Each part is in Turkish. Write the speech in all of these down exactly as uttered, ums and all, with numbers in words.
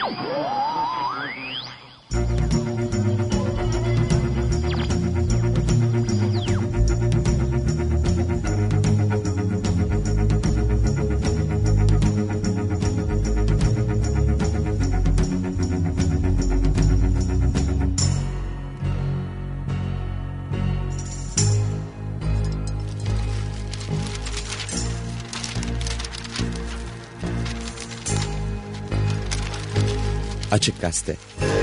Açık Gazete.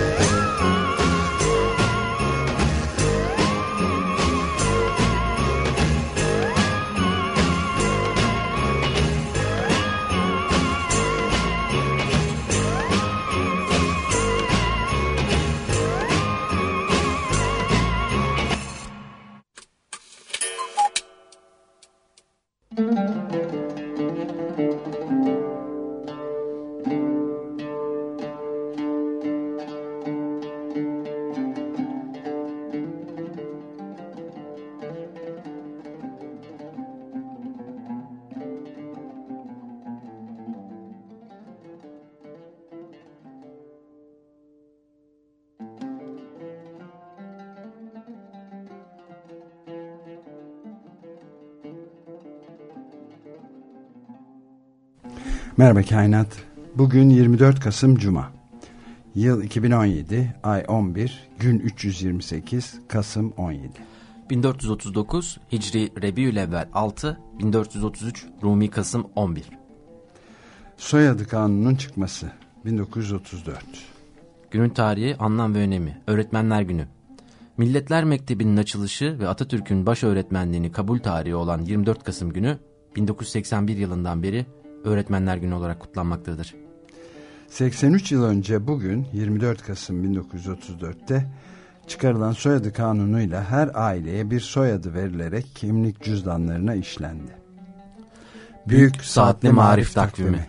Merhaba Kainat. Bugün yirmi dört Kasım Cuma. Yıl iki bin on yedi, ay on bir, gün üç yüz yirmi sekiz, Kasım on yedi. bin dört yüz otuz dokuz Hicri Rebiülevvel altı, bin dört yüz otuz üç Rumi Kasım on bir. Soyadı Kanunu'nun çıkması bin dokuz yüz otuz dört. Günün tarihi, anlam ve önemi. Öğretmenler Günü. Milletler Mektebi'nin açılışı ve Atatürk'ün baş öğretmenliğini kabul tarihi olan yirmi dört Kasım günü bin dokuz yüz seksen bir yılından beri Öğretmenler Günü olarak kutlanmaktadır. seksen üç yıl önce bugün yirmi dört Kasım bin dokuz yüz otuz dörtte çıkarılan soyadı kanunuyla her aileye bir soyadı verilerek kimlik cüzdanlarına işlendi. Büyük Saatli Marif Takvimi.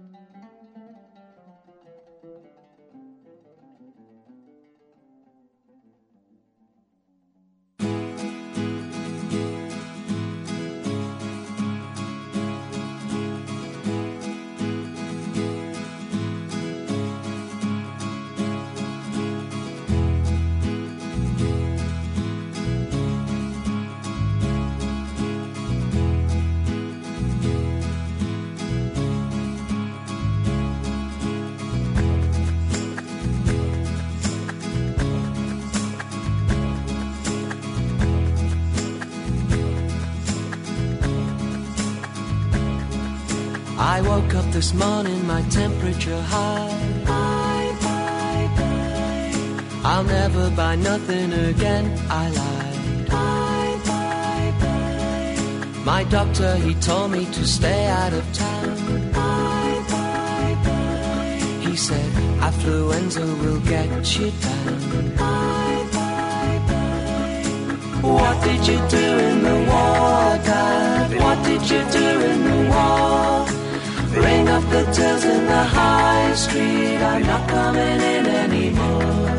I woke up this morning, my temperature high. Bye, bye, bye. I'll never buy nothing again, I lied. Bye, bye, bye. My doctor, he told me to stay out of town. Bye, bye, bye. He said, affluenza will get you down. Bye, bye, bye. What did you do in the war, Dad? What did you do in the war? Ring up the tills in the high street, I'm not coming in anymore.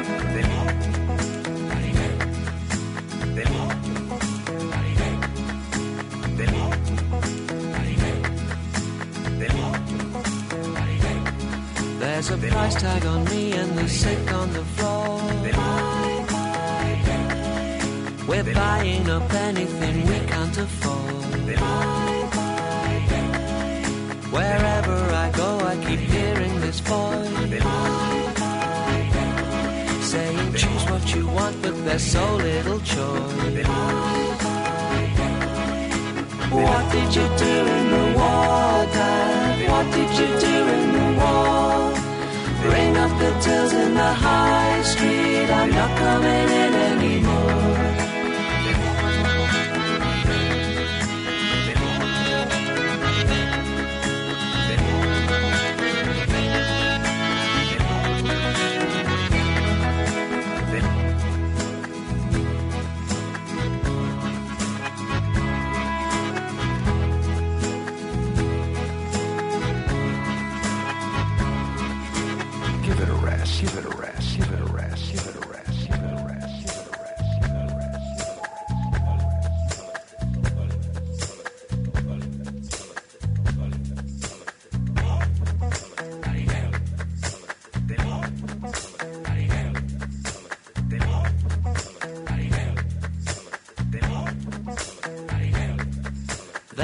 There's a price tag on me and the sick on the floor. We're buying up anything we can't afford. Wherever I go, I keep hearing this voice saying, choose what you want, but there's so little choice. What did you do in the war, Dad? What did you do in the war? Ring up the tills in the high street, I'm not coming in anymore.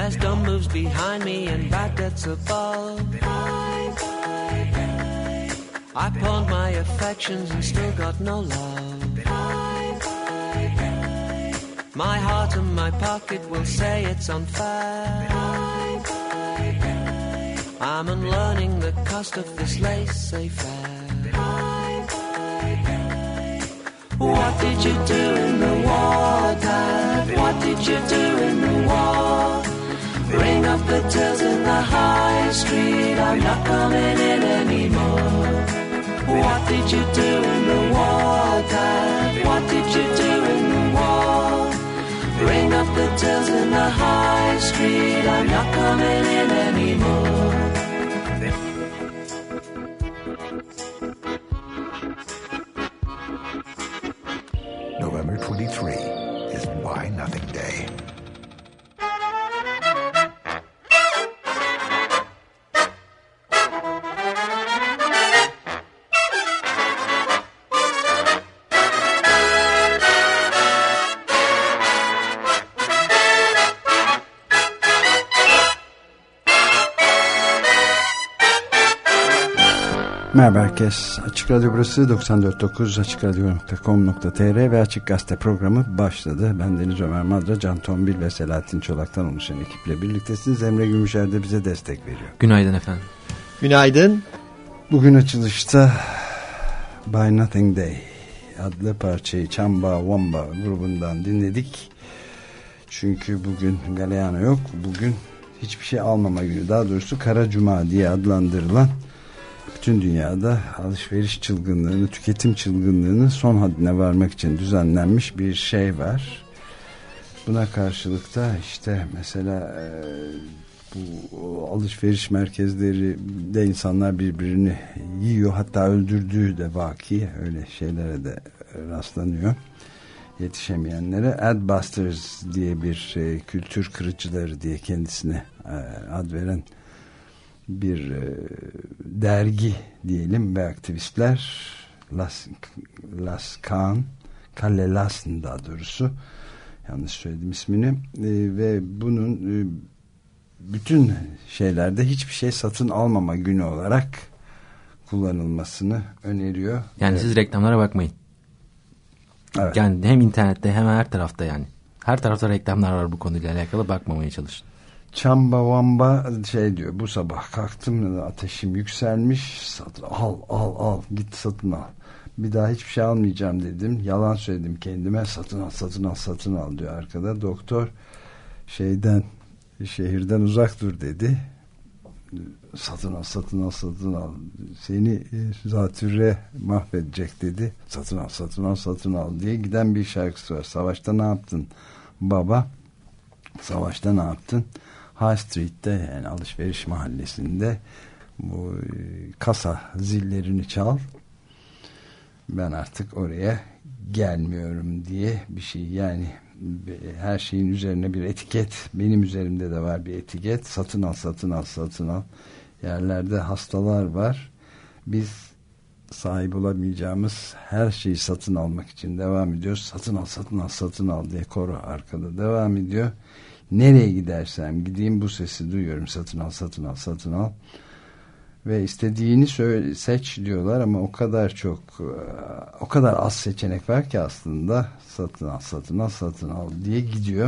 There's dumb moves behind me and bad debts above. Bye, bye, bye. I pawned my affections and still got no love. Bye, bye, bye. My heart and my pocket will say it's unfair. Bye, bye, bye. I'm unlearning the cost of this laissez-faire. Bye, bye, bye. What did you do in the war, Dad? What did you do in the war? Ring up the tills in the high street, I'm not coming in anymore. What did you do in the war, Dad? What did you do in the war? Ring up the tills in the high street, I'm not coming in anymore. November twenty-third is Why Nothing Day. Merhaba herkes. Açık Radyo burası doksan dört nokta dokuz açık radyo nokta com nokta tr ve Açık Gazete programı başladı. Ben Deniz Ömer Madra, Can Tombil ve Selahattin Çolak'tan oluşan ekiple birliktesiniz. Emre Gümüşer de bize destek veriyor. Günaydın efendim. Günaydın. Bugün açılışta By Nothing Day adlı parçayı Chamba Wamba grubundan dinledik. Çünkü bugün Galeano yok. Bugün hiçbir şey almama günü. Daha doğrusu Kara Cuma diye adlandırılan, bütün dünyada alışveriş çılgınlığını, tüketim çılgınlığının son haddine varmak için düzenlenmiş bir şey var. Buna karşılık da işte mesela e, bu alışveriş merkezlerinde insanlar birbirini yiyor, hatta öldürdüğü de vaki, öyle şeylere de rastlanıyor. Yetişemeyenlere Adbusters diye bir e, kültür kırıcıları diye kendisine e, ad veren bir e, dergi diyelim ve aktivistler Las, Las Can Kalle Las'ın daha doğrusu, yanlış söyledim ismini, e, ve bunun e, bütün şeylerde hiçbir şey satın almama günü olarak kullanılmasını öneriyor. Yani evet. Siz reklamlara bakmayın. Evet. Yani hem internette hem her tarafta, yani her tarafta reklamlar var, bu konuyla alakalı bakmamaya çalışın. Chamba Wamba şey diyor: bu sabah kalktım, ateşim yükselmiş, satın al al al git satın al, bir daha hiçbir şey almayacağım dedim, yalan söyledim kendime, satın al satın al satın al diyor arkada. Doktor şeyden, şehirden uzak dur dedi, satın al satın al satın al, seni zatürre mahvedecek dedi, satın al satın al satın al diye giden bir şarkısı var. Savaşta ne yaptın baba, savaşta ne yaptın? High Street'te, yani alışveriş mahallesinde bu kasa zillerini çal, ben artık oraya gelmiyorum diye bir şey. Yani her şeyin üzerine bir etiket, benim üzerimde de var bir etiket, satın al satın al satın al. Yerlerde hastalar var, biz sahip olamayacağımız her şeyi satın almak için devam ediyoruz, satın al satın al satın al diye koro arkada devam ediyor. Nereye gidersem gideyim bu sesi duyuyorum, satın al satın al satın al, ve istediğini söyle, seç diyorlar ama o kadar çok, o kadar az seçenek var ki aslında satın al satın al satın al diye gidiyor.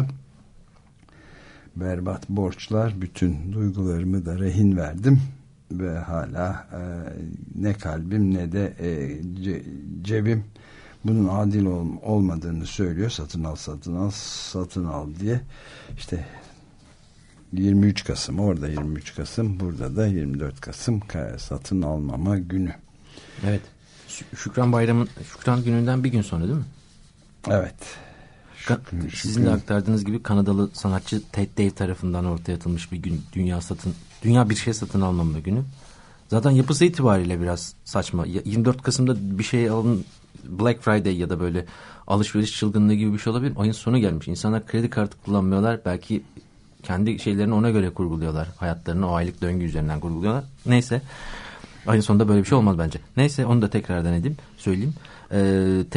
Berbat borçlar, bütün duygularımı da rehin verdim ve hala e, ne kalbim ne de e, ce, cebim bunun adil ol, olmadığını söylüyor. Satın al satın al satın al diye. İşte yirmi üç Kasım, orada yirmi üç Kasım, burada da yirmi dört Kasım satın almama günü. Evet. Şükran Bayramı'nın, Şükran gününden bir gün sonra değil mi? Evet. Şük, Sizin de aktardığınız gibi Kanadalı sanatçı Ted Dave tarafından ortaya atılmış bir gün, dünya satın dünya bir şey satın almama günü. Zaten yapısı itibariyle biraz saçma. yirmi dört Kasım'da bir şey alın, Black Friday ya da böyle alışveriş çılgınlığı gibi bir şey olabilir. Ayın sonu gelmiş. İnsanlar kredi kartı kullanmıyorlar. Belki kendi şeylerini ona göre kurguluyorlar. Hayatlarını o aylık döngü üzerinden kurguluyorlar. Neyse. Ayın sonunda böyle bir şey olmaz bence. Neyse, onu da tekrardan edeyim, söyleyeyim. Ee, Ted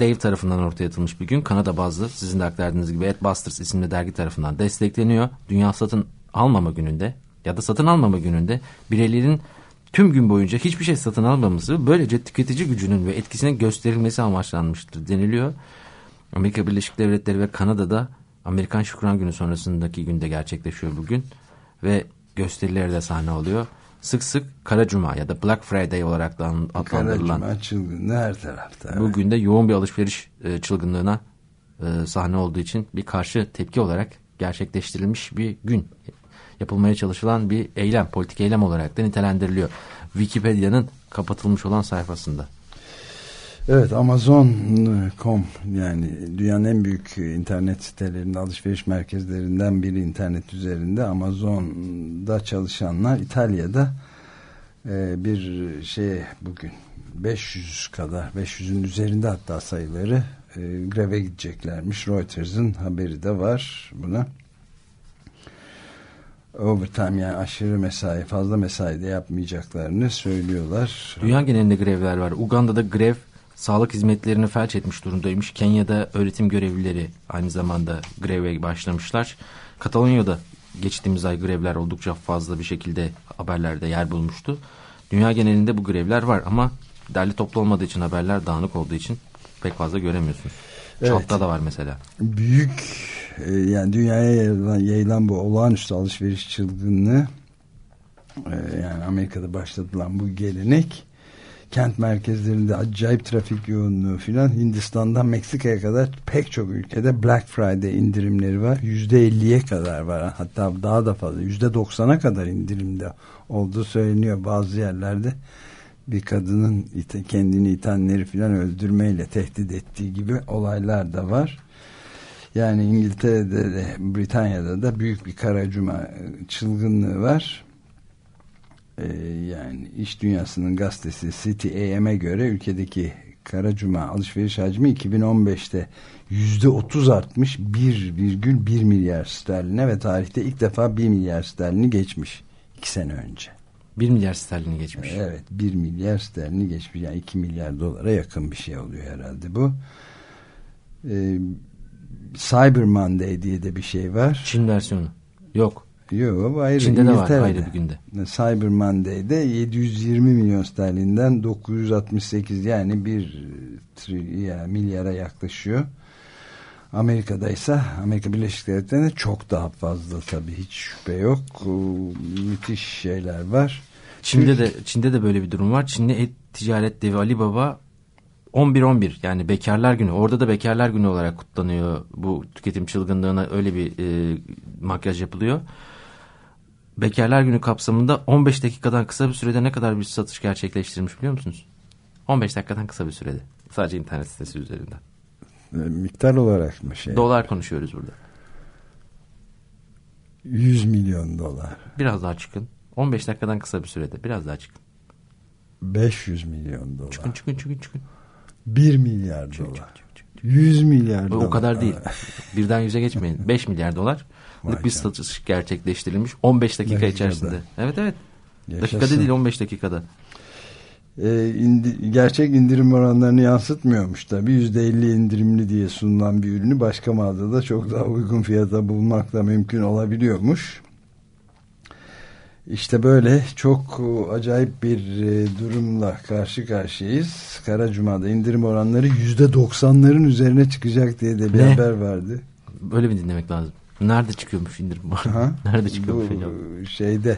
Dave tarafından ortaya atılmış bir gün. Kanada bazlı, sizin de aktardığınız gibi Adbusters isimli dergi tarafından destekleniyor. Dünya satın almama gününde ya da satın almama gününde bireylerin tüm gün boyunca hiçbir şey satın almaması, böylece tüketici gücünün ve etkisinin gösterilmesi amaçlanmıştır deniliyor. Amerika Birleşik Devletleri ve Kanada'da Amerikan Şükran Günü sonrasındaki günde gerçekleşiyor bugün ve gösterileri de sahne alıyor. Sık sık Kara Cuma ya da Black Friday olarak da adlandırılan Kara Cuma çılgınlığı her tarafta. Evet. Bugün de yoğun bir alışveriş e, çılgınlığına e, sahne olduğu için bir karşı tepki olarak gerçekleştirilmiş bir gün. Yapılmaya çalışılan bir eylem, politik eylem olarak da nitelendiriliyor. Wikipedia'nın kapatılmış olan sayfasında. Evet, Amazon nokta com yani dünyanın en büyük internet sitelerinde, alışveriş merkezlerinden biri internet üzerinde. Amazon'da çalışanlar İtalya'da e, bir şey bugün beş yüz kadar, beş yüzün üzerinde hatta sayıları e, greve gideceklermiş. Reuters'ın haberi de var buna. Overtime yani aşırı mesai, fazla mesai de yapmayacaklarını söylüyorlar. Dünya genelinde grevler var. Uganda'da grev sağlık hizmetlerini felç etmiş durumdaymış. Kenya'da öğretim görevlileri aynı zamanda greve başlamışlar. Katalonya'da geçtiğimiz ay grevler oldukça fazla bir şekilde haberlerde yer bulmuştu. Dünya genelinde bu grevler var ama derli toplu olmadığı için, haberler dağınık olduğu için pek fazla göremiyorsunuz. Çat'ta evet, da var mesela. Büyük yani dünyaya yayılan, yayılan bu olağanüstü alışveriş çılgınlığı, yani Amerika'da başlatılan bu gelenek, kent merkezlerinde acayip trafik yoğunluğu filan, Hindistan'dan Meksika'ya kadar pek çok ülkede Black Friday indirimleri var. yüzde elliye kadar var. Hatta daha da fazla. yüzde doksana kadar indirimde olduğu söyleniyor bazı yerlerde. Bir kadının ite, kendini itenleri filan öldürmeyle tehdit ettiği gibi olaylar da var. Yani İngiltere'de de Britanya'da da büyük bir Kara Cuma çılgınlığı var. Ee, yani İş Dünyası'nın gazetesi City A M'e göre ülkedeki Kara Cuma alışveriş hacmi iki bin on beşte yüzde otuz artmış, bir virgül bir milyar sterline ve tarihte ilk defa bir milyar sterlini geçmiş iki sene önce. bir milyar sterlini geçmiş. Evet, bir milyar sterlini geçmiş. Yani iki milyar dolara yakın bir şey oluyor herhalde bu. Ee, Cyber Monday diye de bir şey var. Çin versiyonu. Yok. Yok, ayrı. Çin'de de var ayrı bir günde. Cyber Monday'de yedi yüz yirmi milyon sterlinden dokuz yüz altmış sekiz, yani bir yani milyara yaklaşıyor. Amerika'da ise, Amerika Birleşik Devletleri'nde çok daha fazla tabii, hiç şüphe yok. O, müthiş şeyler var. Çin'de de Çin'de de böyle bir durum var. Çin'de e-ticaret devi Alibaba on bir on bir yani Bekarlar Günü. Orada da Bekarlar Günü olarak kutlanıyor. Bu tüketim çılgınlığına öyle bir e, makyaj yapılıyor. Bekarlar Günü kapsamında on beş dakikadan kısa bir sürede ne kadar bir satış gerçekleştirmiş biliyor musunuz? on beş dakikadan kısa bir sürede. Sadece internet sitesi üzerinden. E, miktar olarak mı şey? Dolar konuşuyoruz burada. yüz milyon dolar. Biraz daha çıkın. on beş dakikadan kısa bir sürede. Biraz daha çıkın. beş yüz milyon dolar. Çıkın çıkın çıkın çıkın. bir milyar çıkın, dolar. çıkın, çıkın, çıkın. yüz milyar o, dolar. O kadar değil. Birden yüze geçmeyin. beş milyar dolar. Bir satış gerçekleştirilmiş. on beş dakika dakikada içerisinde. Evet evet. Yaşasın. Dakikada değil, on beş dakikada. Ee, indi, gerçek indirim oranlarını yansıtmıyormuş tabii. yüzde elli indirimli diye sunulan bir ürünü başka mağazada çok daha uygun fiyata bulmak da mümkün olabiliyormuş. İşte böyle çok acayip bir durumla karşı karşıyayız. Kara Cuma'da indirim oranları yüzde doksanların üzerine çıkacak diye de bir ne? haber vardı. Böyle mi dinlemek lazım? Nerede çıkıyormuş indirim oranı? Nerede çıkıyormuş? Bu şeyde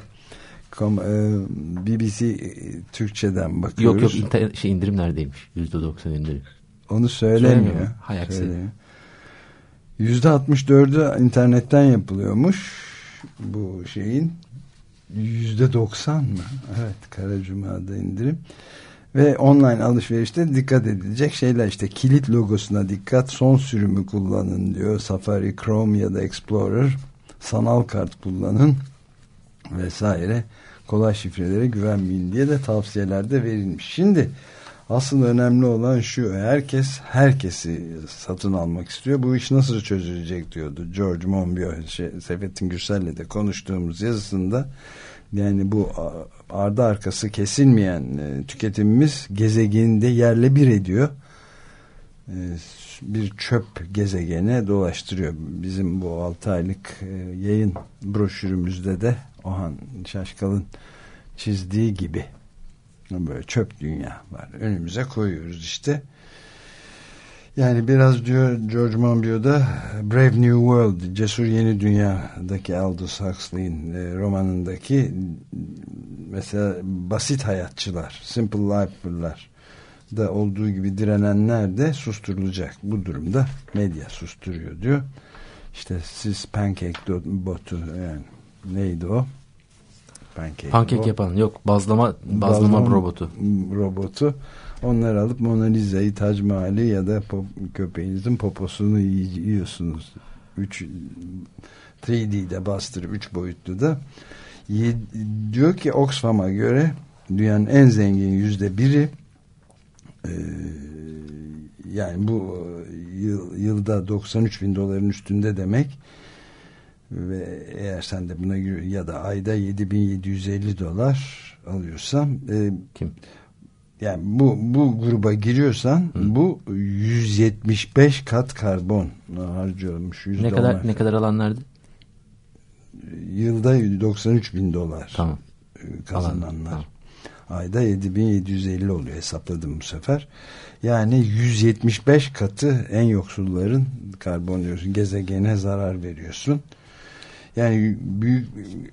B B C Türkçe'den bakıyoruz. Yok yok inter- şey indirim neredeymiş? yüzde doksan indirim. Onu söylemiyor. Söylemiyor. yüzde altmış dördü internetten yapılıyormuş bu şeyin. yüzde doksan mı? Evet, Kara Cuma'da indirim. Ve online alışverişte dikkat edilecek şeyler, işte kilit logosuna dikkat, son sürümü kullanın diyor. Safari, Chrome ya da Explorer, sanal kart kullanın vesaire. Kolay şifrelere güvenmeyin diye de tavsiyelerde verilmiş. Şimdi asıl önemli olan şu: herkes herkesi satın almak istiyor. Bu iş nasıl çözülecek diyordu George Monbiot, şey, Seyfettin Gürsel'le de konuştuğumuz yazısında. Yani bu ardı arkası kesilmeyen tüketimimiz gezegeninde yerle bir ediyor. bir çöp gezegene dolaştırıyor. Bizim bu altı aylık yayın broşürümüzde de Ohan Şaşkal'ın çizdiği gibi böyle çöp dünya var. Önümüze koyuyoruz işte. Yani biraz diyor George Monbiot'da Brave New World, Cesur Yeni Dünya'daki Aldous Huxley'in romanındaki mesela basit hayatçılar, simple life'lar da olduğu gibi direnenler de susturulacak. Bu durumda medya susturuyor diyor. İşte siz pancake botu, yani neydi o? Pancake, pancake bot. yapan yok bazlama bazlama, bazlama robotu. Robotu. Onları alıp Mona Lisa'yı, Tac Mahal'i ya da pop, köpeğinizin poposunu yiyorsunuz. üç üç D'de bastırıp üç boyutlu da y- diyor ki Oxfam'a göre dünyanın en zengin yüzde biri e, yani bu yıl, yılda doksan üç bin doların üstünde demek ve eğer sen de buna ya da ayda yedi bin yedi yüz elli dolar alıyorsan e, kim? Yani bu bu gruba giriyorsan Hı. bu yüz yetmiş beş kat karbon harcıyormuş. Ne kadar dolar. Ne kadar alanlardı? Yılda doksan üç bin dolar. Tamam. Kazananlar. Tamam. Ayda yedi bin yedi yüz elli oluyor, hesapladım bu sefer. Yani yüz yetmiş beş katı en yoksulların karbon diyorsun. Gezegene zarar veriyorsun. Yani büyük,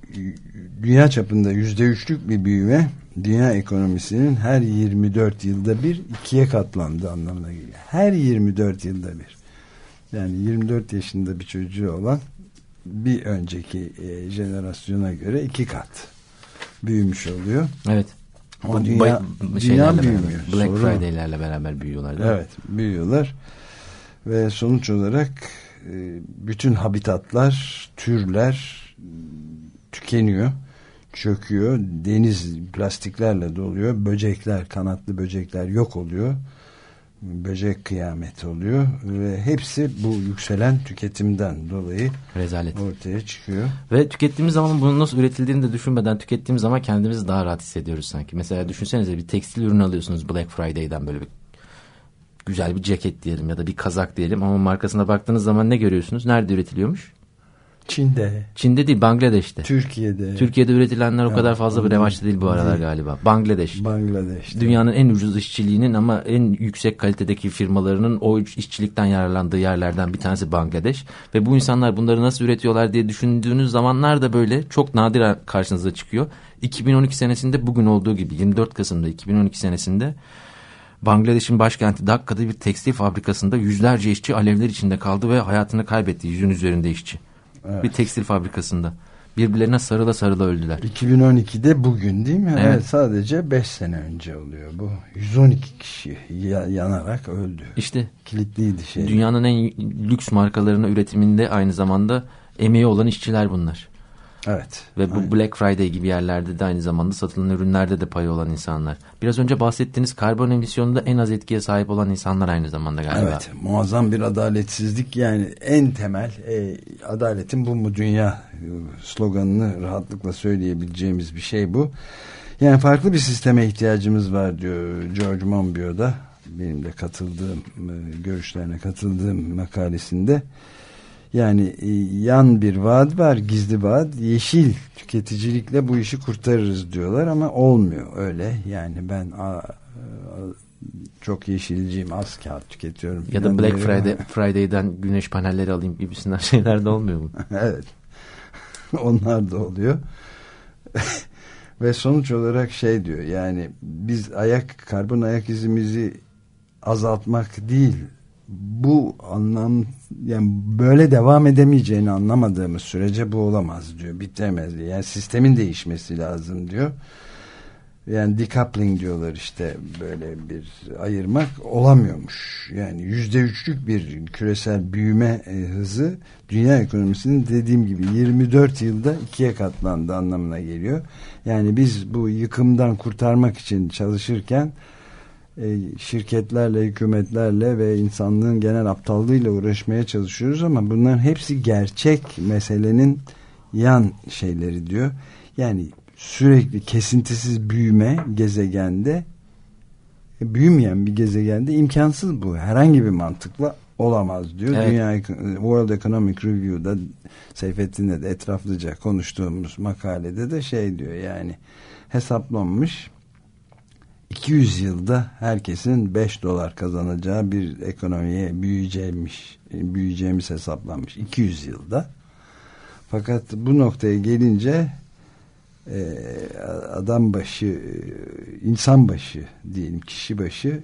dünya çapında yüzde üçlük bir büyüme dünya ekonomisinin her yirmi dört yılda bir ikiye katlandığı anlamına geliyor. Her yirmi dört yılda bir. Yani yirmi dört yaşında bir çocuğu olan bir önceki e, jenerasyona göre iki kat büyümüş oluyor. Evet. O dünya, dünya büyümüyor. Black Friday'lerle beraber büyüyorlar. Evet, büyüyorlar. Ve sonuç olarak bütün habitatlar, türler tükeniyor, çöküyor. Deniz plastiklerle doluyor. Böcekler, kanatlı böcekler yok oluyor. Böcek kıyameti oluyor. Ve hepsi bu yükselen tüketimden dolayı rezalet ortaya çıkıyor. Ve tükettiğimiz zaman bunun nasıl üretildiğini de düşünmeden tükettiğimiz zaman kendimizi daha rahat hissediyoruz sanki. Mesela düşünsenize bir tekstil ürünü alıyorsunuz Black Friday'den, böyle bir güzel bir ceket diyelim ya da bir kazak diyelim ama markasına baktığınız zaman ne görüyorsunuz? Nerede üretiliyormuş? Çin'de. Çin'de değil, Bangladeş'te. Türkiye'de. Türkiye'de üretilenler o kadar fazla bir revaçta değil bu aralar galiba. Bangladeş. Bangladeş. Dünyanın en ucuz işçiliğinin ama en yüksek kalitedeki firmalarının o işçilikten yararlandığı yerlerden bir tanesi Bangladeş. Ve bu insanlar bunları nasıl üretiyorlar diye düşündüğünüz zamanlar da böyle çok nadir karşınıza çıkıyor. iki bin on iki senesinde bugün olduğu gibi yirmi dört Kasım'da iki bin on iki senesinde Bangladeş'in başkenti Dhakka'da bir tekstil fabrikasında yüzlerce işçi alevler içinde kaldı ve hayatını kaybetti. Yüzün üzerinde işçi. Evet. Bir tekstil fabrikasında. Birbirlerine sarıla sarıla öldüler. iki bin on ikide bugün değil mi? Evet. Evet, sadece beş sene önce oluyor bu. yüz on iki kişi yanarak öldü. İşte kilitliydi şey. Dünyanın en lüks markalarının üretiminde aynı zamanda emeği olan işçiler bunlar. Evet. Ve bu aynen. Black Friday gibi yerlerde de aynı zamanda satılan ürünlerde de payı olan insanlar. Biraz önce bahsettiğiniz karbon emisyonunda en az etkiye sahip olan insanlar aynı zamanda galiba. Evet, muazzam bir adaletsizlik, yani en temel e, adaletin bu mu dünya sloganını rahatlıkla söyleyebileceğimiz bir şey bu. Yani farklı bir sisteme ihtiyacımız var diyor George Monbiot'da, benim de katıldığım görüşlerine katıldığım makalesinde. Yani yan bir vaat var, gizli vaat, yeşil tüketicilikle bu işi kurtarırız diyorlar ama olmuyor öyle. Yani ben a, a, çok yeşilciyim, az kağıt tüketiyorum. Ya da Black Friday, Friday'den güneş panelleri alayım gibisinden şeyler de olmuyor mu? Evet. Onlar da oluyor. Ve sonuç olarak şey diyor, yani biz ayak karbon ayak izimizi azaltmak değil, bu anlam, yani böyle devam edemeyeceğini anlamadığımız sürece bu olamaz diyor, bitemez diyor. Yani sistemin değişmesi lazım diyor. Yani decoupling diyorlar işte, böyle bir ayırmak olamıyormuş. Yani yüzde üçlük bir küresel büyüme e, hızı dünya ekonomisinin dediğim gibi yirmi dört yılda ikiye katlandı anlamına geliyor. Yani biz bu yıkımdan kurtarmak için çalışırken e, şirketlerle, hükümetlerle ve insanlığın genel aptallığıyla uğraşmaya çalışıyoruz ama bunların hepsi gerçek meselenin yan şeyleri diyor. Yani sürekli kesintisiz büyüme gezegende büyümeyen bir gezegende imkansız bu. Herhangi bir mantıkla olamaz diyor. Evet. Dünya World Economic Review'da Seyfettin'le de etraflıca konuştuğumuz makalede de şey diyor, yani hesaplanmış iki yüz yılda herkesin beş dolar kazanacağı bir ekonomiye büyüyeceğimiş, büyüyeceğimiz hesaplanmış iki yüz yılda. Fakat bu noktaya gelince adam başı, insan başı diyelim, kişi başı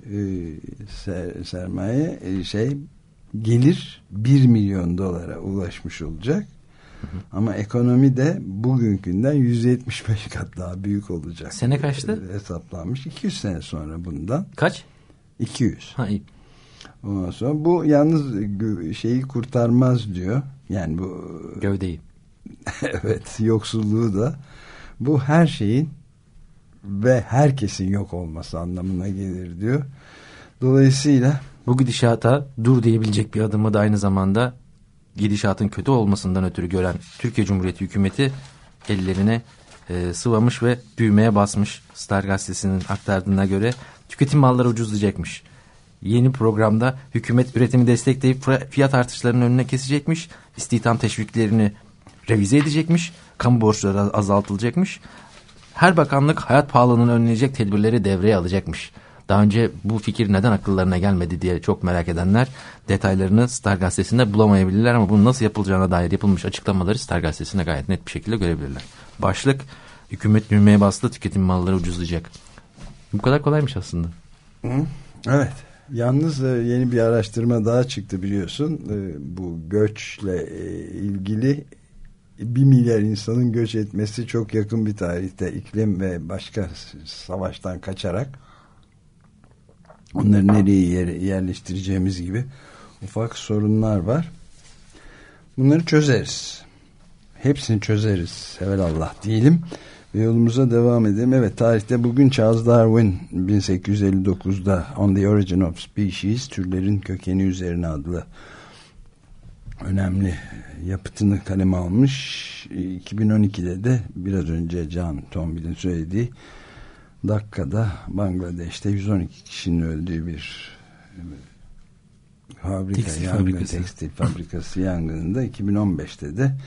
sermaye şey gelir bir milyon dolara ulaşmış olacak. Hı hı. Ama ekonomi de bugünkünden yüz yetmiş beş kat daha büyük olacak. Sene kaçtı? Hesaplanmış. iki yüz sene sonra bundan. Kaç? iki yüz. Ha, iyi. Ondan sonra bu yalnız şeyi kurtarmaz diyor. Yani bu gövdeyi. Evet, yoksulluğu da, bu her şeyin ve herkesin yok olması anlamına gelir diyor. Dolayısıyla bu gidişata dur diyebilecek bir adımı da aynı zamanda gidişatın kötü olmasından ötürü gören Türkiye Cumhuriyeti hükümeti ellerine e, sıvamış ve düğmeye basmış. Star Gazetesi'nin aktardığına göre tüketim malları ucuzlayacakmış. Yeni programda hükümet üretimi destekleyip fiyat artışlarının önüne kesecekmiş. İstihdam teşviklerini revize edecekmiş. Kamu borçları azaltılacakmış. Her bakanlık hayat pahalılığını önleyecek tedbirleri devreye alacakmış. Daha önce bu fikir neden akıllarına gelmedi diye çok merak edenler detaylarını Star Gazetesi'nde bulamayabilirler ama bunun nasıl yapılacağına dair yapılmış açıklamaları Star Gazetesi'nde gayet net bir şekilde görebilirler. Başlık: hükümet düğmeye bastı, tüketim malları ucuzlayacak. Bu kadar kolaymış aslında. Hı, evet. Yalnız yeni bir araştırma daha çıktı biliyorsun. Bu göçle ilgili bir milyar insanın göç etmesi çok yakın bir tarihte, iklim ve başka savaştan kaçarak onları nereye yerleştireceğimiz gibi ufak sorunlar var. Bunları çözeriz. Hepsini çözeriz. Evelallah diyelim ve yolumuza devam edelim. Evet, tarihte bugün Charles Darwin bin sekiz yüz elli dokuzda On the Origin of Species, Türlerin Kökeni Üzerine adlı önemli yapıtını kaleme almış. iki bin on ikide de biraz önce Can Tombil'in söylediği Dakka'da, Bangladeş'te yüz on iki kişinin öldüğü bir fabrika tekstil yangın, fabrikası. tekstil fabrikası yangınında iki bin on beşte de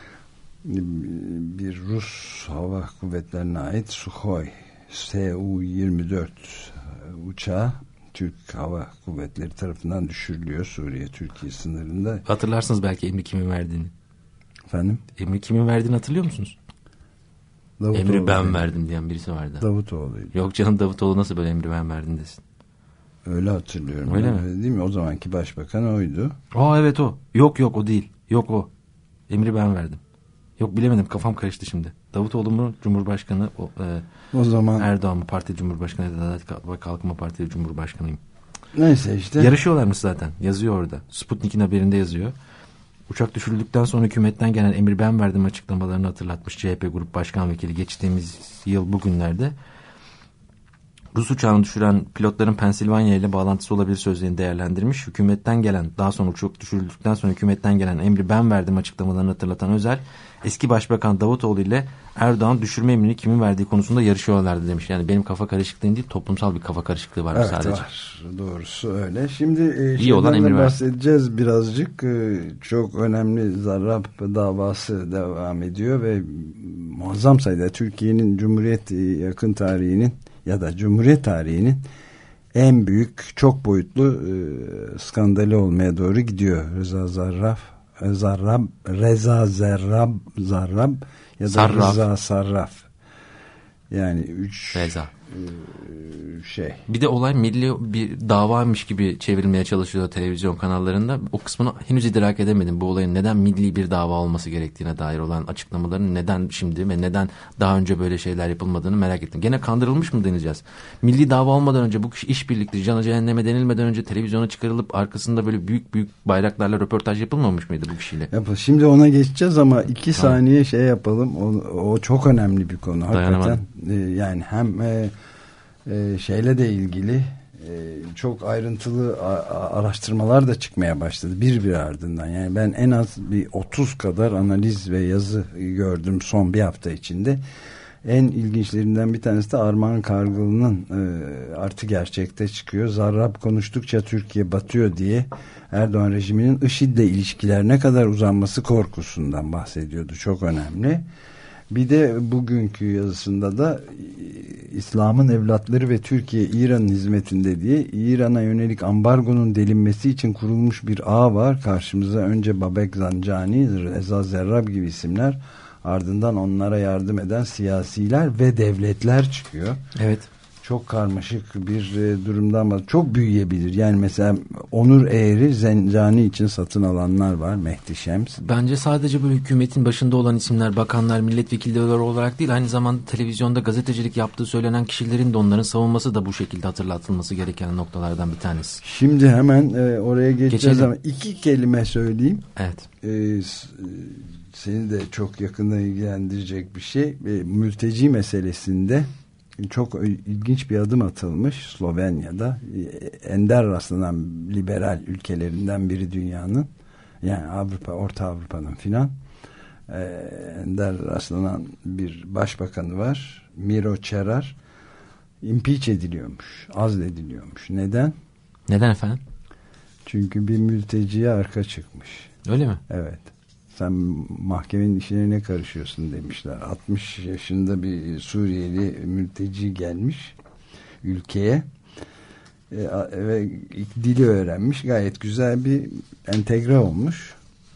bir Rus Hava Kuvvetlerine ait Sukhoi S U yirmi dört uçağı Türk Hava Kuvvetleri tarafından düşürülüyor Suriye-Türkiye sınırında. Hatırlarsınız belki emri kimin verdiğini. Efendim? Emri kimin verdiğini hatırlıyor musunuz? Davutoğlu emri ben değil. verdim diyen birisi vardı. Davutoğlu'ydu. Yok canım, Davutoğlu nasıl böyle emri ben verdim desin. Öyle hatırlıyorum. Öyle ben, mi? Öyle değil mi? O zamanki başbakan oydu. Aa evet o. Yok yok o değil. Yok o. Emri ben verdim. Yok bilemedim, kafam karıştı şimdi. Davutoğlu mu Cumhurbaşkanı o, e, o zaman Erdoğan mı Parti Cumhurbaşkanı, Adalet ve Kalkınma Partisi Cumhurbaşkanıyım. Neyse işte. Yarışıyorlarmış zaten. Yazıyor orada. Sputnik'in haberinde yazıyor. Uçak düşürüldükten sonra hükümetten gelen emir ben verdim açıklamalarını hatırlatmış C H P Grup Başkan Vekili geçtiğimiz yıl bugünlerde. Rus uçağını düşüren pilotların Pensilvanya ile bağlantısı olabilir sözlerini değerlendirmiş. Hükümetten gelen, daha sonra uçak düşürüldükten sonra hükümetten gelen emri ben verdim açıklamalarını hatırlatan Özel, eski Başbakan Davutoğlu ile Erdoğan düşürme emrini kimin verdiği konusunda yarışıyorlardı demiş. Yani benim kafa karışıklığım değil, toplumsal bir kafa karışıklığı var evet, sadece. Var. Doğrusu öyle. Şimdi e, İyi olan emri bahsedeceğiz ver. birazcık. E, çok önemli Zarrab davası devam ediyor ve muazzam sayıda Türkiye'nin Cumhuriyet yakın tarihinin ya da Cumhuriyet tarihinin en büyük çok boyutlu e, skandali olmaya doğru gidiyor. Reza Zarrab, Zarrab, Reza Zerrab, Zarrab ya da Sarraf. Reza Sarraf. Yani üç Reza. E, şey. Bir de olay milli bir davaymış gibi çevrilmeye çalışıyor televizyon kanallarında. O kısmını henüz idrak edemedim. Bu olayın neden milli bir dava olması gerektiğine dair olan açıklamaların neden şimdi ve neden daha önce böyle şeyler yapılmadığını merak ettim. Gene kandırılmış mı deneyeceğiz? Milli dava olmadan önce, bu işbirlikleri canı cehenneme denilmeden önce televizyona çıkarılıp arkasında böyle büyük büyük bayraklarla röportaj yapılmamış mıydı bu kişiyle? Yapalım. Şimdi ona geçeceğiz ama iki tamam. saniye şey yapalım. O, o çok önemli bir konu. Hakikaten e, yani hem e, Ee, şeyle de ilgili e, çok ayrıntılı a- araştırmalar da çıkmaya başladı bir bir ardından. Yani ben en az bir otuz kadar analiz ve yazı gördüm son bir hafta içinde. En ilginçlerinden bir tanesi de Armağan Kargılı'nın e, artı gerçekte çıkıyor. Zarrab konuştukça Türkiye batıyor diye Erdoğan rejiminin IŞİD'le ilişkiler ne kadar uzanması korkusundan bahsediyordu. Çok önemli. Bir de bugünkü yazısında da İslam'ın evlatları ve Türkiye İran'ın hizmetinde diye İran'a yönelik ambargonun delinmesi için kurulmuş bir ağ var. Karşımıza önce Babek Zancani, Reza Zerrab gibi isimler, ardından onlara yardım eden siyasiler ve devletler çıkıyor. Evet. Çok karmaşık bir durumdan bahsediyor. Çok büyüyebilir. Yani mesela Onur Eğri Zencani için satın alanlar var. Mehdi Şems. Bence sadece bu hükümetin başında olan isimler, bakanlar, milletvekilleri olarak değil, aynı zamanda televizyonda gazetecilik yaptığı söylenen kişilerin de onların savunması da bu şekilde hatırlatılması gereken noktalardan bir tanesi. Şimdi hemen e, oraya geçeceğiz ama Geçelim. iki kelime söyleyeyim. Evet. E, seni de çok yakından ilgilendirecek bir şey. E, mülteci meselesinde çok ilginç bir adım atılmış Slovenya'da. Ender rastlanan liberal ülkelerinden biri dünyanın, yani Avrupa, Orta Avrupa'nın filan ender rastlanan bir başbakanı var. Miro Cerar impeach ediliyormuş, azlediliyormuş. Neden? Neden efendim? Çünkü bir mülteciye arka çıkmış. Öyle mi? Evet. Sen mahkemenin işine ne karışıyorsun demişler. altmış yaşında bir Suriyeli mülteci gelmiş ülkeye e, ve dili öğrenmiş. Gayet güzel bir entegre olmuş.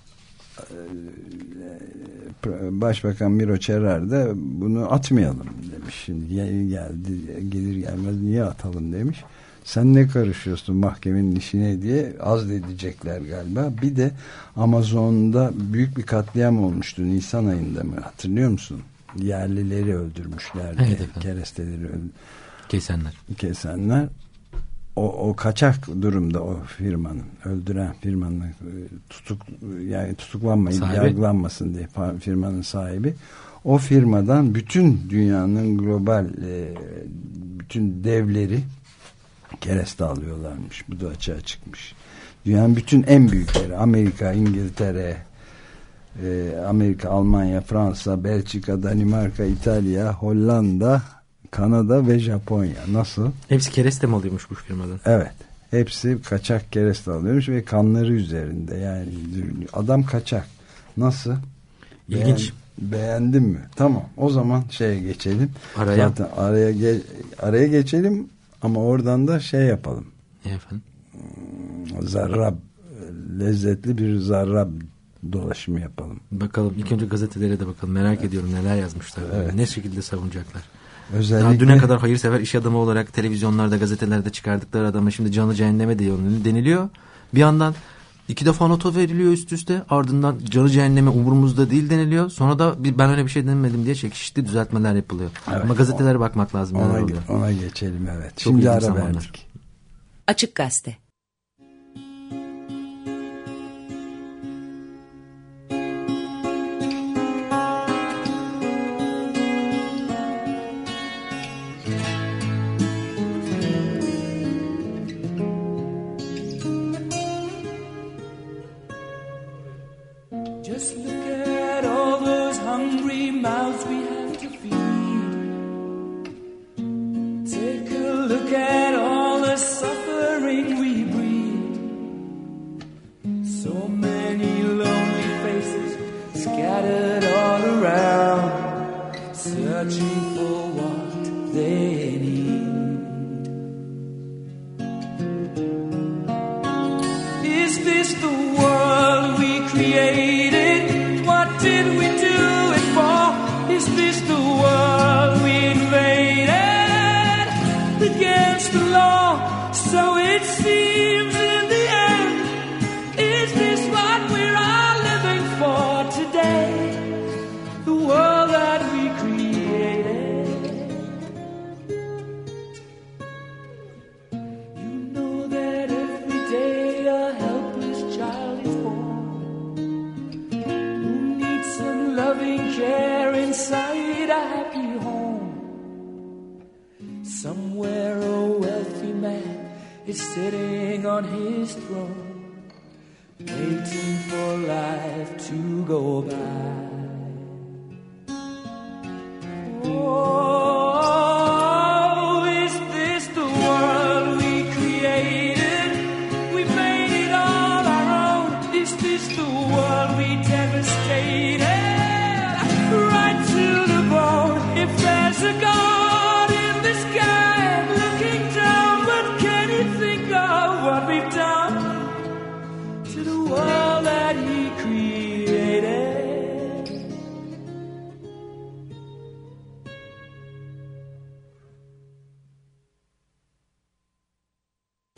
Başbakan Miro Cerar da bunu atmayalım demiş. Şimdi geldi, gelir gelmez niye atalım demiş. Sen ne karışıyorsun mahkemenin işine diye azledecekler galiba. Bir de Amazon'da büyük bir katliam olmuştu Nisan ayında mı, hatırlıyor musun? Yerlileri öldürmüşlerdi. Evet, keresteleri öldür- kesenler. kesenler. O, o kaçak durumda o firmanın, öldüren firmanın tutuk yani tutuklanmayıp sahibi, yargılanmasın diye firmanın sahibi. O firmadan bütün dünyanın global e, bütün devleri kereste alıyorlarmış. Bu da açığa çıkmış. Dünyanın bütün en büyükleri, Amerika, İngiltere, e, Amerika, Almanya, Fransa, Belçika, Danimarka, İtalya, Hollanda, Kanada ve Japonya. Nasıl? Hepsi kereste mi alıyormuş bu firmadan? Evet. Hepsi kaçak kereste alıyormuş ve kanları üzerinde. Yani adam kaçak. Nasıl? İlginç. Beğen, beğendin mi? Tamam. O zaman şeye geçelim. Araya. Zaten araya ge- araya geçelim ama oradan da şey yapalım. Ne efendim? Zarrab, lezzetli bir zarrab dolaşımı yapalım. Bakalım. İlk önce gazetelere de bakalım. Merak evet. ediyorum neler yazmışlar. Evet. Ne şekilde savunacaklar. Özellikle... Daha düne kadar hayırsever iş adamı olarak televizyonlarda, gazetelerde çıkardıkları adama şimdi canı cehenneme diyor, deniliyor. Bir yandan iki defa nota veriliyor üst üste. Ardından canı cehenneme umurumuzda değil deniliyor. Sonra da bir, ben öyle bir şey demedim diye çekişli düzeltmeler yapılıyor. Evet, Ama gazetelere o, bakmak lazım. Ona, ona geçelim evet. Çok şimdi ara zamanlar. verdik. Açık Gazete. Just look at all those hungry mouths we have to feed. Take a look at all the suffering we breed. So many lonely faces scattered all around, searching for what they need. Is this the world we created? What did we do it for? Is this the world we invaded against the law? So it seems in the end. Is this what we're all living for today? The world that we created. You know that every day a helpless child is born, who needs some loving care inside a happy home. Somewhere a wealthy man is sitting on his throne, waiting for life to go by. Oh,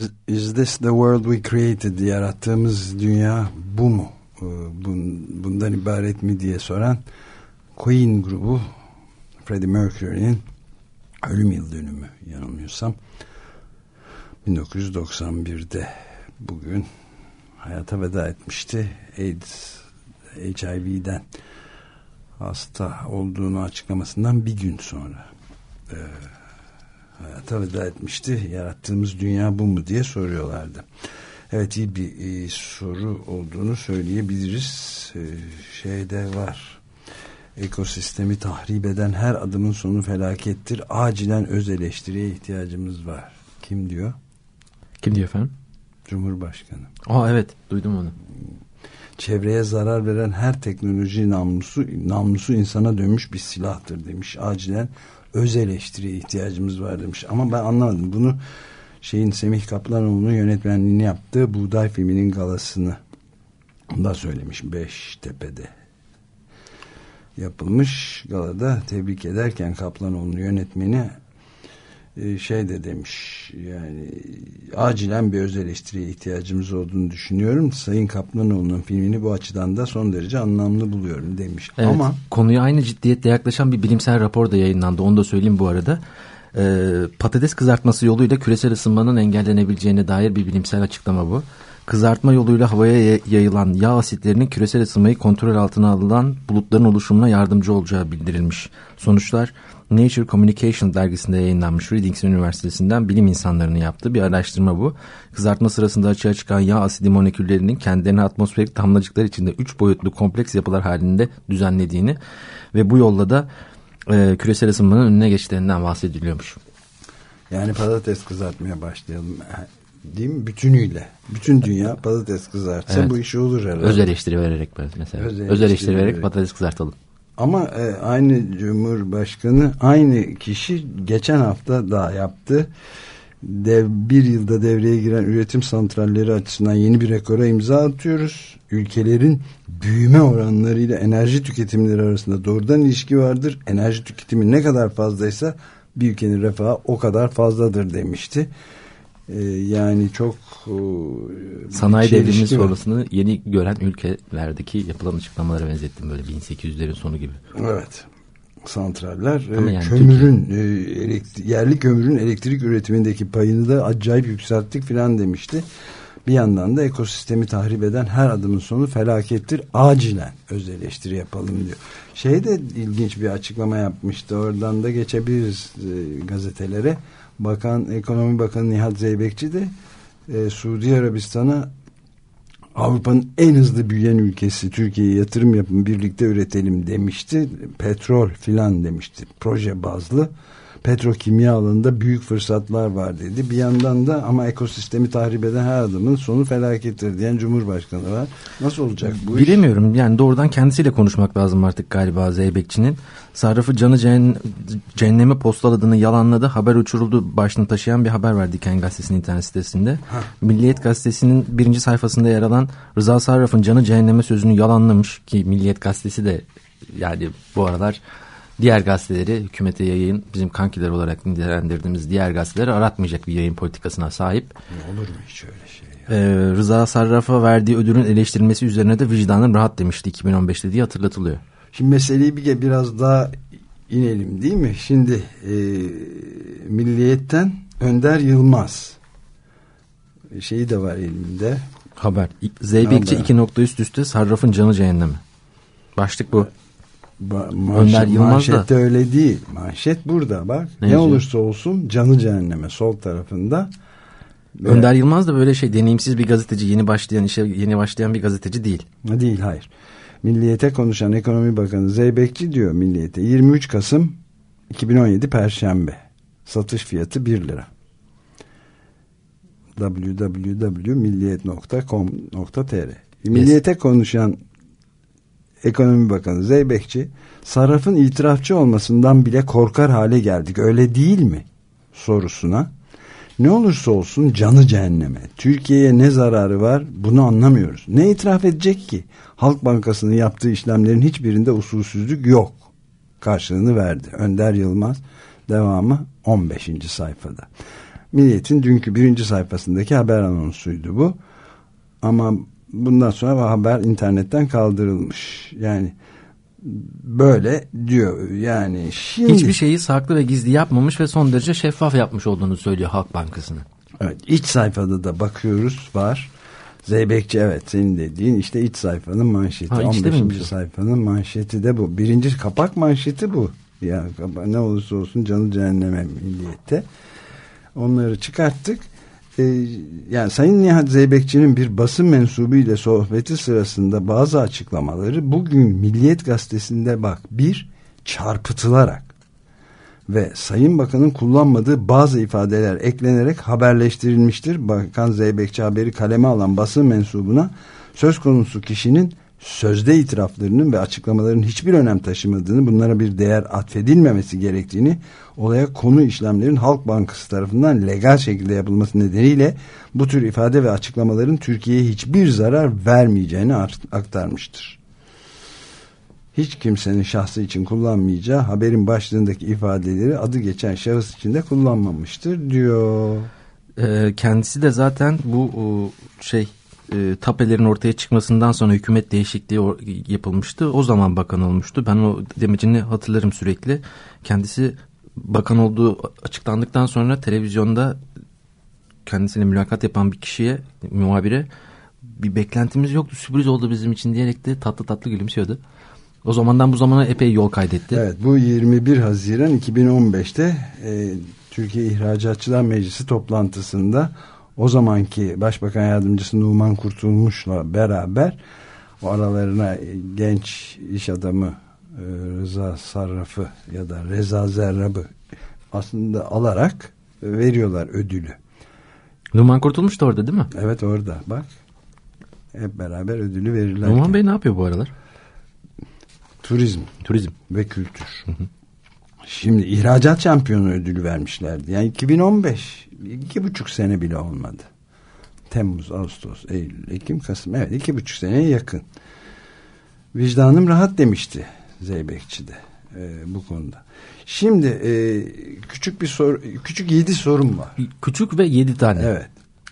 Is this the world we created? Yarattığımız dünya bu mu? Bundan ibaret mi diye soran Queen grubu, Freddie Mercury'nin ölüm yıl dönümü yanılmıyorsam bin dokuz yüz doksan birde bugün hayata veda etmişti. AIDS, H I V'den hasta olduğunu açıklamasından bir gün sonra e, hayata veda etmişti. Yarattığımız dünya bu mu diye soruyorlardı. Evet, iyi bir e, soru olduğunu söyleyebiliriz. E, şeyde var. Ekosistemi tahrip eden her adımın sonu felakettir. Acilen öz eleştiriye ihtiyacımız var. Kim diyor? Kim diyor efendim? Cumhurbaşkanı. Aa, evet, duydum onu. Çevreye zarar veren her teknoloji namlusu, namlusu insana dönmüş bir silahtır demiş. Acilen öz eleştiriye ihtiyacımız var demiş. Ama ben anlamadım. Bunu şeyin Semih Kaplanoğlu'nun yönetmenliğini yaptığı Buğday filminin galasını da söylemiş. Beştepe'de yapılmış galada tebrik ederken Kaplanoğlu'nun yönetmeni şey de demiş, yani acilen bir öz eleştiriye ihtiyacımız olduğunu düşünüyorum. Sayın Kaplanoğlu'nun filmini bu açıdan da son derece anlamlı buluyorum demiş. Evet, ama konuya aynı ciddiyetle yaklaşan bir bilimsel rapor da yayınlandı. Onu da söyleyeyim bu arada. Ee, patates kızartması yoluyla küresel ısınmanın engellenebileceğine dair bir bilimsel açıklama bu. Kızartma yoluyla havaya yayılan yağ asitlerinin küresel ısınmayı kontrol altına alınan bulutların oluşumuna yardımcı olacağı bildirilmiş. Sonuçlar Nature Communication dergisinde yayınlanmış. Reading Üniversitesi'nden bilim insanlarının yaptığı bir araştırma bu. Kızartma sırasında açığa çıkan yağ asidi moleküllerinin kendilerini atmosferik damlacıklar içinde üç boyutlu kompleks yapılar halinde düzenlediğini ve bu yolla da e, küresel ısınmanın önüne geçtiğinden bahsediliyormuş. Yani patates kızartmaya başlayalım. Değil mi? Bütünüyle. Bütün dünya patates kızartsa evet, bu iş olur herhalde. Öz eleştiri vererek mesela. Öz eleştiri, Öz eleştiri vererek, vererek patates kızartalım. Ama e, aynı Cumhurbaşkanı, aynı kişi geçen hafta daha yaptı. Dev, bir yılda devreye giren üretim santralleri açısından yeni bir rekora imza atıyoruz. Ülkelerin büyüme oranlarıyla enerji tüketimleri arasında doğrudan ilişki vardır. Enerji tüketimi ne kadar fazlaysa bir ülkenin refahı o kadar fazladır demişti. Ee, yani çok e, sanayi devrimi sonrasını yeni gören ülkelerdeki yapılan açıklamalara benzettim, böyle bin sekiz yüzlerin sonu gibi. Evet. Santraller e, yani kömürün e, elektri- yerli kömürün elektrik üretimindeki payını da acayip yükselttik filan demişti. Bir yandan da ekosistemi tahrip eden her adımın sonu felakettir. Acilen öz eleştiri yapalım diyor. Şey de ilginç bir açıklama yapmıştı. Oradan da geçebiliriz e, gazetelere. Bakan, Ekonomi Bakanı Nihat Zeybekçi de e, Suudi Arabistan'a Avrupa'nın en hızlı büyüyen ülkesi Türkiye'ye yatırım yapın, birlikte üretelim demişti. Petrol filan demişti. Proje bazlı. Petrokimya alanında büyük fırsatlar var dedi. Bir yandan da ama ekosistemi tahrip eden her adımın sonu felakettir diyen Cumhurbaşkanı var. Nasıl olacak bu iş? Bilemiyorum. Yani doğrudan kendisiyle konuşmak lazım artık galiba Zeybekçi'nin. Sarrafı canı cehen, cehenneme postaladığını yalanladı. Haber uçuruldu başlığını taşıyan bir haber var Diken Gazetesi'nin internet sitesinde. Ha. Milliyet Gazetesi'nin birinci sayfasında yer alan Rıza Sarraf'ın canı cehenneme sözünü yalanlamış ki Milliyet Gazetesi de yani bu aralar diğer gazeteleri, hükümete yayın, bizim kankiler olarak nitelendirdiğimiz diğer gazeteleri aratmayacak bir yayın politikasına sahip. Ne olur mu hiç öyle şey ya? Ee, Rıza Sarraf'a verdiği ödülün eleştirilmesi üzerine de vicdanım rahat demişti iki bin on beşte diye hatırlatılıyor. Şimdi meseleyi bir biraz daha inelim değil mi? Şimdi e, Milliyet'ten Önder Yılmaz şeyi de var elimde. Haber. Zeybekçi iki nokta üst üste Sarraf'ın canı cehennemi. Başlık bu. Ba- manşet, Önder Yılmaz manşette da öyle değil. Manşet burada bak. Ne, ne olursa olsun canı cehenneme sol tarafında. Önder Yılmaz da böyle şey deneyimsiz bir gazeteci, yeni başlayan işe yeni başlayan bir gazeteci değil. Değil, hayır. Milliyet'e konuşan Ekonomi Bakanı Zeybekçi diyor Milliyet'e yirmi üç Kasım iki bin on yedi Perşembe. Satış fiyatı bir lira. double-u double-u double-u nokta milliyet nokta com nokta tr Milliyet'e yes. konuşan Ekonomi Bakanı Zeybekçi, sarrafın itirafçı olmasından bile korkar hale geldik, öyle değil mi? Sorusuna, ne olursa olsun canı cehenneme, Türkiye'ye ne zararı var bunu anlamıyoruz. Ne itiraf edecek ki? Halk Bankası'nın yaptığı işlemlerin hiçbirinde usulsüzlük yok. Karşılığını verdi. Önder Yılmaz, devamı on beşinci sayfada. Milliyet'in dünkü birinci sayfasındaki haber anonsuydu bu. Ama bundan sonra bu haber internetten kaldırılmış. Yani böyle diyor. Yani şimdi hiçbir şeyi saklı ve gizli yapmamış ve son derece şeffaf yapmış olduğunu söylüyor Halk Bankası'nın. Evet, iç sayfada da bakıyoruz var. Zeybekçi, evet, senin dediğin işte iç sayfanın manşeti. Ha, on beşinci sayfanın manşeti de bu. Birinci kapak manşeti bu. Ya ne olursa olsun canı cehenneme Milliyet'te. Onları çıkarttık. Ee, yani Sayın Nihat Zeybekçi'nin bir basın mensubu ile sohbeti sırasında bazı açıklamaları bugün Milliyet gazetesinde bak bir çarpıtılarak ve Sayın Bakan'ın kullanmadığı bazı ifadeler eklenerek haberleştirilmiştir. Bakan Zeybekçi haberi kaleme alan basın mensubuna söz konusu kişinin sözde itiraflarının ve açıklamaların hiçbir önem taşımadığını, bunlara bir değer atfedilmemesi gerektiğini, olaya konu işlemlerin Halk Bankası tarafından legal şekilde yapılması nedeniyle bu tür ifade ve açıklamaların Türkiye'ye hiçbir zarar vermeyeceğini aktarmıştır. Hiç kimsenin şahsı için kullanmayacağı haberin başlığındaki ifadeleri adı geçen şahıs için de kullanmamıştır diyor. Ee, kendisi de zaten bu o, şey e, tapelerin ortaya çıkmasından sonra hükümet değişikliği or- yapılmıştı. O zaman bakan olmuştu. Ben o demecini hatırlarım sürekli. Kendisi bakan olduğu açıklandıktan sonra televizyonda kendisiyle mülakat yapan bir kişiye, muhabire, bir beklentimiz yoktu, sürpriz oldu bizim için diyerek de tatlı tatlı gülümsüyordu. O zamandan bu zamana epey yol kaydetti. Evet, bu yirmi bir Haziran iki bin on beşte e, Türkiye İhracatçılar Meclisi toplantısında o zamanki Başbakan Yardımcısı Numan Kurtulmuş'la beraber o aralarına genç iş adamı e, Rıza Sarraf'ı ya da Reza Zerrab'ı aslında alarak e, veriyorlar ödülü. Numan Kurtulmuş da orada değil mi? Evet, orada bak. Hep beraber ödülü verirler. Numan Bey ne yapıyor bu aralar? Turizm. Turizm. Ve kültür. Hı hı. Şimdi ihracat şampiyonu ödülü vermişlerdi. Yani iki bin on beş, iki buçuk sene bile olmadı. Temmuz, Ağustos, Eylül, Ekim, Kasım. Evet, iki buçuk seneye yakın. Vicdanım rahat demişti Zeybekçi de e, bu konuda. Şimdi e, küçük bir soru, küçük yedi sorum var. Küçük ve yedi tane. Evet.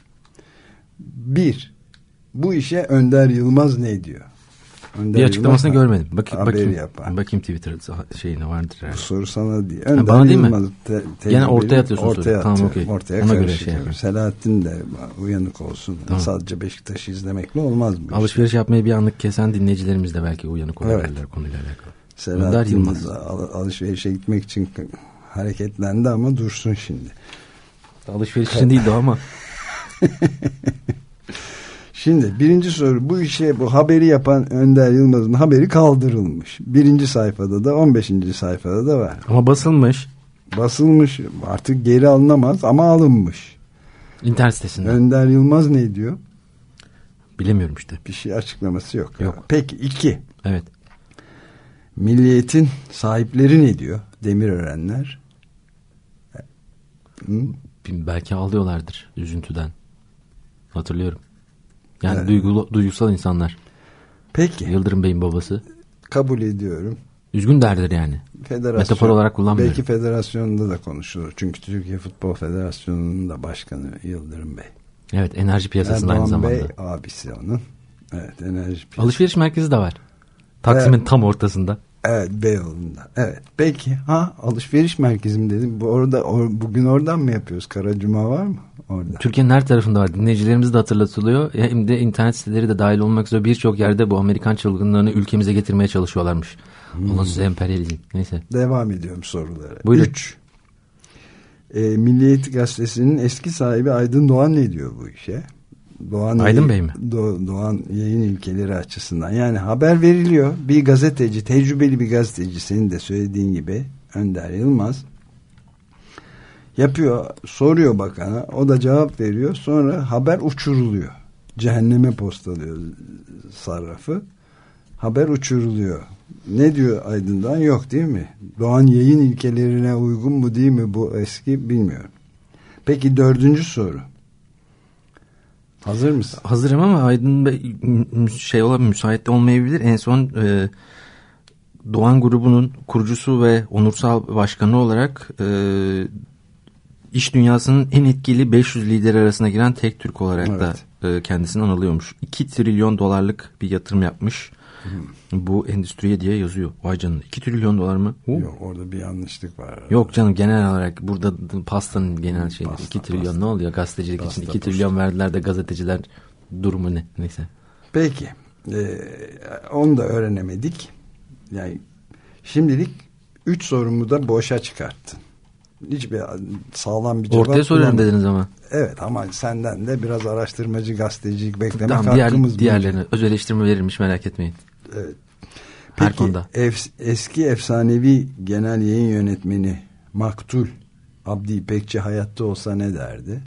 Bir, bu işe Önder Yılmaz ne diyor? Önder bir açıklamasını Yılmaz görmedim. Bakayım, bakayım, yapan. bakayım Twitter'da şeyine vardır herhalde. Bu soru sana değil. Önder bana değil Yılmaz mi? Te, te, yani ortaya atıyorsun ortaya soruyu. Tamam, okey. Ortaya ona göre şey yapayım. Selahattin de uyanık olsun. Tamam. Sadece Beşiktaş'ı izlemekle olmaz bu. Alışveriş işte. Yapmayı bir anlık kesen dinleyicilerimiz de belki uyanık olabilirler, evet, konuyla alakalı. Selahattin al, alışverişe gitmek için hareketlendi ama dursun şimdi. Alışveriş için değildi ama. Şimdi birinci soru, bu işe bu haberi yapan Önder Yılmaz'ın haberi kaldırılmış. Birinci sayfada da on beşinci sayfada da var. Ama basılmış. Basılmış, artık geri alınamaz ama alınmış. İnternet sitesinde. Önder Yılmaz ne diyor? Bilemiyorum işte. Bir şey açıklaması yok. Yok. Peki iki. Evet. Milliyet'in sahipleri ne diyor? Demirörenler. Hı? Belki ağlıyorlardır üzüntüden. Hatırlıyorum. Yani evet. duygulu, duygusal insanlar. Peki. Yıldırım Bey'in babası. Kabul ediyorum. Üzgün derdir yani. Federasyon, metafor olarak kullanmıyorum. Belki federasyonda da konuşulur. Çünkü Türkiye Futbol Federasyonu'nun da başkanı Yıldırım Bey. Evet, enerji piyasasında Erdoğan aynı zamanda. Bey abisi onun. Evet, enerji piyasası. Alışveriş merkezi de var. Taksim'in evet. tam ortasında. Evet, Beyoğlu'nda. Evet. Peki, ha alışveriş merkezi mi dedim. Bu orada or, bugün oradan mı yapıyoruz? Karacuma var mı orada? Türkiye'nin her tarafında var. Dinleyicilerimiz de hatırlatılıyor. Hem de internet siteleri de dahil olmak üzere birçok yerde bu Amerikan çılgınlarını ülkemize getirmeye çalışıyorlarmış. Hmm. Ondan size emperyalizm. Neyse. Devam ediyorum sorulara. Buyurun. Üç. E, Milliyet Gazetesi'nin eski sahibi Aydın Doğan ne diyor bu işe? Doğan Aydın yayın, Bey mi? Do, Doğan yayın ilkeleri açısından. Yani haber veriliyor. Bir gazeteci, tecrübeli bir gazeteci, senin de söylediğin gibi Önder Yılmaz yapıyor, soruyor bakana, o da cevap veriyor. Sonra haber uçuruluyor. Cehenneme postalıyor Sarraf'ı. Haber uçuruluyor. Ne diyor Aydın'dan? Yok değil mi? Doğan yayın ilkelerine uygun mu değil mi bu eski, bilmiyorum. Peki dördüncü soru. Hazır mısın? Hazırım ama Aydın Bey şey olabilir, müsait de olmayabilir. En son e, Doğan grubunun kurucusu ve onursal başkanı olarak e, İş dünyasının en etkili beş yüz lideri arasına giren tek Türk olarak Evet. da e, kendisini anılıyormuş. iki trilyon dolarlık bir yatırım yapmış. Hmm. Bu endüstriye diye yazıyor. Vay canına. iki trilyon dolar mı? Oo. Yok, orada bir yanlışlık var. Yok canım, genel olarak burada pastanın genel şeyi. Pasta, iki trilyon pasta. ne oluyor gazetecilik Pasta, için? iki pasta. trilyon verdiler de gazeteciler durumu ne? Neyse. Peki. Ee, onu da öğrenemedik. Yani şimdilik üç sorumu da boşa çıkarttın. Hiçbir sağlam bir cevap Ortaya soruyorum bulamadım. dediniz ama. Evet, ama senden de biraz araştırmacı, gazetecilik beklemek Tamam, diğer, hakkımız. diğerlerine öz eleştirme verilmiş, merak etmeyin. Evet. Her Peki, konuda. ef, eski efsanevi genel yayın yönetmeni Maktul Abdi İpekçi hayatta olsa ne derdi?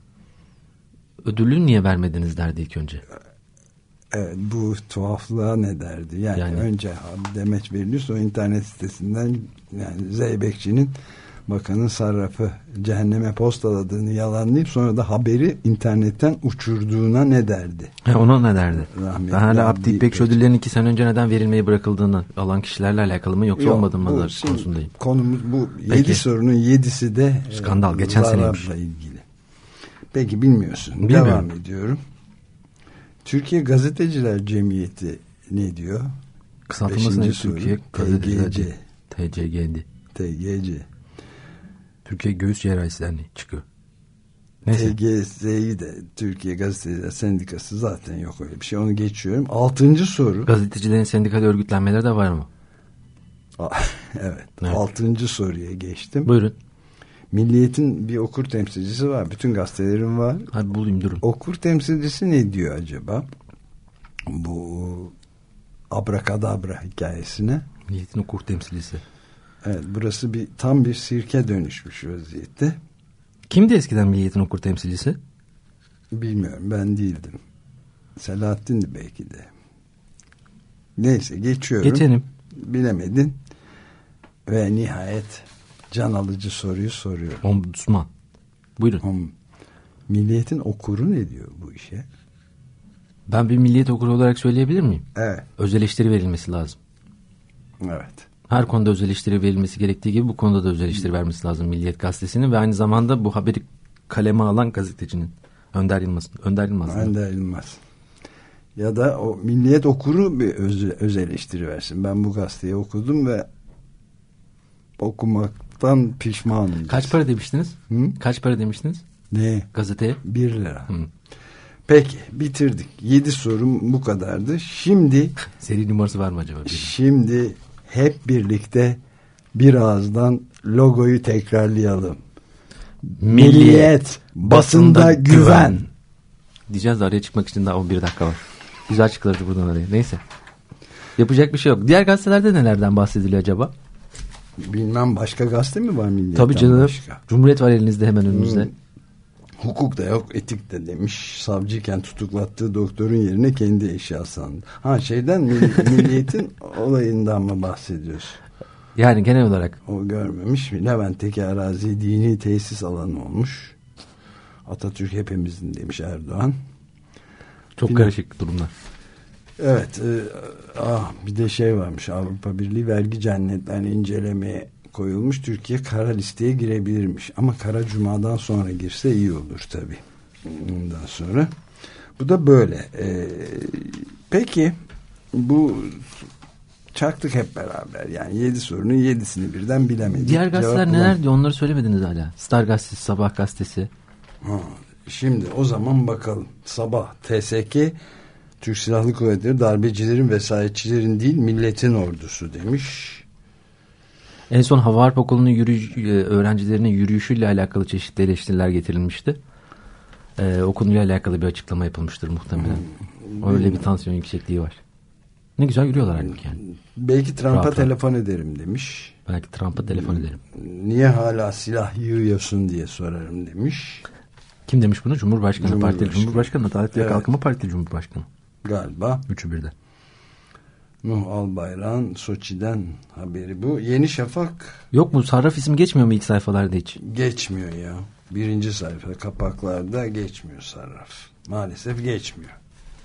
Ödülü niye vermediniz derdi ilk önce. Evet, bu tuhaflığa ne derdi? Yani, Yani. önce demeç veriliyorsa o internet sitesinden, yani Zeybekçi'nin bakanın sarrafı cehenneme postaladığını yalanlayıp sonra da haberi internetten uçurduğuna ne derdi? He, ona ne derdi? Rahmetli Ben hala Abdi Abdi İpekçi İpekçi. ödüllerinin iki sene önce neden verilmeyi bırakıldığını alan kişilerle alakalı mı yoksa Yok, olmadı mı bu da şimdi konusundayım. Konumuz bu. Peki. Yedi sorunun yedisi de Skandal, geçen seneymiş. zararla ilgili. Peki, bilmiyorsun. Bilmiyorum. Devam ediyorum. Türkiye Gazeteciler Cemiyeti ne diyor? Kısaltılması ne? Beşinci soru. Türkiye T Gazeteciler G C. T C G'di. T G C. Türkiye Göğüs Cerrahisi Derneği çıkıyor. Neyse. T G Z'yi de, Türkiye Gazeteciler Sendikası, zaten yok öyle bir şey. Onu geçiyorum. Altıncı soru. Gazetecilerin sendikal örgütlenmeleri de var mı? Evet. Evet. Altıncı soruya geçtim. Buyurun. Milliyet'in bir okur temsilcisi var. Bütün gazetelerin var. Hadi bulayım, durun. Okur temsilcisi ne diyor acaba? Bu abrakadabra hikayesine. Milliyetin okur temsilcisi. Evet, burası bir tam bir sirke dönüşmüş vaziyette. Kimdi eskiden Milliyetin okur temsilcisi? Bilmiyorum, ben değildim. Selahattin'di belki de. Neyse, geçiyorum. Geçelim. Bilemedin. Ve nihayet can alıcı soruyu soruyorum. Ombudsman. Buyurun. Om, Milliyet'in okuru ne diyor bu işe? Ben bir milliyet okuru olarak söyleyebilir miyim? Evet. Öz eleştiri verilmesi lazım. Evet. Her konuda öz eleştiri verilmesi gerektiği gibi bu konuda da öz eleştiri vermesi lazım Milliyet Gazetesi'nin ve aynı zamanda bu haberi kaleme alan gazetecinin. Önder Yılmaz. Önder Yılmaz. Önder Yılmaz. Ya da o Milliyet okuru bir öz, öz eleştiri versin. Ben bu gazeteyi okudum ve okumaktan pişmanım. Kaç para demiştiniz? Hı? Kaç para demiştiniz? Ne? Gazeteye? Bir lira. Hı. Peki, bitirdik. Yedi sorum bu kadardı. Şimdi Seri numarası var mı acaba? şimdi hep birlikte bir ağızdan logoyu tekrarlayalım. Milliyet, basında güven. Diyeceğiz de araya çıkmak için daha on bir dakika var. Güzel çıkılırdı buradan araya. Neyse. Yapacak bir şey yok. Diğer gazetelerde nelerden bahsediliyor acaba? Bilmem, başka gazete mi var Milliyet'ten Tabii canım. başka? Cumhuriyet var elinizde, hemen önünüzde. Hmm. Hukuk da yok, etik de demiş. Savcıyken tutuklattığı doktorun yerine kendi eşyası aldı. Ha, şeyden Milliyet'in olayından mı bahsediyorsun? Yani genel olarak. O görmemiş mi? Levent'teki arazi dini tesis alanı olmuş. Atatürk hepimizin demiş Erdoğan. Çok Bilmem. karışık durumlar. Evet. E, ah, bir de şey varmış. Avrupa Birliği vergi cennetlerini incelemeye koyulmuş. Türkiye kara listeye girebilirmiş. Ama Kara Cuma'dan sonra girse iyi olur tabii. Ondan sonra. Bu da böyle. E, peki bu çaktık hep beraber. Yani yedi sorunun yedisini birden bilemedik. Diğer gazeteler Cevap neler diyor, onları söylemediniz hala. Star Gazetesi, Sabah Gazetesi. Ha, şimdi o zaman bakalım. Sabah T S K Türk Silahlı Kuvvetleri darbecilerin, vesayetçilerin değil milletin ordusu demiş. En son Hava Harp Okulu'nun yürüyüş, öğrencilerinin yürüyüşüyle alakalı çeşitli eleştiriler getirilmişti. Ee, o konuyla alakalı bir açıklama yapılmıştır muhtemelen. Hmm, Öyle bir tansiyon yüksekliği var. Ne güzel yürüyorlar halbuki yani. Belki Trump'a Rahat telefon rahat. ederim demiş. Belki Trump'a telefon ederim. Niye hala silah yığıyorsun diye sorarım demiş. Kim demiş bunu? Cumhurbaşkanı, Cumhurbaşkanı. Partili Cumhurbaşkanı, Adalet ve Evet. Kalkınma Partili Cumhurbaşkanı. Galiba. Üçü birden. Nuh Albayrak'ın Soçi'den haberi bu. Yeni Şafak. Yok mu? Sarraf ismi geçmiyor mu ilk sayfalarda hiç? Geçmiyor ya. Birinci sayfa kapaklarda geçmiyor Sarraf. Maalesef geçmiyor.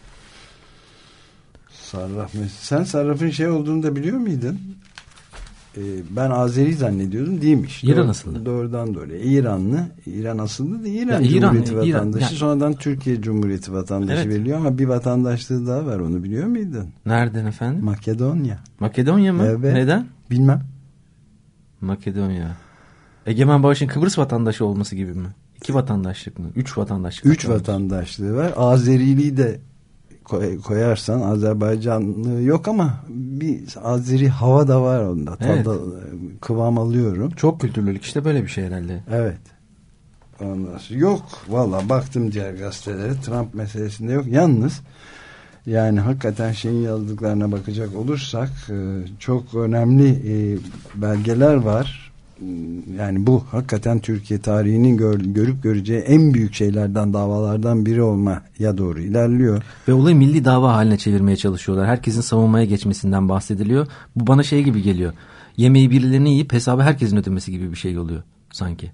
Sarraf. Sen Sarraf'ın şey olduğunu da biliyor muydun? e, ben Azeri zannediyordum, değilmiş. İran Doğru, asıllı. Doğrudan doğruya. İranlı. İran asıllı da İran Ya, İran, Cumhuriyeti İran, vatandaşı. yani, sonradan Türkiye Cumhuriyeti vatandaşı evet. veriliyor ama bir vatandaşlığı daha var, onu biliyor muydun? Nereden efendim? Makedonya. Makedonya mı? Evet. Neden? Bilmem. Makedonya. Egemen Bağış'ın Kıbrıs vatandaşı olması gibi mi? İki vatandaşlık mı? Üç vatandaşlık. Üç vatandaşlığı var. Azeriliği de koyarsan, Azerbaycanlı yok ama bir Azeri hava da var onda. Evet. Tadı, kıvam alıyorum. Çok kültürlülük işte böyle bir şey herhalde. Evet. Ondan sonra yok. Valla baktım diğer gazetelere, Trump meselesinde yok. Yalnız yani hakikaten şeyin yazdıklarına bakacak olursak çok önemli belgeler var. Yani bu hakikaten Türkiye tarihinin gör, görüp göreceği en büyük şeylerden, davalardan biri olmaya doğru ilerliyor. Ve olayı milli dava haline çevirmeye çalışıyorlar. Herkesin savunmaya geçmesinden bahsediliyor. Bu bana şey gibi geliyor. Yemeği birilerinin yiyip hesabı herkesin ödemesi gibi bir şey oluyor sanki.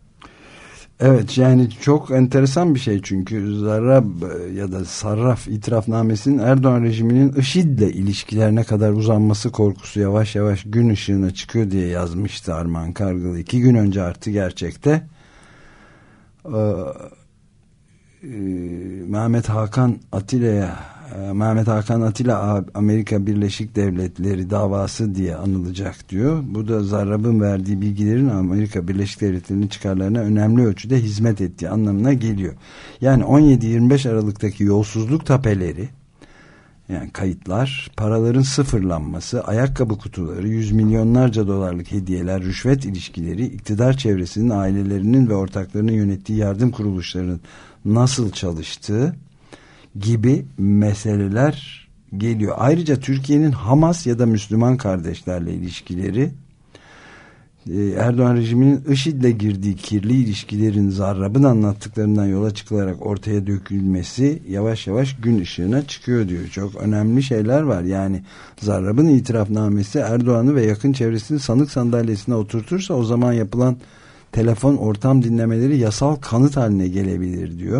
Evet, yani çok enteresan bir şey çünkü Zarrab ya da Sarraf itirafnamesinin Erdoğan rejiminin IŞİD'le ilişkilerine kadar uzanması korkusu yavaş yavaş gün ışığına çıkıyor diye yazmıştı Armağan Kargılı. İki gün önce artı gerçekte ee, e, Mehmet Hakan Atilla'ya Mehmet Hakan Atilla Amerika Birleşik Devletleri davası diye anılacak diyor. Bu da Zarrab'ın verdiği bilgilerin Amerika Birleşik Devletleri'nin çıkarlarına önemli ölçüde hizmet ettiği anlamına geliyor. Yani on yedi yirmi beş Aralık'taki yolsuzluk tapeleri, yani kayıtlar, paraların sıfırlanması, ayakkabı kutuları, yüz milyonlarca dolarlık hediyeler, rüşvet ilişkileri, iktidar çevresinin, ailelerinin ve ortaklarının yönettiği yardım kuruluşlarının nasıl çalıştığı gibi meseleler geliyor. Ayrıca Türkiye'nin Hamas ya da Müslüman kardeşlerle ilişkileri, Erdoğan rejiminin IŞİD'le girdiği kirli ilişkilerin Zarrab'ın anlattıklarından yola çıkılarak ortaya dökülmesi yavaş yavaş gün ışığına çıkıyor diyor. Çok önemli şeyler var. Yani Zarrab'ın itirafnamesi Erdoğan'ı ve yakın çevresini sanık sandalyesine oturtursa o zaman yapılan telefon ortam dinlemeleri yasal kanıt haline gelebilir diyor.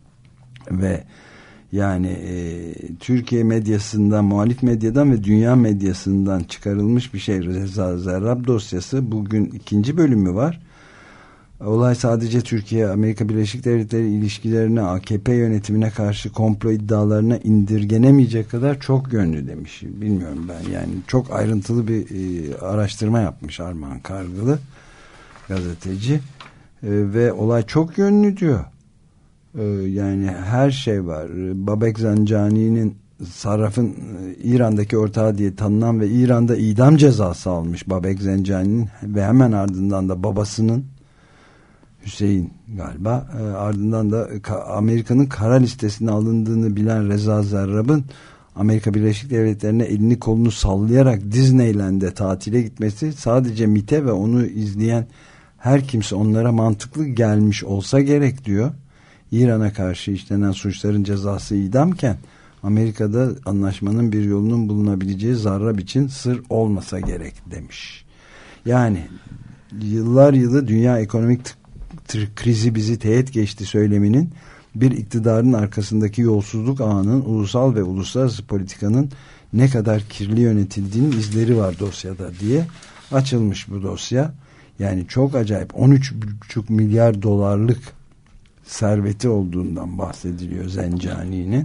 Ve yani e, Türkiye medyasından, muhalif medyadan ve dünya medyasından çıkarılmış bir şey. Reza Zarrab dosyası, bugün ikinci bölümü var. Olay sadece Türkiye Amerika Birleşik Devletleri ilişkilerine, A K P yönetimine karşı komplo iddialarına indirgenemeyecek kadar çok yönlü demiş. Bilmiyorum ben, yani çok ayrıntılı bir e, araştırma yapmış Armağan Kargılı gazeteci e, ve olay çok yönlü diyor. Yani her şey var. Babek Zencani'nin, Sarraf'ın İran'daki ortağı diye tanınan ve İran'da idam cezası almış Babek Zencani'nin ve hemen ardından da babasının, Hüseyin galiba, ardından da Amerika'nın kara listesine alındığını bilen Reza Zarrab'ın Amerika Birleşik Devletleri'ne elini kolunu sallayarak Disneyland'e tatile gitmesi, sadece MİT'e ve onu izleyen her kimse onlara mantıklı gelmiş olsa gerek diyor. İran'a karşı işlenen suçların cezası idamken Amerika'da anlaşmanın bir yolunun bulunabileceği Zarrab için sır olmasa gerek demiş. Yani yıllar yılı dünya ekonomik krizi bizi teğet geçti söyleminin bir iktidarın arkasındaki yolsuzluk ağının ulusal ve uluslararası politikanın ne kadar kirli yönetildiğinin izleri var dosyada diye açılmış bu dosya. Yani çok acayip, on üç buçuk milyar dolarlık serveti olduğundan bahsediliyor Zencani'nin.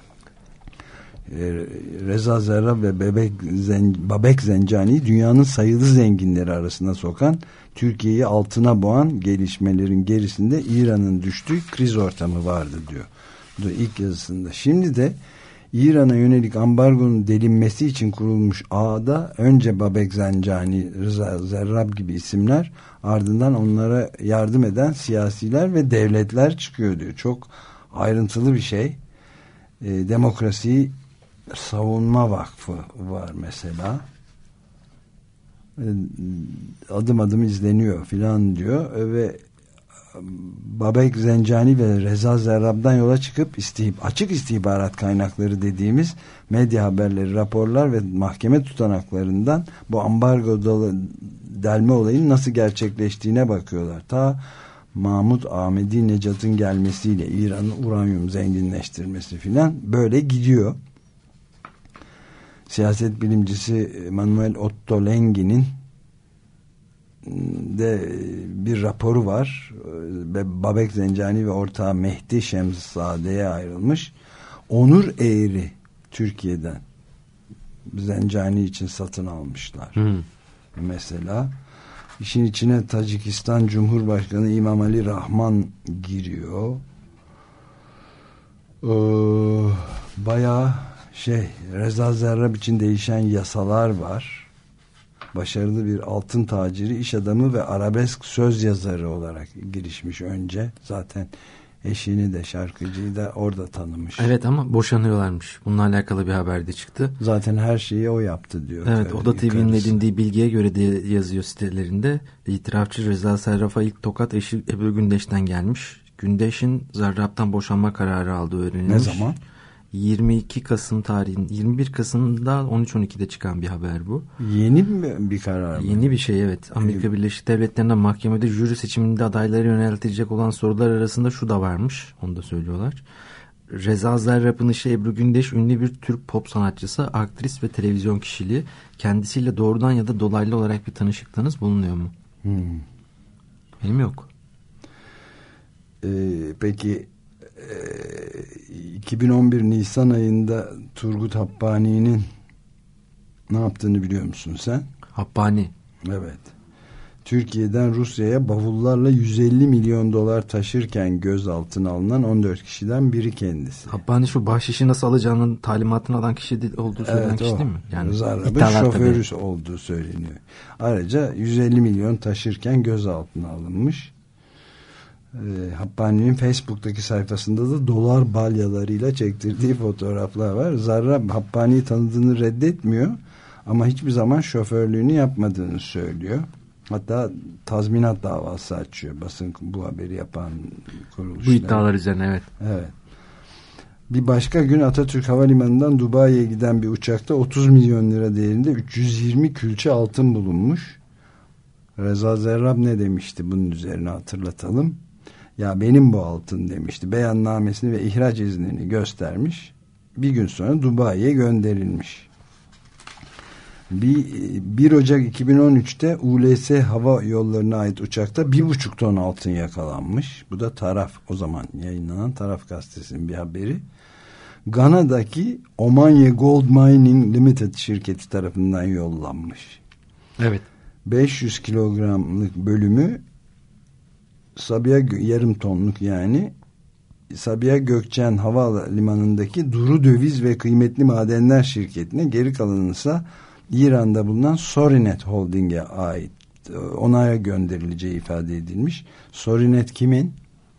Reza Zarrab ve Bebek Zen, Babek Zencani'yi dünyanın sayılı zenginleri arasına sokan, Türkiye'yi altına boğan gelişmelerin gerisinde İran'ın düştüğü kriz ortamı vardı diyor. Bu ilk yazısında. Şimdi de İran'a yönelik ambargonun delinmesi için kurulmuş ağda önce Babek Zencani, Reza Zarrab gibi isimler, ardından onlara yardım eden siyasiler ve devletler çıkıyor diyor. Çok ayrıntılı bir şey. E, Demokrasiyi Savunma Vakfı var mesela. E, adım adım izleniyor filan diyor ve Babek Zencani ve Reza Zarrab'dan yola çıkıp istihb açık istihbarat kaynakları dediğimiz medya haberleri, raporlar ve mahkeme tutanaklarından bu ambargo delme olayının nasıl gerçekleştiğine bakıyorlar. Ta Mahmut Ahmedi Necat'ın gelmesiyle İran'ın uranyum zenginleştirmesi filan böyle gidiyor. Siyaset bilimcisi Manuel Ottolenghi'nin de bir raporu var. Babek Zencani ve ortağı Mehdi Şemszade'ye ayrılmış. Onur Eğri Türkiye'den Zencani için satın almışlar. Hmm. Mesela işin içine Tacikistan Cumhurbaşkanı İmamali Rahman giriyor. Ee, bayağı şey, Reza Zerrab için değişen yasalar var. Başarılı bir altın taciri, iş adamı ve arabesk söz yazarı olarak girişmiş önce. Zaten eşini de, şarkıcıyı da orada tanımış. Evet, ama boşanıyorlarmış. Bununla alakalı bir haber de çıktı. Zaten her şeyi o yaptı diyor. Evet, Oda T V'nin edindiği bilgiye göre de yazıyor sitelerinde. İtirafçı Reza Zerrab'a ilk tokat eşi Ebru Gündeş'ten gelmiş. Gündeş'in Zerrab'dan boşanma kararı aldığı öğrenilmiş. Ne zaman? yirmi iki Kasım tarihin, yirmi bir Kasım'da on üç on ikide çıkan bir haber bu. Yeni mi bir karar mı? Yeni bir şey, evet. Amerika ee, Birleşik Devletleri'nde mahkemede jüri seçiminde adayları yöneltilecek olan sorular arasında şu da varmış. Onu da söylüyorlar. Reza Zerrab'ın eşi Ebru Gündeş ünlü bir Türk pop sanatçısı, aktris ve televizyon kişiliği. Kendisiyle doğrudan ya da dolaylı olarak bir tanışıklığınız bulunuyor mu? Hmm. Benim yok. Ee, peki iki bin on bir Nisan ayında Turgut Habbani'nin ne yaptığını biliyor musun sen? Habbani. Evet. Türkiye'den Rusya'ya bavullarla yüz elli milyon dolar taşırken gözaltına alınan on dört kişiden biri kendisi. Habbani şu bahşişi nasıl alacağının talimatını alan kişi olduğu söylenen evet, kişi değil mi? Yani Zerrab'ın şoförü tabii olduğu söyleniyor. Ayrıca yüz elli milyon taşırken gözaltına alınmış. E, Habbani'nin Facebook'taki sayfasında da dolar balyalarıyla çektirdiği fotoğraflar var. Zerrab Habbani'yi tanıdığını reddetmiyor ama hiçbir zaman şoförlüğünü yapmadığını söylüyor. Hatta tazminat davası açıyor basın bu haberi yapan kuruluşlar. Bu iddialar üzerine, evet. Evet. Bir başka gün Atatürk Havalimanı'ndan Dubai'ye giden bir uçakta otuz milyon lira değerinde üç yüz yirmi külçe altın bulunmuş. Reza Zerrab ne demişti bunun üzerine hatırlatalım. Ya benim bu altın demişti. Beyannamesini ve ihraç iznini göstermiş. Bir gün sonra Dubai'ye gönderilmiş. bir Ocak iki bin on üçte U L S hava yollarına ait uçakta bir buçuk ton altın yakalanmış. Bu da Taraf, o zaman yayınlanan Taraf gazetesinin bir haberi. Gana'daki Omanye Gold Mining Limited şirketi tarafından yollanmış. Evet. beş yüz kilogramlık bölümü Sabiha, yarım tonluk yani, Sabiha Gökçen Havalimanı'ndaki Duru Döviz ve Kıymetli Madenler şirketine, geri kalanını ise İran'da bulunan Sorinet Holding'e ait, onaya gönderileceği ifade edilmiş. Sorinet kimin?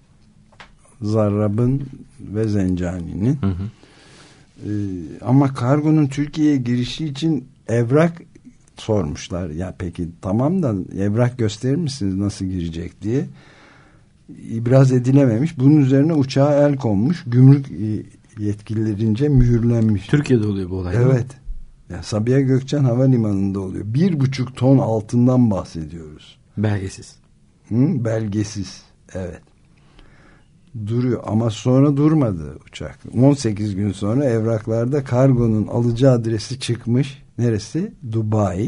Zerrab'ın ve Zencani'nin. Hı hı. Ee, ama kargonun Türkiye'ye girişi için evrak sormuşlar. Ya peki tamam da evrak gösterir misiniz nasıl girecek diye. İbraz edilememiş. Bunun üzerine uçağa el konmuş. Gümrük yetkililerince mühürlenmiş. Türkiye'de oluyor bu olay. Evet. Ya Sabiha Gökçen Havalimanı'nda oluyor. Bir buçuk ton altından bahsediyoruz. Belgesiz. Hı? Belgesiz. Evet. Duruyor ama sonra durmadı uçak. on sekiz gün sonra evraklarda kargonun alıcı adresi çıkmış. Neresi? Dubai.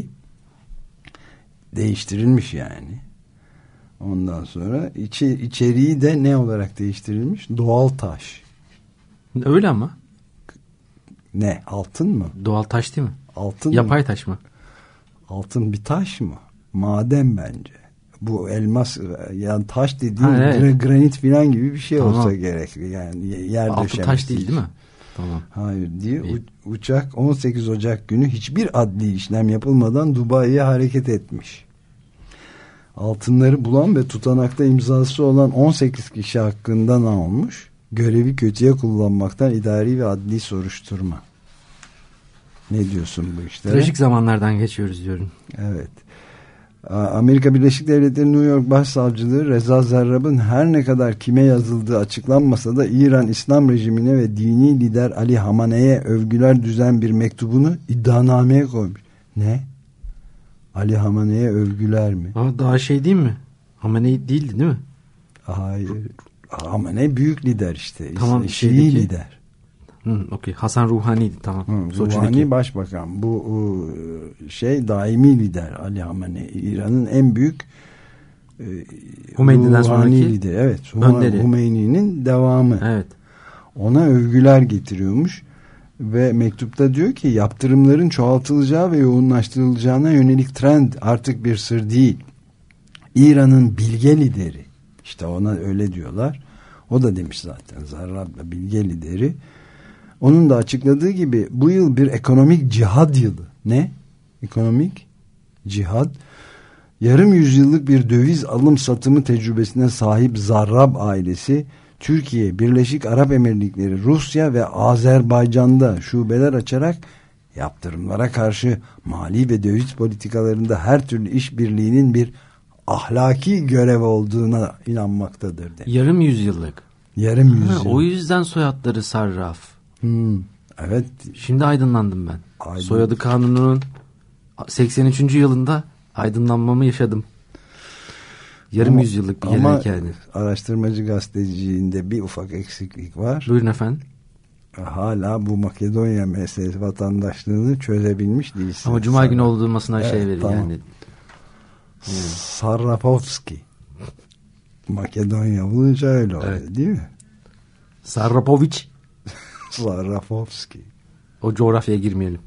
Değiştirilmiş yani. Ondan sonra içi, içeriği de ne olarak değiştirilmiş? Doğal taş. Öyle ama. Ne? Altın mı? Doğal taş değil mi? Altın Yapay mı? taş mı? Altın bir taş mı? Maden bence. Bu elmas, yani taş dediğin ha, evet. granit falan gibi bir şey tamam. olsa gerek. Yani yer altın taş değil değil mi? Tamam. Hayır diye u- uçak on sekiz Ocak günü hiçbir adli işlem yapılmadan Dubai'ye hareket etmiş. Altınları bulan ve tutanakta imzası olan on sekiz kişi hakkında ne olmuş? Görevi kötüye kullanmaktan idari ve adli soruşturma. Ne diyorsun bu işlere? Trajik zamanlardan geçiyoruz diyorum. Evet. Amerika Birleşik Devletleri New York Başsavcılığı Reza Zerrab'ın her ne kadar kime yazıldığı açıklanmasa da İran İslam rejimine ve dini lider Ali Hamane'ye övgüler düzen bir mektubunu iddianameye koymuş. Ne? Ali Hamane'ye övgüler mi? Aa, daha şey değil mi? Hamane değildi değil mi? Hayır. Hamane büyük lider işte. Tamam, Şii lider. Hı, okey. Hasan Ruhani'ydi, tamam. Hı, Ruhani başbakan. Bu o, şey daimi lider Ali Hamenei. İran'ın en büyük e, Hümeyni'den sonraki lideri. Evet. önderi. Hümeyni'nin devamı. Evet. Ona övgüler getiriyormuş. Ve mektupta diyor ki yaptırımların çoğaltılacağı ve yoğunlaştırılacağına yönelik trend artık bir sır değil. İran'ın bilge lideri. İşte ona öyle diyorlar. O da demiş zaten, Zarrab'la bilge lideri. Onun da açıkladığı gibi bu yıl bir ekonomik cihad yılı. Ne? Ekonomik cihad. Yarım yüzyıllık bir döviz alım satımı tecrübesine sahip Zarrab ailesi Türkiye, Birleşik Arap Emirlikleri, Rusya ve Azerbaycan'da şubeler açarak yaptırımlara karşı mali ve döviz politikalarında her türlü işbirliğinin bir ahlaki görev olduğuna inanmaktadır demiş. Yarım yüzyıllık. Yarım yüzyıl. Ha, o yüzden soyadları Sarraf. Hmm, evet. Şimdi aydınlandım ben. Aydın. Soyadı kanununun seksen üçüncü yılında aydınlanmamı yaşadım. Yarım ama, yüzyıllık bir ama gelenek yani. Araştırmacı gazeteciliğinde bir ufak eksiklik var. Buyurun efendim. Hala bu Makedonya meselesi vatandaşlığını çözebilmiş değilsin. Ama Cuma günü olduğumasına evet, şey verir tamam. yani. Hmm. Sarrapovski. Makedonya bulunca öyle oluyor, evet. Değil mi? Sarrapoviç. Sarrapovski. O coğrafyaya girmeyelim.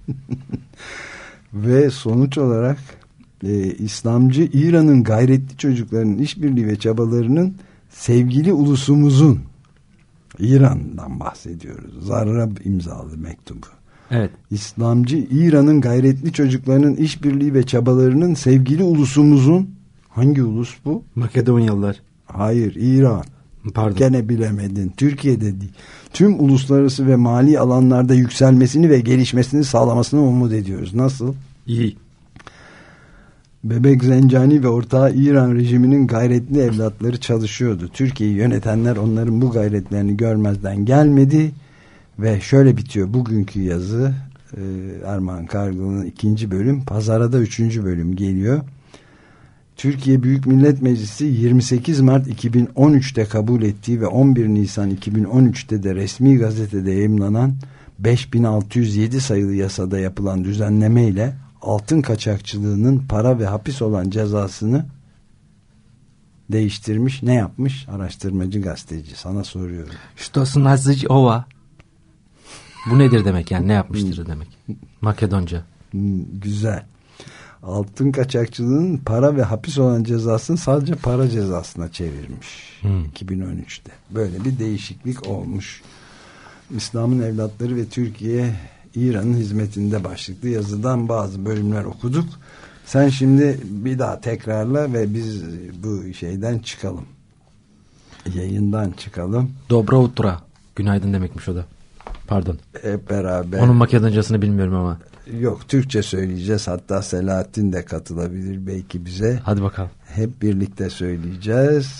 Ve sonuç olarak e, İslamcı İran'ın gayretli çocuklarının işbirliği ve çabalarının sevgili ulusumuzun, İran'dan bahsediyoruz. Zarrab imzalı mektubu. Evet. İslamcı İran'ın gayretli çocuklarının işbirliği ve çabalarının sevgili ulusumuzun, hangi ulus bu? Makedonyalılar. Hayır, İran. Pardon. Gene bilemedin. Türkiye'de değil. Tüm uluslararası ve mali alanlarda yükselmesini ve gelişmesini sağlamasını umut ediyoruz. Nasıl? İyi. Bebek Zencani ve ortağı İran rejiminin gayretli evlatları çalışıyordu. Türkiye'yi yönetenler onların bu gayretlerini görmezden gelmedi ve şöyle bitiyor bugünkü yazı. e, Erman Kargıl'ın ikinci bölüm, pazara da üçüncü bölüm geliyor. Türkiye Büyük Millet Meclisi yirmi sekiz Mart iki bin on üç'te kabul ettiği ve on bir Nisan iki bin on üç'te de resmi gazetede yayımlanan beş bin altı yüz yedi sayılı yasada yapılan düzenleme ile altın kaçakçılığının para ve hapis olan cezasını değiştirmiş. Ne yapmış? Araştırmacı gazeteci. Sana soruyorum. Ştosun Aziz Ova. Bu nedir demek yani? Ne yapmıştır demek? Makedonca. Güzel. Altın kaçakçılığının para ve hapis olan cezasını sadece para cezasına çevirmiş. Hmm. iki bin on üç'te. Böyle bir değişiklik olmuş. İslam'ın evlatları ve Türkiye İran'ın hizmetinde başlıklı yazıdan bazı bölümler okuduk. Sen şimdi bir daha tekrarla ve biz bu şeyden çıkalım. Yayından çıkalım. Dobra utra. Günaydın demekmiş o da. Pardon. Hep beraber. Onun Makedoncasını bilmiyorum ama. Yok, Türkçe söyleyeceğiz. Hatta Selahattin de katılabilir belki bize. Hadi bakalım. Hep birlikte söyleyeceğiz.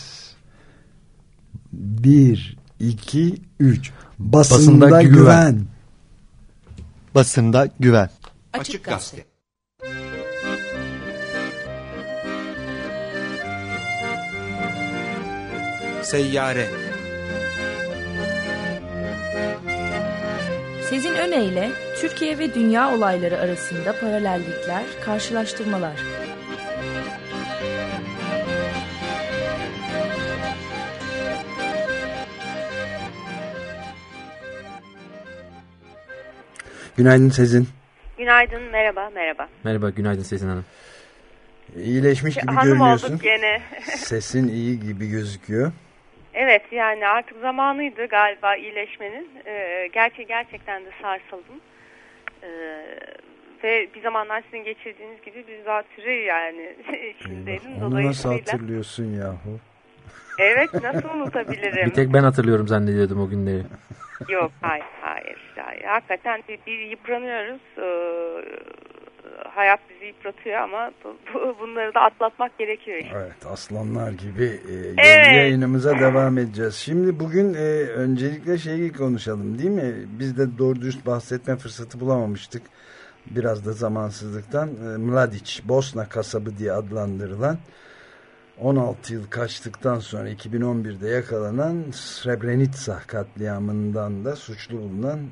Bir, iki, üç. Basında, Basında güven. güven. Basında güven. Açık Gazete. Seyyare. Sezin Öne Türkiye ve dünya olayları arasında paralellikler, karşılaştırmalar. Günaydın Sezin. Günaydın, merhaba, merhaba. Merhaba, günaydın Sezin Hanım. İyileşmiş gibi Hanım görünüyorsun. olduk gene. Sesin iyi gibi gözüküyor. Evet, yani artık zamanıydı galiba iyileşmenin. Ee, gerçi gerçekten de sarsıldım. Ee, ve bir zamanlar sizin geçirdiğiniz gibi bir zatürre yani içindeydim. Onu Dolayısıyla... nasıl hatırlıyorsun yahu? Evet, nasıl unutabilirim? Bir tek ben hatırlıyorum zannediyordum o günleri. Yok, hayır, hayır. hayır. Hakikaten bir, bir yıpranıyoruz. Ee, hayat bizi yıpratıyor ama bu, bu, bunları da atlatmak gerekiyor işte. Evet, aslanlar gibi e, evet. yayınımıza devam edeceğiz. Şimdi bugün e, öncelikle şeyi konuşalım değil mi? Biz de doğru dürüst bahsetme fırsatı bulamamıştık. Biraz da zamansızlıktan. E, Mladic, Bosna kasabı diye adlandırılan on altı yıl kaçtıktan sonra iki bin on bir'de yakalanan Srebrenica katliamından da suçlu bulunan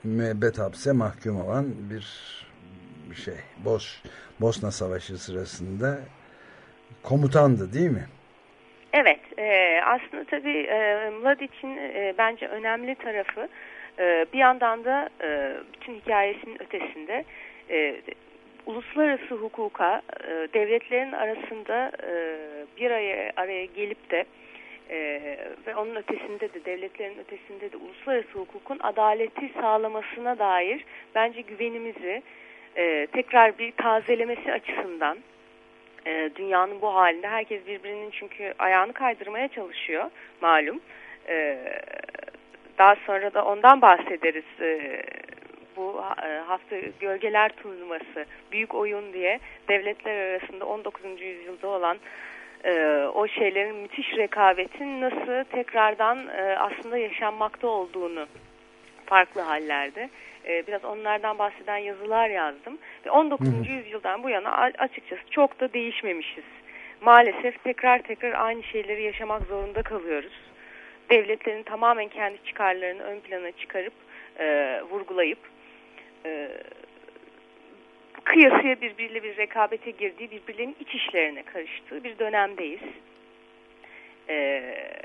müebbet hapse mahkum olan bir şey. Bos, Bosna Savaşı sırasında komutandı değil mi? Evet. E, aslında tabii e, Mladić'in e, bence önemli tarafı e, bir yandan da e, bütün hikayesinin ötesinde e, uluslararası hukuka e, devletlerin arasında e, bir araya, araya gelip de e, ve onun ötesinde de devletlerin ötesinde de uluslararası hukukun adaleti sağlamasına dair bence güvenimizi e, tekrar bir tazelemesi açısından e, dünyanın bu halinde herkes birbirinin çünkü ayağını kaydırmaya çalışıyor malum. E, daha sonra da ondan bahsederiz. E, bu hafta gölgeler turnuvası, büyük oyun diye devletler arasında on dokuzuncu yüzyılda olan e, o şeylerin müthiş rekabetin nasıl tekrardan e, aslında yaşanmakta olduğunu farklı hallerde. E, biraz onlardan bahseden yazılar yazdım. Ve on dokuzuncu yüzyıldan bu yana açıkçası çok da değişmemişiz. Maalesef tekrar tekrar aynı şeyleri yaşamak zorunda kalıyoruz. Devletlerin tamamen kendi çıkarlarını ön plana çıkarıp e, vurgulayıp e, kıyasıya birbiriyle bir rekabete girdiği, birbirlerinin iç işlerine karıştığı bir dönemdeyiz. E,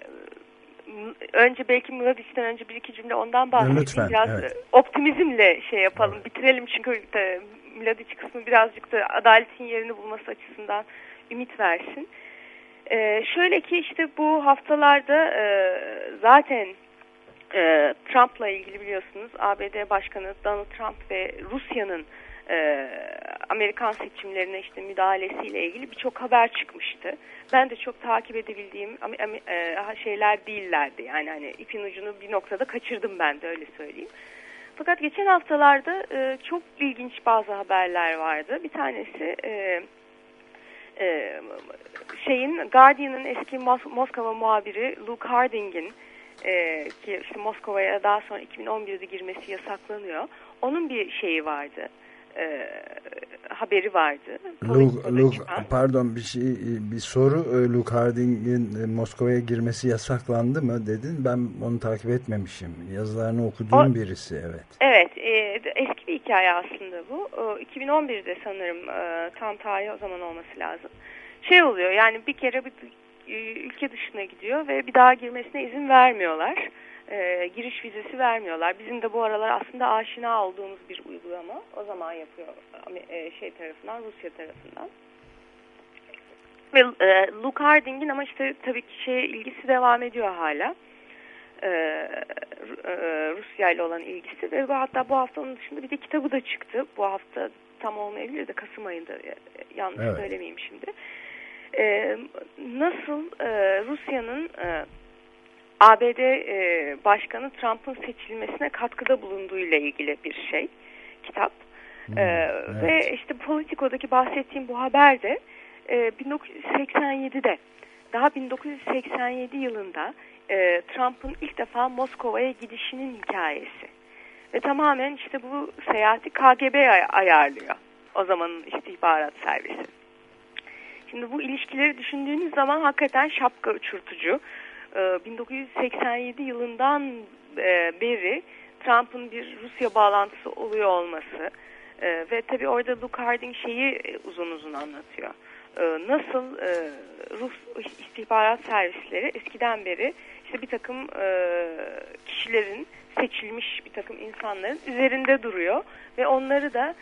önce belki Mladić'ten önce bir iki cümle ondan bahsedeyim. Lütfen, biraz evet. Optimizmle şey yapalım, evet. Bitirelim çünkü de, Mladić kısmı birazcık da adaletin yerini bulması açısından ümit versin. Ee, şöyle ki işte bu haftalarda e, zaten e, Trump'la ilgili biliyorsunuz A B D Başkanı Donald Trump ve Rusya'nın e, Amerikan seçimlerine işte müdahalesiyle ilgili birçok haber çıkmıştı. Ben de çok takip edebildiğim e, şeyler değillerdi. Yani hani ipin ucunu bir noktada kaçırdım ben de öyle söyleyeyim. Fakat geçen haftalarda e, çok ilginç bazı haberler vardı. Bir tanesi e, e, şeyin Guardian'ın eski Mos- Moskova muhabiri Luke Harding'in e, ki işte Moskova'ya daha sonra iki bin on birde girmesi yasaklanıyor. Onun bir şeyi vardı. E, haberi vardı. Luke, Luke, pardon bir şey bir soru. Luke Harding'in Moskova'ya girmesi yasaklandı mı dedin? Ben onu takip etmemişim. Yazılarını okuduğum o, birisi evet. Evet, e, eski bir hikaye aslında bu. O, iki bin on birde sanırım e, tam tarihi o zaman olması lazım. Şey oluyor yani bir kere bir ülke dışına gidiyor ve bir daha girmesine izin vermiyorlar. E, giriş vizesi vermiyorlar. Bizim de bu aralar aslında aşina olduğumuz bir uygulama. O zaman yapıyor e, şey tarafından, Rusya tarafından. Ve e, Luke Harding'in ama işte tabii ki şeye ilgisi devam ediyor hala. E, e, Rusya ile olan ilgisi ve bu, hatta bu hafta onun dışında bir de kitabı da çıktı. Bu hafta tam olmayabilir de Kasım ayında e, yanlış evet. söylemeyeyim şimdi. E, nasıl e, Rusya'nın e, A B D e, Başkanı Trump'ın seçilmesine katkıda bulunduğuyla ilgili bir şey, kitap. Hmm, e, evet. Ve işte Politico'daki bahsettiğim bu haber de e, bin dokuz yüz seksen yedide, daha bin dokuz yüz seksen yedi yılında e, Trump'ın ilk defa Moskova'ya gidişinin hikayesi. Ve tamamen işte bu seyahati K G B ay- ayarlıyor. O zamanın istihbarat servisi. Şimdi bu ilişkileri düşündüğünüz zaman hakikaten şapka uçurtucu. bin dokuz yüz seksen yedi yılından beri Trump'ın bir Rusya bağlantısı oluyor olması ve tabii orada Luke Harding şeyi uzun uzun anlatıyor. Nasıl Rus istihbarat servisleri eskiden beri işte bir takım kişilerin, seçilmiş bir takım insanların üzerinde duruyor ve onları da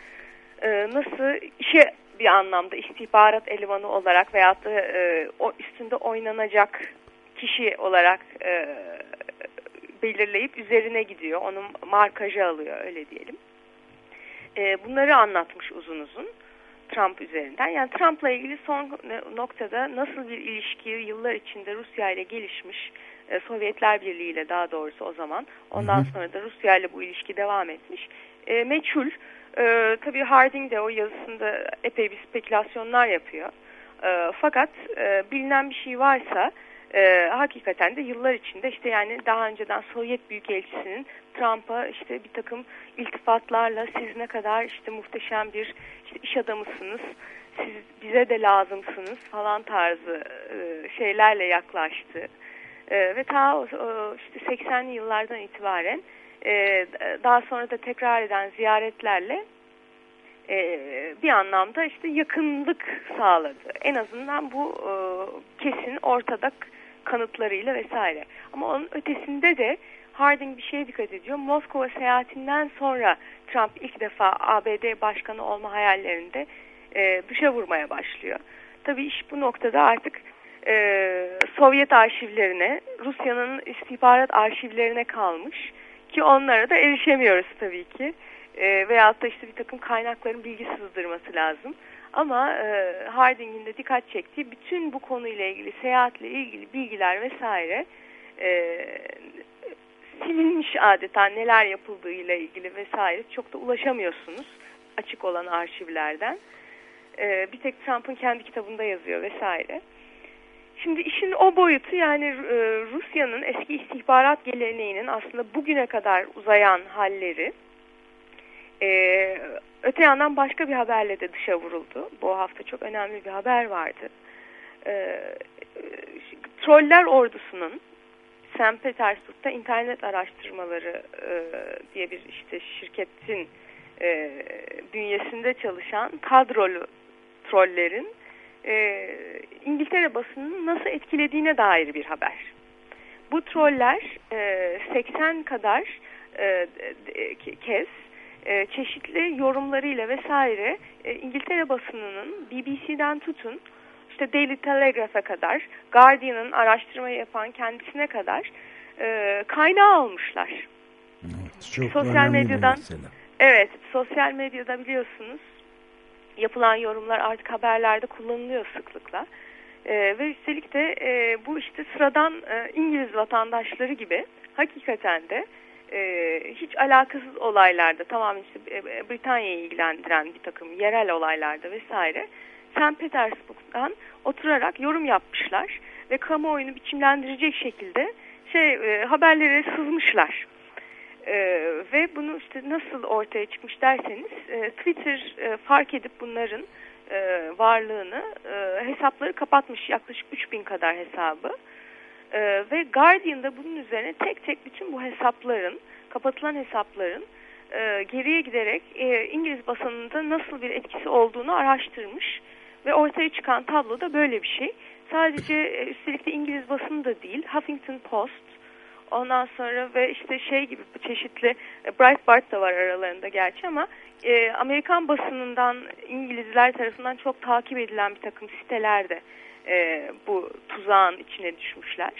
nasıl işe bir anlamda istihbarat elemanı olarak veyahut da o üstünde oynanacak kişi olarak e, belirleyip üzerine gidiyor. Onun markajı alıyor öyle diyelim. E, bunları anlatmış uzun uzun Trump üzerinden. Yani Trump'la ilgili son noktada nasıl bir ilişki yıllar içinde Rusya ile gelişmiş, e, Sovyetler Birliği ile daha doğrusu o zaman. Ondan hı hı. sonra da Rusya ile bu ilişki devam etmiş. E, meçhul. E, tabii Harding de o yazısında epey bir spekülasyonlar yapıyor. E, fakat e, bilinen bir şey varsa Ee, hakikaten de yıllar içinde işte yani daha önceden Sovyet Büyükelçisi'nin Trump'a işte bir takım iltifatlarla siz ne kadar işte muhteşem bir işte iş adamısınız, siz bize de lazımsınız falan tarzı e, şeylerle yaklaştı. E, ve ta o, o, işte seksenli yıllardan itibaren e, daha sonra da tekrar eden ziyaretlerle e, bir anlamda işte yakınlık sağladı. En azından bu e, kesin ortada kanıtlarıyla vesaire. Ama onun ötesinde de Harding bir şeye dikkat ediyor. Moskova seyahatinden sonra Trump ilk defa A B D başkanı olma hayallerinde e, dışa vurmaya başlıyor. Tabii iş bu noktada artık e, Sovyet arşivlerine, Rusya'nın istihbarat arşivlerine kalmış ki onlara da erişemiyoruz tabii ki. E, veyahut da işte bir takım kaynakların bilgi sızdırması lazım. Ama e, Harding'in de dikkat çektiği bütün bu konuyla ilgili, seyahatle ilgili bilgiler vesaire e, silinmiş adeta, neler yapıldığıyla ilgili vesaire çok da ulaşamıyorsunuz açık olan arşivlerden. Ee, bir tek Trump'ın kendi kitabında yazıyor vesaire. Şimdi işin o boyutu, yani e, Rusya'nın eski istihbarat geleneğinin aslında bugüne kadar uzayan halleri e, öte yandan başka bir haberle de dışa vuruldu. Bu hafta çok önemli bir haber vardı. E, Troller ordusunun Sankt Petersburg'da internet araştırmaları e, diye bir işte şirketin e, bünyesinde çalışan kadrolu trollerin e, İngiltere basınını nasıl etkilediğine dair bir haber. Bu troller e, seksen kadar e, kez e, çeşitli yorumlarıyla vesaire e, İngiltere basınının B B C'den tutun işte Daily Telegraph'a kadar, Guardian'ın araştırma yapan kendisine kadar e, kaynağı almışlar. Evet, çok sosyal medyadan, mesela. Evet, sosyal medyada biliyorsunuz yapılan yorumlar artık haberlerde kullanılıyor sıklıkla. E, ve üstelik de e, bu işte sıradan e, İngiliz vatandaşları gibi hakikaten de e, hiç alakasız olaylarda, tamamen işte e, Britanya'yı ilgilendiren bir takım yerel olaylarda vesaire Sankt Petersburg'dan oturarak yorum yapmışlar ve kamuoyunu biçimlendirecek şekilde şey e, haberlere sızmışlar. E, ve bunu işte nasıl ortaya çıkmış derseniz e, Twitter e, fark edip bunların e, varlığını, e, hesapları kapatmış, yaklaşık üç bin kadar hesabı. E, ve Guardian'da bunun üzerine tek tek bütün bu hesapların, kapatılan hesapların e, geriye giderek e, İngiliz basınında nasıl bir etkisi olduğunu araştırmış. Ve ortaya çıkan tablo da böyle bir şey. Sadece üstelik de İngiliz basını da değil, Huffington Post, ondan sonra ve işte şey gibi çeşitli, Breitbart da var aralarında gerçi ama e, Amerikan basınından İngilizler tarafından çok takip edilen bir takım siteler de e, bu tuzağın içine düşmüşler.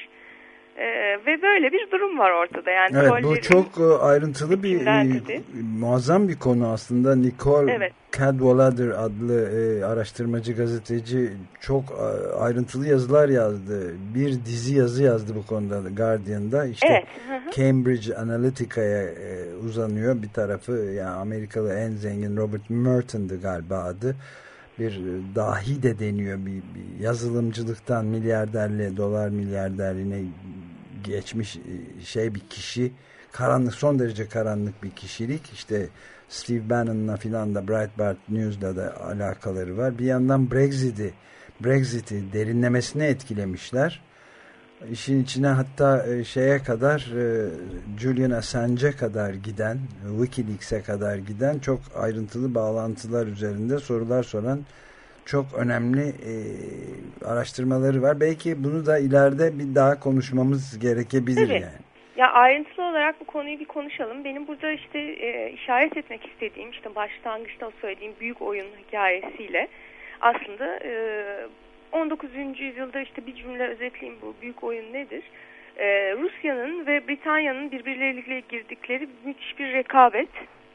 Ee, ve böyle bir durum var ortada. Yani evet, bu çok ayrıntılı bir e, muazzam bir konu aslında. Nicole evet. Cadwallader adlı e, araştırmacı, gazeteci çok e, ayrıntılı yazılar yazdı. Bir dizi yazı yazdı bu konuda Guardian'da. İşte evet. Cambridge Analytica'ya e, uzanıyor. Bir tarafı yani Amerikalı en zengin Robert Merton'dı galiba adı. Bir dahi de deniyor, bir, bir yazılımcılıktan milyarderliğe, dolar milyarderliğine geçmiş şey bir kişi, karanlık, son derece karanlık bir kişilik. İşte Steve Bannon'la filan da Breitbart News'da da alakaları var. Bir yandan Brexit'i Brexit'i derinlemesine etkilemişler. İşin içine hatta şeye kadar, Julian Assange'e kadar giden, WikiLeaks'e kadar giden çok ayrıntılı bağlantılar üzerinde sorular soran çok önemli e, araştırmaları var. Belki bunu da ileride bir daha konuşmamız gerekebilir. Tabii. Yani. Ya ayrıntılı olarak bu konuyu bir konuşalım. Benim burada işte e, işaret etmek istediğim, işte başlangıçta söylediğim büyük oyun hikayesiyle aslında e, on dokuzuncu yüzyılda işte bir cümle özetleyeyim, bu büyük oyun nedir? Ee, Rusya'nın ve Britanya'nın birbirleriyle girdikleri müthiş bir rekabet,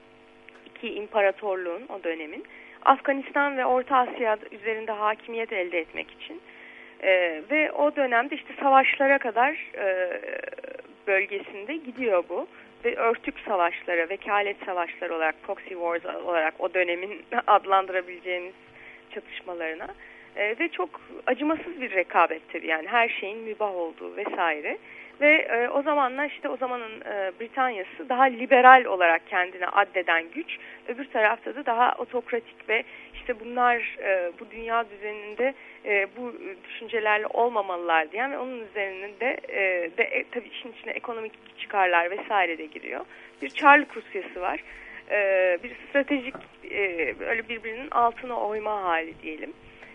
iki imparatorluğun o dönemin Afganistan ve Orta Asya üzerinde hakimiyet elde etmek için ee, ve o dönemde işte savaşlara kadar e, bölgesinde gidiyor bu ve örtük savaşlara, vekalet savaşları olarak, proxy wars olarak o dönemin adlandırabileceğimiz çatışmalarına e, ve çok acımasız bir rekabettir, yani her şeyin mübah olduğu vesaire Ve e, o zamanlar işte o zamanın e, Britanya'sı daha liberal olarak kendine addeden güç, öbür tarafta da daha otokratik ve işte bunlar e, bu dünya düzeninde e, bu düşüncelerle olmamalılar diyen ve onun üzerinde e, de e, tabii işin içine ekonomik çıkarlar vesaire de giriyor. Bir Çarlık Rusyası var. E, bir stratejik e, öyle birbirinin altına oyma hali diyelim.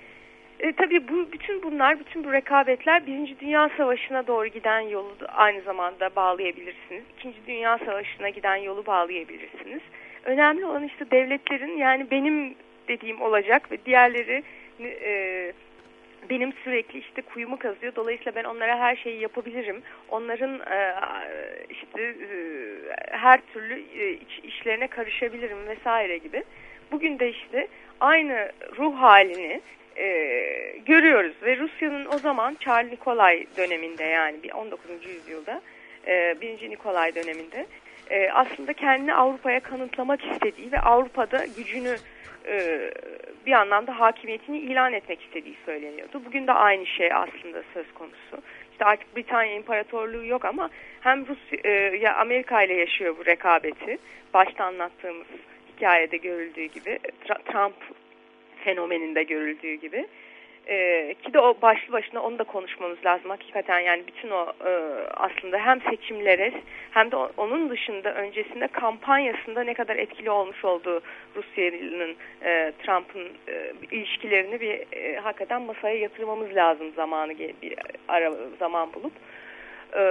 E, tabii bu bütün bunlar, bütün bu rekabetler Birinci Dünya Savaşı'na doğru giden yolu aynı zamanda bağlayabilirsiniz. İkinci Dünya Savaşı'na giden yolu bağlayabilirsiniz. Önemli olan işte devletlerin, yani benim dediğim olacak ve diğerleri e, benim sürekli işte kuyumu kazıyor. Dolayısıyla ben onlara her şeyi yapabilirim. Onların e, işte e, her türlü e, iç, işlerine karışabilirim vesaire gibi. Bugün de işte aynı ruh halini Ee, görüyoruz ve Rusya'nın o zaman Çarlı Nikolay döneminde, yani on dokuzuncu yüzyılda e, birinci Nikolay döneminde e, aslında kendini Avrupa'ya kanıtlamak istediği ve Avrupa'da gücünü e, bir anlamda hakimiyetini ilan etmek istediği söyleniyordu. Bugün de aynı şey aslında söz konusu. İşte artık Britanya İmparatorluğu yok ama hem Rusya e, ya Amerika ile yaşıyor bu rekabeti. Başta anlattığımız hikayede görüldüğü gibi, Trump fenomeninde görüldüğü gibi. Ee, ki de o başlı başına onu da konuşmamız lazım hakikaten, yani bütün o e, aslında hem seçimlere hem de onun dışında öncesinde kampanyasında ne kadar etkili olmuş olduğu Rusya'nın e, Trump'ın e, ilişkilerini bir e, hakikaten masaya yatırmamız lazım zamanı bir ara zaman bulup. Ee,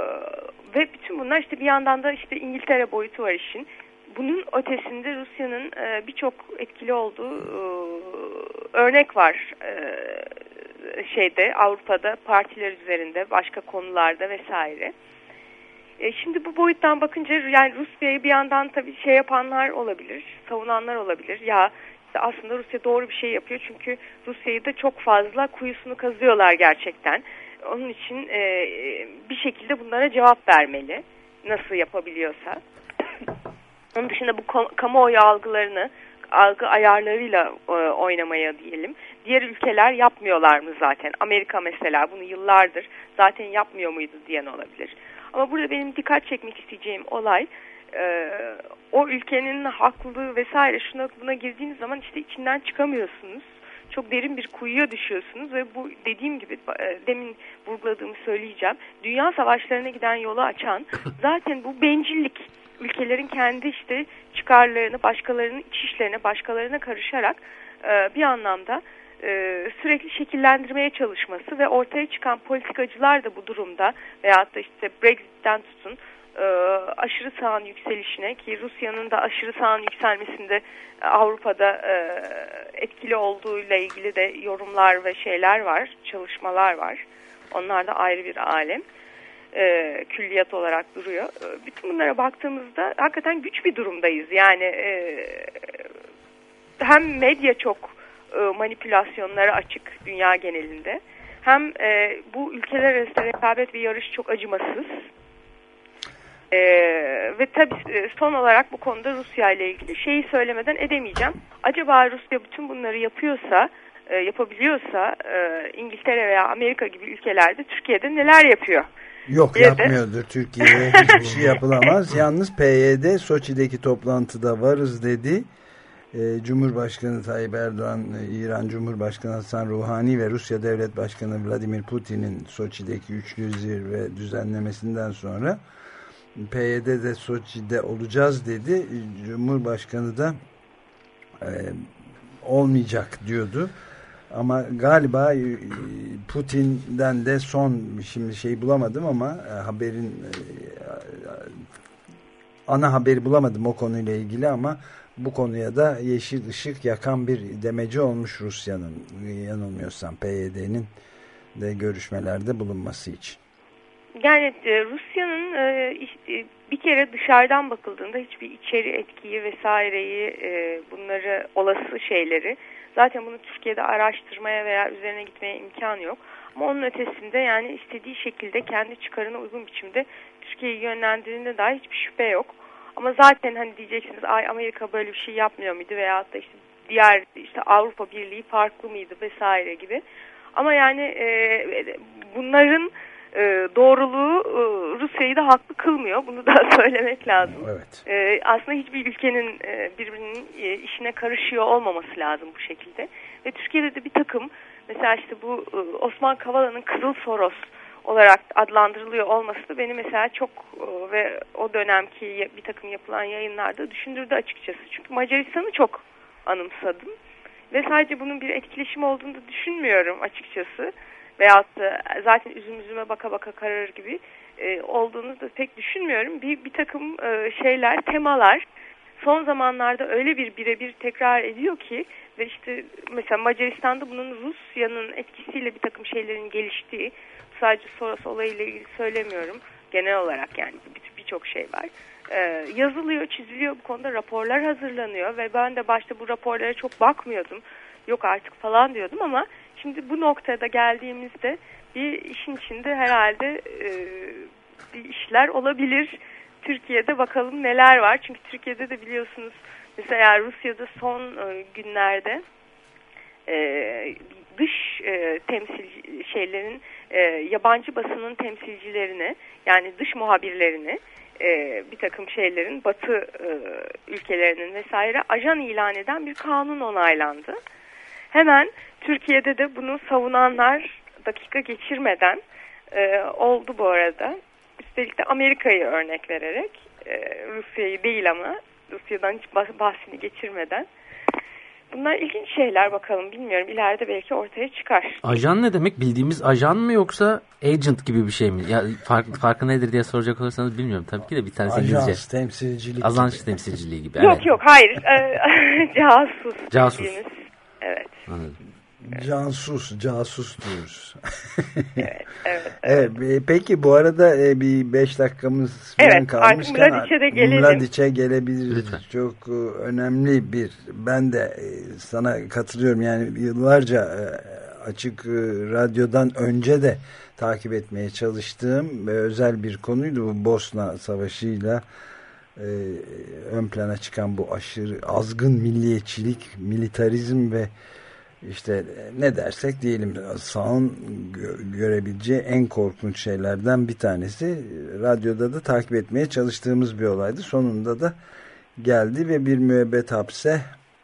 ve bütün bunlar işte bir yandan da işte İngiltere boyutu var işin. Bunun ötesinde Rusya'nın e, birçok etkili olduğu e, örnek var e, şeyde Avrupa'da, partiler üzerinde, başka konularda vesaire. E, şimdi bu boyuttan bakınca yani Rusya'yı bir yandan tabii şey yapanlar olabilir, savunanlar olabilir. Ya işte aslında Rusya doğru bir şey yapıyor çünkü Rusya'yı da çok fazla kuyusunu kazıyorlar gerçekten. Onun için e, bir şekilde bunlara cevap vermeli, nasıl yapabiliyorsa. Onun dışında bu kamuoyu algılarını, algı ayarlarıyla e, oynamaya diyelim. Diğer ülkeler yapmıyorlar mı zaten? Amerika mesela bunu yıllardır zaten yapmıyor muydu diyen olabilir. Ama burada benim dikkat çekmek isteyeceğim olay, e, o ülkenin haklılığı vesaire şuna buna girdiğiniz zaman işte içinden çıkamıyorsunuz. Çok derin bir kuyuya düşüyorsunuz ve bu dediğim gibi e, demin vurguladığımı söyleyeceğim. Dünya savaşlarına giden yolu açan zaten bu bencillik. Ülkelerin kendi işte çıkarlarını, başkalarının iç işlerine, başkalarına karışarak e, bir anlamda e, sürekli şekillendirmeye çalışması ve ortaya çıkan politikacılar da bu durumda veyahut da işte Brexit'ten tutun e, aşırı sağın yükselişine, ki Rusya'nın da aşırı sağın yükselmesinde Avrupa'da e, etkili olduğuyla ilgili de yorumlar ve şeyler var, çalışmalar var. Onlar da ayrı bir alem. E, külliyat olarak duruyor. E, bütün bunlara baktığımızda hakikaten güç bir durumdayız. Yani e, hem medya çok e, manipülasyonlara açık dünya genelinde, hem e, bu ülkeler arasında rekabet ve yarış çok acımasız. E, ve tabii son olarak bu konuda Rusya ile ilgili şeyi söylemeden edemeyeceğim. Acaba Rusya bütün bunları yapıyorsa, e, yapabiliyorsa e, İngiltere veya Amerika gibi ülkelerde Türkiye'de neler yapıyor? Yok, yapmıyordur. Türkiye'ye hiçbir şey yapılamaz. Yalnız P Y D Soçi'deki toplantıda varız dedi. Ee, Cumhurbaşkanı Tayyip Erdoğan, İran Cumhurbaşkanı Hasan Ruhani ve Rusya Devlet Başkanı Vladimir Putin'in Soçi'deki üçlü zirve düzenlemesinden sonra P Y D'de Soçi'de olacağız dedi. Cumhurbaşkanı da e, olmayacak diyordu. Ama galiba Putin'den de son, şimdi şey bulamadım ama haberin ana haberi bulamadım o konuyla ilgili, ama bu konuya da yeşil ışık yakan bir demeci olmuş Rusya'nın, yanılmıyorsam P Y D'nin de görüşmelerde bulunması için. Yani Rusya'nın bir kere dışarıdan bakıldığında hiçbir içeri etkiyi vesaireyi, bunları olası şeyleri, zaten bunu Türkiye'de araştırmaya veya üzerine gitmeye imkan yok. Ama onun ötesinde yani istediği şekilde kendi çıkarına uygun biçimde Türkiye'yi yönlendirdiğinde dahi hiçbir şüphe yok. Ama zaten hani diyeceksiniz, ay Amerika böyle bir şey yapmıyor muydu veyahut da işte diğer işte Avrupa Birliği farklı mıydı vesaire gibi. Ama yani e, bunların e, doğruluğu e, Rusya'yı da haklı kılmıyor. Bunu da söylemek lazım. Evet. E, aslında hiçbir ülkenin e, birbirinin e, işine karışıyor olmaması lazım bu şekilde. Ve Türkiye'de de bir takım, mesela işte bu e, Osman Kavala'nın Kızıl Soros olarak adlandırılıyor olması da beni mesela çok e, ve o dönemki bir takım yapılan yayınlarda düşündürdü açıkçası. Çünkü Macaristan'ı çok anımsadım. Ve sadece bunun bir etkileşim olduğunu da düşünmüyorum açıkçası. Veyahut da zaten üzüm üzüme baka baka kararır gibi e, olduğunu da pek düşünmüyorum. Bir, bir takım e, şeyler, temalar son zamanlarda öyle bir birebir tekrar ediyor ki ve işte mesela Macaristan'da bunun Rusya'nın etkisiyle bir takım şeylerin geliştiği, sadece Soros olayıyla ilgili söylemiyorum, genel olarak yani birçok şey var. Ee, yazılıyor, çiziliyor, bu konuda raporlar hazırlanıyor ve ben de başta bu raporlara çok bakmıyordum. Yok artık falan diyordum ama şimdi bu noktada geldiğimizde bir işin içinde herhalde e, bir işler olabilir. Türkiye'de bakalım neler var. Çünkü Türkiye'de de biliyorsunuz mesela Rusya'da son e, günlerde e, dış e, temsil şeylerin e, yabancı basının temsilcilerini, yani dış muhabirlerini, e, bir takım şeylerin Batı e, ülkelerinin vesaire ajan ilan eden bir kanun onaylandı. Hemen Türkiye'de de bunu savunanlar dakika geçirmeden e, oldu bu arada. Üstelik de Amerika'yı örnek vererek, e, Rusya'yı değil ama Rusya'dan hiç bahsini geçirmeden. Bunlar ilginç şeyler, bakalım, bilmiyorum. İleride belki ortaya çıkar. Ajan ne demek? Bildiğimiz ajan mı yoksa agent gibi bir şey mi? Ya fark, farkı nedir diye soracak olursanız bilmiyorum. Tabii ki de bir tanesi İngilizce. Ajans temsilcilik. Ajans temsilciliği gibi. Yok evet. yok hayır. Casus. Casus. Evet. Anladım. Casus, casus diyoruz. evet, evet, evet. evet. Peki bu arada bir beş dakikamız evet, kalmışken Mladiç'e de gelelim. Mladiç'e gelebiliriz. Lütfen. Çok önemli bir, ben de sana katılıyorum. Yani yıllarca Açık Radyo'dan önce de takip etmeye çalıştığım ve özel bir konuydu bu Bosna Savaşı'yla e, ön plana çıkan bu aşırı azgın milliyetçilik, militarizm ve İşte ne dersek diyelim sağın görebileceği en korkunç şeylerden bir tanesi. Radyoda da takip etmeye çalıştığımız bir olaydı. Sonunda da geldi ve bir müebbet hapse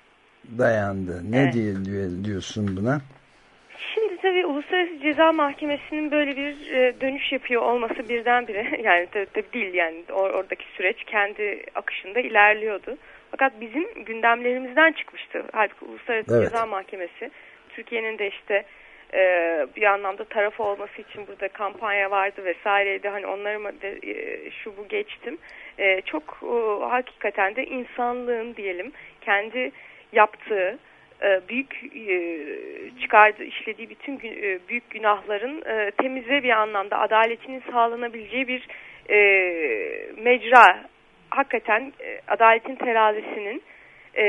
dayandı. Ne evet. diye diyorsun buna? Şimdi tabii Uluslararası Ceza Mahkemesi'nin böyle bir dönüş yapıyor olması birdenbire, yani tabii değil, yani oradaki süreç kendi akışında ilerliyordu. Fakat bizim gündemlerimizden çıkmıştı. Halbuki Uluslararası evet. Ceza Mahkemesi, Türkiye'nin de işte e, bir anlamda tarafı olması için burada kampanya vardı vesaireydi. Hani onları de, e, şu bu geçtim. E, çok e, hakikaten de insanlığın diyelim kendi yaptığı, e, büyük e, çıkardığı, işlediği bütün gün, e, büyük günahların e, temize bir anlamda adaletinin sağlanabileceği bir e, mecra. Hakikaten e, adaletin terazisinin e,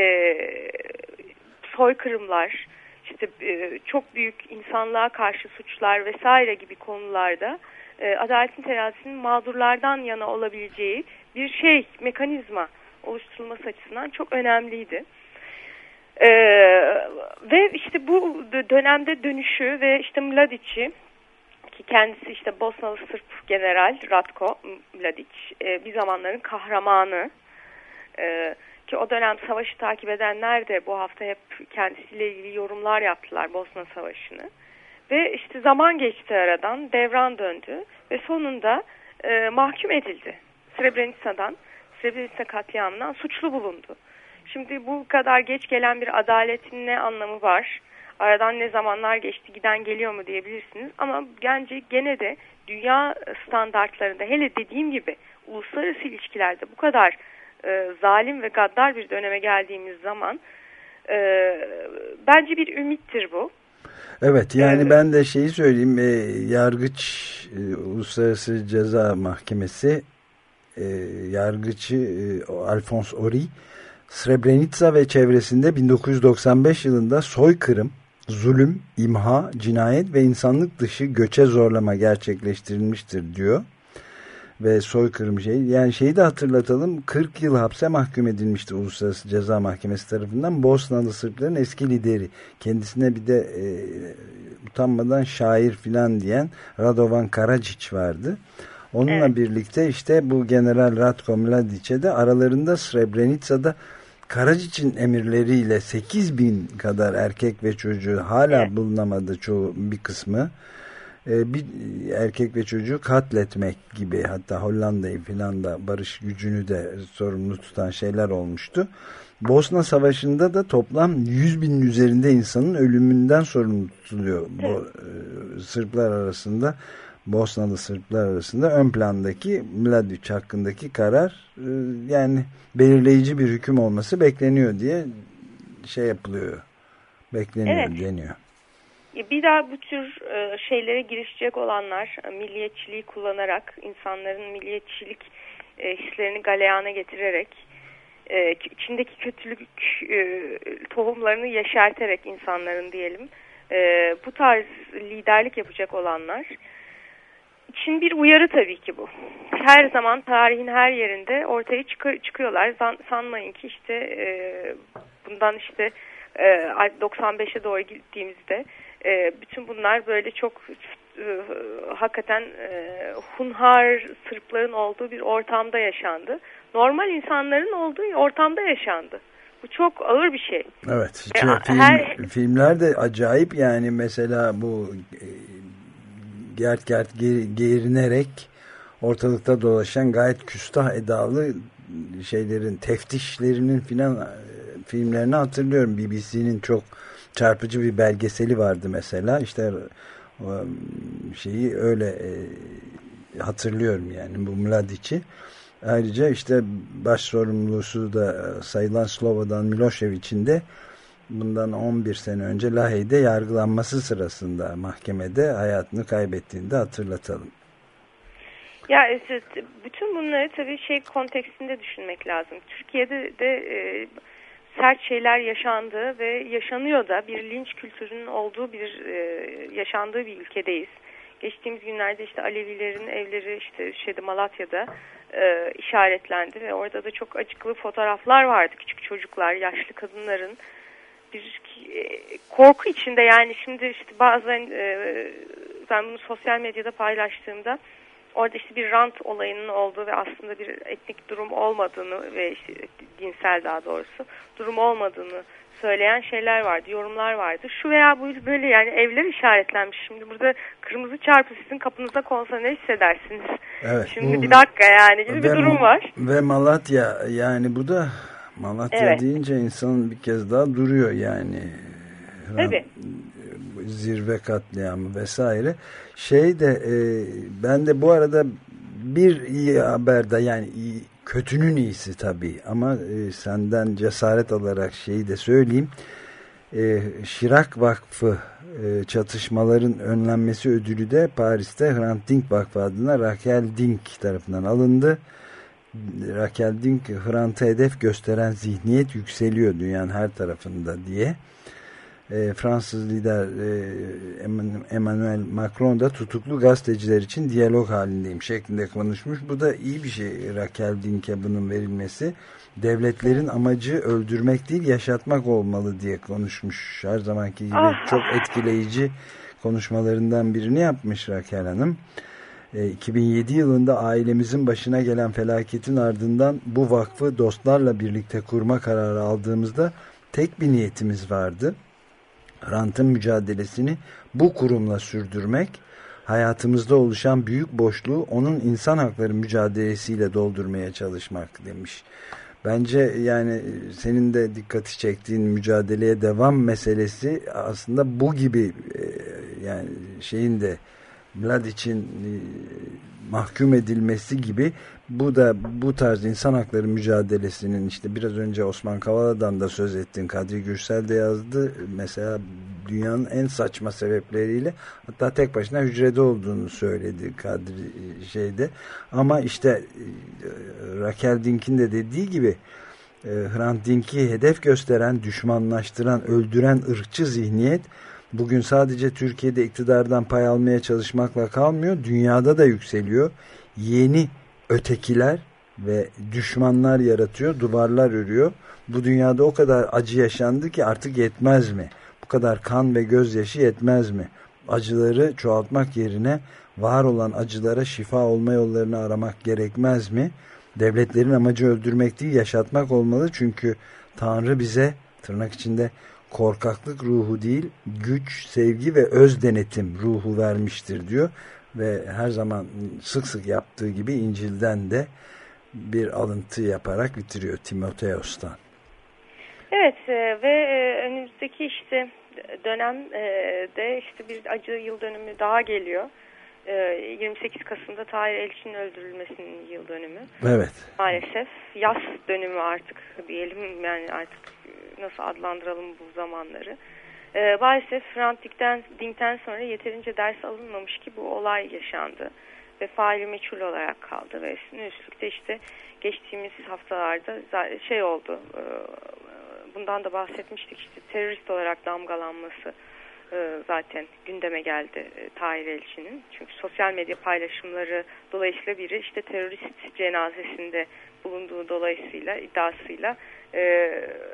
soykırımlar, işte e, çok büyük insanlığa karşı suçlar vesaire gibi konularda e, adaletin terazisinin mağdurlardan yana olabileceği bir şey, mekanizma oluşturulması açısından çok önemliydi. E, ve işte bu dönemde dönüşü ve işte Mladiç'i, ki kendisi işte Bosnalı Sırp General Ratko Mladić, e, bir zamanların kahramanı, e, ki o dönem savaşı takip edenler de bu hafta hep kendisiyle ilgili yorumlar yaptılar, Bosna Savaşı'nı. Ve işte zaman geçti aradan, devran döndü ve sonunda e, mahkum edildi. Srebrenica'dan, Srebrenica katliamından suçlu bulundu. Şimdi bu kadar geç gelen bir adaletin ne anlamı var? Aradan ne zamanlar geçti, giden geliyor mu diyebilirsiniz. Ama bence gene de dünya standartlarında, hele dediğim gibi uluslararası ilişkilerde bu kadar e, zalim ve gaddar bir döneme geldiğimiz zaman e, bence bir ümittir bu. Evet, yani evet. ben de şeyi söyleyeyim. E, Yargıç e, Uluslararası Ceza Mahkemesi e, Yargıcı e, Alphonse Ori, Srebrenica ve çevresinde bin dokuz yüz doksan beş yılında soykırım, zulüm, imha, cinayet ve insanlık dışı göçe zorlama gerçekleştirilmiştir diyor. ve soykırım şey. Yani şeyi de hatırlatalım. kırk yıl hapse mahkum edilmişti Uluslararası Ceza Mahkemesi tarafından Bosnalı Sırpların eski lideri. Kendisine bir de e, utanmadan şair filan diyen Radovan Karadžić vardı. Onunla evet. birlikte işte bu General Ratko Mladić'e de aralarında Srebrenica'da Karadžić'in emirleriyle sekiz bin kadar erkek ve çocuğu hala evet. bulunamadı çoğu bir kısmı. Bir erkek ve çocuğu katletmek gibi, hatta Hollanda'yı filan da barış gücünü de sorumlu tutan şeyler olmuştu. Bosna Savaşı'nda da toplam yüz binin üzerinde insanın ölümünden sorumlu tutuluyor. Bu Sırplar arasında, Bosnalı Sırplar arasında ön plandaki Mladić hakkındaki karar yani belirleyici bir hüküm olması bekleniyor diye şey yapılıyor. Bekleniyor, evet. deniyor. Bir daha bu tür şeylere girişecek olanlar milliyetçiliği kullanarak, insanların milliyetçilik hislerini galeyana getirerek, içindeki kötülük tohumlarını yeşerterek insanların diyelim, bu tarz liderlik yapacak olanlar için bir uyarı tabii ki bu. Her zaman tarihin her yerinde ortaya çıkıyorlar. Sanmayın ki işte bundan işte doksan beşe doğru gittiğimizde E, bütün bunlar böyle çok e, hakikaten e, hunhar Sırpların olduğu bir ortamda yaşandı. Normal insanların olduğu ortamda yaşandı. Bu çok ağır bir şey. Evet. E, film, her... Filmler de acayip yani mesela bu e, gert gert geğirinerek ortalıkta dolaşan gayet küstah edalı şeylerin, teftişlerinin filan e, filmlerini hatırlıyorum. B B C'nin çok çarpıcı bir belgeseli vardı mesela. İşte şeyi öyle e, hatırlıyorum yani bu Mladić'i. Ayrıca işte baş sorumlusu da sayılan Slobodan Milošević'in de bundan on bir sene önce Lahey'de yargılanması sırasında mahkemede hayatını kaybettiğini de hatırlatalım. Ya işte, bütün bunları tabii şey kontekstinde düşünmek lazım. Türkiye'de de e, sert şeyler yaşandı ve yaşanıyor da bir linç kültürünün olduğu bir e, yaşandığı bir ülkedeyiz. Geçtiğimiz günlerde işte Alevilerin evleri işte şeyde Malatya'da e, işaretlendi ve orada da çok acıklı fotoğraflar vardı. Küçük çocuklar, yaşlı kadınların bir e, korku içinde yani şimdi işte bazen e, ben bunu sosyal medyada paylaştığımda orada işte bir rant olayının olduğu ve aslında bir etnik durum olmadığını ve işte dinsel daha doğrusu durum olmadığını söyleyen şeyler vardı, yorumlar vardı. Şu veya bu böyle yani evler işaretlenmiş. Şimdi burada kırmızı çarpı sizin kapınıza konsa ne hissedersiniz? Evet, şimdi bu, bir dakika yani gibi bir durum var. Ve Malatya yani bu da Malatya evet. deyince insanın bir kez daha duruyor yani. Tabii. Zirve katliamı vesaire. Şey de e, ben de bu arada bir iyi haber de yani iyi, kötünün iyisi tabii ama e, senden cesaret alarak şeyi de söyleyeyim. E, Şirak Vakfı e, çatışmaların önlenmesi ödülü de Paris'te Hrant Dink Vakfı adına Raquel Dink tarafından alındı. Raquel Dink Hrant'a hedef gösteren zihniyet yükseliyor dünyanın her tarafında diye. E, Fransız lider e, Emmanuel Macron da tutuklu gazeteciler için diyalog halindeyim şeklinde konuşmuş. Bu da iyi bir şey Raquel Dink'e bunun verilmesi. Devletlerin amacı öldürmek değil yaşatmak olmalı diye konuşmuş. Her zamanki gibi ah. çok etkileyici konuşmalarından birini yapmış Raquel Hanım. E, iki bin yedi yılında ailemizin başına gelen felaketin ardından bu vakfı dostlarla birlikte kurma kararı aldığımızda tek bir niyetimiz vardı. Hrant'ın mücadelesini bu kurumla sürdürmek, hayatımızda oluşan büyük boşluğu onun insan hakları mücadelesiyle doldurmaya çalışmak demiş. Bence yani senin de dikkati çektiğin mücadeleye devam meselesi aslında bu gibi yani şeyin de Mladić'in mahkum edilmesi gibi bu da bu tarz insan hakları mücadelesinin işte biraz önce Osman Kavala'dan da söz ettin, Kadri Gürsel de yazdı mesela dünyanın en saçma sebepleriyle hatta tek başına hücrede olduğunu söyledi Kadri şeyde ama işte Raquel Dink'in de dediği gibi Hrant Dink'i hedef gösteren, düşmanlaştıran, öldüren ırkçı zihniyet bugün sadece Türkiye'de iktidardan pay almaya çalışmakla kalmıyor, dünyada da yükseliyor. Yeni ötekiler ve düşmanlar yaratıyor, duvarlar örüyor. Bu dünyada o kadar acı yaşandı ki artık yetmez mi? Bu kadar kan ve gözyaşı yetmez mi? Acıları çoğaltmak yerine var olan acılara şifa olma yollarını aramak gerekmez mi? Devletlerin amacı öldürmek değil, yaşatmak olmalı. Çünkü Tanrı bize tırnak içinde korkaklık ruhu değil, güç, sevgi ve öz denetim ruhu vermiştir diyor. Ve her zaman sık sık yaptığı gibi İncil'den de bir alıntı yaparak bitiriyor Timoteos'tan. Evet ve önümüzdeki işte dönemde işte bir acı yıl dönümü daha geliyor. yirmi sekiz Kasım'da Tahir Elçi'nin öldürülmesinin yıl dönümü. Evet. Maalesef yaz dönümü artık diyelim, yani artık nasıl adlandıralım bu zamanları. Ee, maalesef Hrant Dink'ten, Dink'ten sonra yeterince ders alınmamış ki bu olay yaşandı. Ve faili meçhul olarak kaldı ve üstlük de işte geçtiğimiz haftalarda şey oldu, e, bundan da bahsetmiştik, işte terörist olarak damgalanması e, zaten gündeme geldi e, Tahir Elçi'nin. Çünkü sosyal medya paylaşımları dolayısıyla biri işte terörist cenazesinde bulunduğu dolayısıyla iddiasıyla e,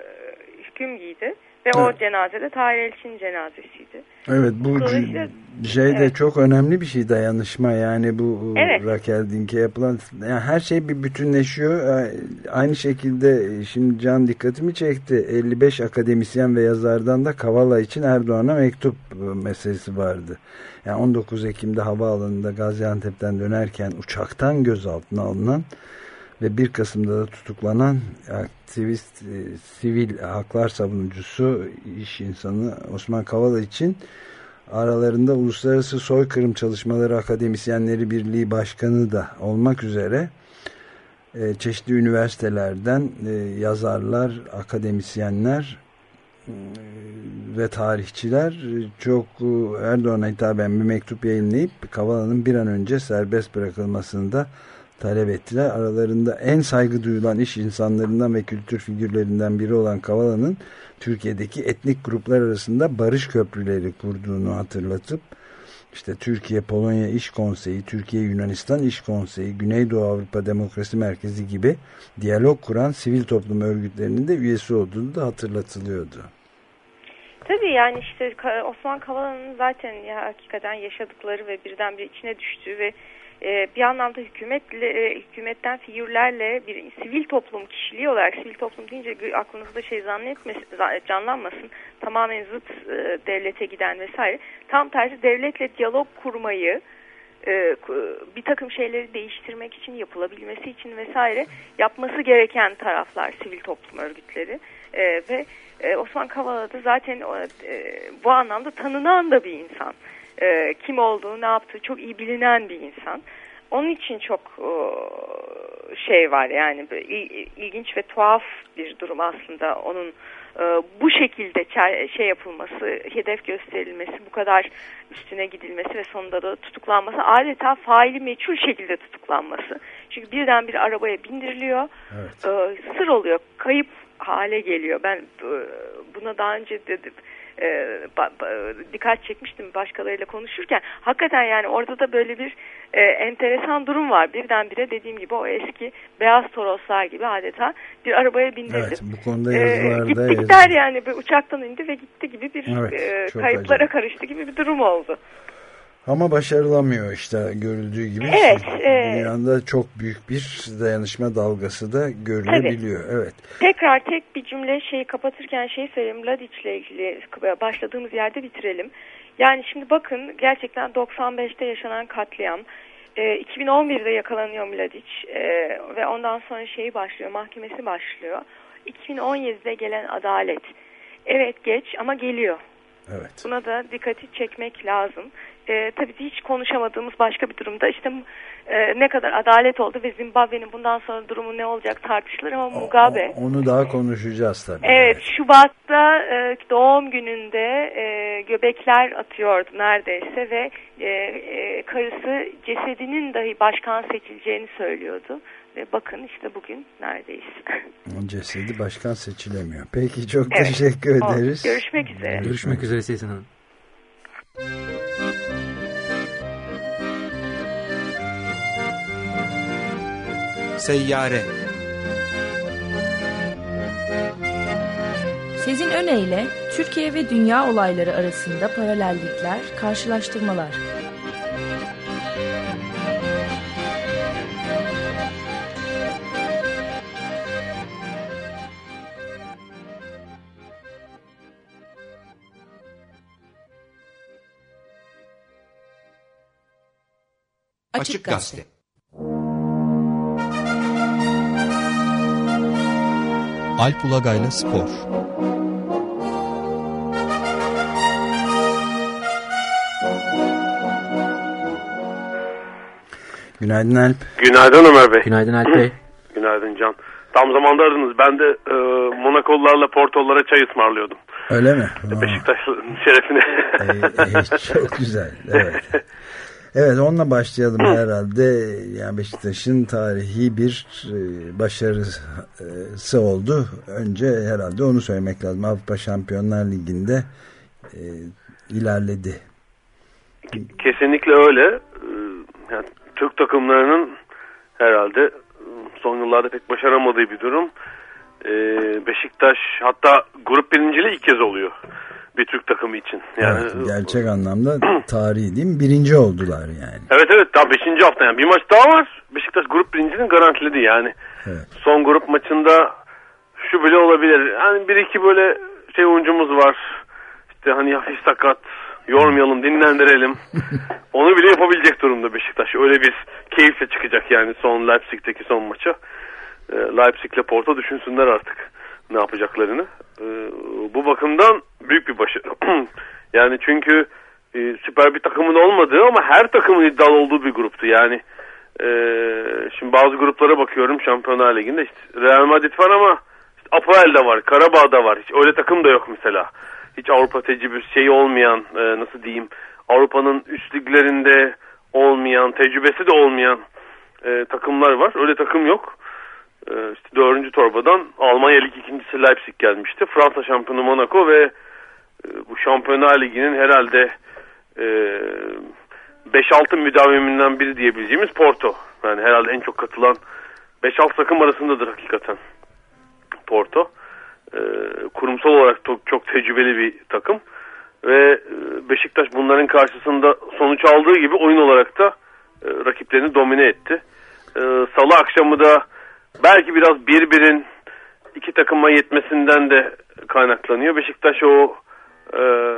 hüküm giydi. Ve evet. O cenazede Tahir Elçi'nin cenazesiydi. Evet, bu şey de evet. Çok önemli bir şey, dayanışma yani bu evet. Raquel Dink'e yapılan, yani her şey bir bütünleşiyor. Aynı şekilde şimdi Can dikkatimi çekti, elli beş akademisyen ve yazardan da Kavala için Erdoğan'a mektup meselesi vardı. Yani on dokuz Ekim'de havaalanında Gaziantep'ten dönerken uçaktan gözaltına alınan ve bir Kasım'da da tutuklanan aktivist, e, sivil haklar savunucusu, iş insanı Osman Kavala için aralarında Uluslararası Soykırım Çalışmaları Akademisyenleri Birliği Başkanı da olmak üzere e, çeşitli üniversitelerden e, yazarlar, akademisyenler e, ve tarihçiler e, çok e, Erdoğan'a hitaben bir mektup yayınlayıp Kavala'nın bir an önce serbest bırakılmasını da talep ettiler. Aralarında en saygı duyulan iş insanlarından ve kültür figürlerinden biri olan Kavala'nın Türkiye'deki etnik gruplar arasında barış köprüleri kurduğunu hatırlatıp işte Türkiye Polonya İş Konseyi, Türkiye Yunanistan İş Konseyi, Güneydoğu Avrupa Demokrasi Merkezi gibi diyalog kuran sivil toplum örgütlerinin de üyesi olduğunu da hatırlatılıyordu. Tabii yani işte Osman Kavala'nın zaten ya hakikaten yaşadıkları ve birdenbire içine düştüğü ve bir anlamda hükümetle, hükümetten figürlerle bir sivil toplum kişiliği olarak, sivil toplum deyince aklınızda şey zannetmesin, canlanmasın, tamamen zıt devlete giden vesaire. Tam tersi devletle diyalog kurmayı, bir takım şeyleri değiştirmek için, yapılabilmesi için vesaire yapması gereken taraflar sivil toplum örgütleri. Ve Osman Kavala da zaten bu anlamda tanınan da bir insan. E, kim olduğu, ne yaptığı çok iyi bilinen bir insan. Onun için çok e, şey var yani il, ilginç ve tuhaf bir durum aslında onun e, bu şekilde şey yapılması, hedef gösterilmesi, bu kadar üstüne gidilmesi ve sonunda da tutuklanması, adeta faili meçhul şekilde tutuklanması. Çünkü birden bir arabaya bindiriliyor, evet. e, sır oluyor, kayıp hale geliyor. Ben e, buna daha önce dedim. E, ba, ba, dikkat çekmiştim başkalarıyla konuşurken. Hakikaten yani orada da böyle bir e, enteresan durum var. Birdenbire dediğim gibi o eski beyaz Toroslar gibi adeta bir arabaya bindirdi. Evet, bu konuda yazılarda e, gittik der yani, bir uçaktan indi ve gitti gibi bir evet, e, kayıplara acayip. Karıştı gibi bir durum oldu. Ama başarılamıyor işte görüldüğü gibi. Evet. E, Dünyada çok büyük bir dayanışma dalgası da görülebiliyor. Tabii. Evet. Tekrar tek bir cümle şeyi kapatırken şey söyleyeyim. Mladiç'le ilgili başladığımız yerde bitirelim. Yani şimdi bakın gerçekten doksan beşte yaşanan katliam. E, iki bin on birde yakalanıyor Mladiç e, ve ondan sonra şeyi başlıyor, mahkemesi başlıyor. iki bin on yedide gelen adalet. Evet geç ama geliyor. Evet. Buna da dikkati çekmek lazım. Ee, tabii hiç konuşamadığımız başka bir durumda işte e, ne kadar adalet oldu ve Zimbabwe'nin bundan sonra durumu ne olacak tartışılır ama o, Mugabe. O, onu daha konuşacağız tabii. Evet, Şubat'ta e, doğum gününde e, göbekler atıyordu neredeyse ve e, e, karısı cesedinin dahi başkan seçileceğini söylüyordu. Ve bakın işte bugün neredeyiz. Cesedi başkan seçilemiyor. Peki çok evet. Teşekkür ederiz. Görüşmek üzere. Görüşmek üzere Seysen Hanım. Seyyare. Sezin Öne Türkiye ve dünya olayları arasında paralellikler, karşılaştırmalar. Açık Gazete. Alp Ulagay'la Spor. Günaydın Alp. Günaydın Ömer Bey. Günaydın Alp Bey. Günaydın Can. Tam zamanda aradınız. Ben de e, Monakollarla Portolara çay ısmarlıyordum. Öyle mi? Beşiktaş'ın şerefine. Ey, ey, çok güzel. Evet. Evet, onunla başlayalım herhalde. Yani Beşiktaş'ın tarihi bir e, başarısı oldu. Önce herhalde onu söylemek lazım. Avrupa Şampiyonlar Ligi'nde e, ilerledi. Kesinlikle öyle. Yani Türk takımlarının herhalde son yıllarda pek başaramadığı bir durum. Ee, Beşiktaş hatta grup birinciliği ilk kez oluyor bir Türk takımı için. Yani evet, gerçek anlamda tarihi değil mi? Birinci oldular yani. Evet evet, daha beşinci hafta yani bir maç daha var. Beşiktaş grup birinciliğini garantiledi yani. Evet. Son grup maçında şu bile olabilir. Yani bir iki böyle şey oyuncumuz var. İşte hani hafif sakat, yormayalım, dinlendirelim. Onu bile yapabilecek durumda Beşiktaş. Öyle bir keyifle çıkacak yani son Leipzig'teki son maça. E, Leipzig'le Porto düşünsünler artık ne yapacaklarını. E, bu bakımdan büyük bir başarı. Yani çünkü e, süper bir takımın olmadığı ama her takımın iddialı olduğu bir gruptu. Yani e, şimdi bazı gruplara bakıyorum Şampiyonlar Ligi'nde. İşte Real Madrid var ama işte Apoel de var, Karabağ da var. Hiç öyle takım da yok mesela. Hiç Avrupa tecrübesi şeyi olmayan, e, nasıl diyeyim, Avrupa'nın üst liglerinde olmayan, tecrübesi de olmayan e, takımlar var. Öyle takım yok. E, işte dördüncü torbadan Almanya Lig ikincisi Leipzig gelmişti. Fransa şampiyonu Monaco ve e, bu Şampiyonlar Ligi'nin herhalde e, beş altı müdaviminden biri diyebileceğimiz Porto. Yani herhalde en çok katılan beş altı takım arasındadır hakikaten Porto. E, kurumsal olarak çok, çok tecrübeli bir takım. Ve Beşiktaş bunların karşısında sonuç aldığı gibi oyun olarak da e, rakiplerini domine etti. E, Salı akşamı da belki biraz bir birin iki takıma yetmesinden de kaynaklanıyor. Beşiktaş o e,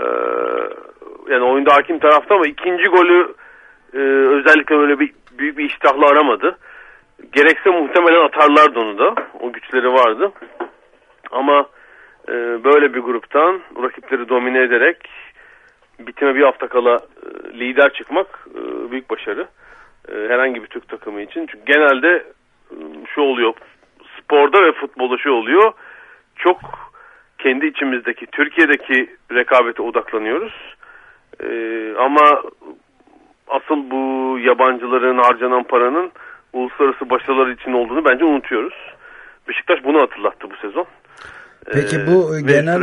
yani oyunda hakim tarafta ama ikinci golü e, özellikle öyle bir büyük bir iştahla aramadı. Gerekse muhtemelen atarlardı onu da. O güçleri vardı. Ama e, böyle bir gruptan rakipleri domine ederek bitime bir hafta kala e, lider çıkmak e, büyük başarı. E, herhangi bir Türk takımı için. Çünkü genelde e, şu oluyor. Sporda ve futbolda şu oluyor. Çok kendi içimizdeki, Türkiye'deki rekabete odaklanıyoruz. E, ama asıl bu yabancıların harcanan paranın uluslararası başarılar için olduğunu bence unutuyoruz. Beşiktaş bunu hatırlattı bu sezon. Peki bu ee, genel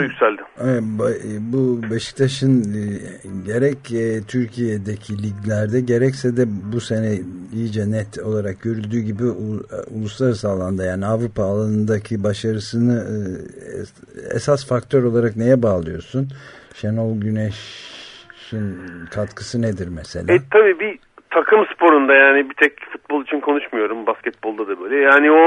bu Beşiktaş'ın e, gerek e, Türkiye'deki liglerde gerekse de bu sene iyice net olarak görüldüğü gibi u, uluslararası alanda yani Avrupa alanındaki başarısını e, esas faktör olarak neye bağlıyorsun? Şenol Güneş'in katkısı nedir mesela? E, tabii bir takım sporunda yani bir tek futbol için konuşmuyorum, basketbolda da böyle. Yani o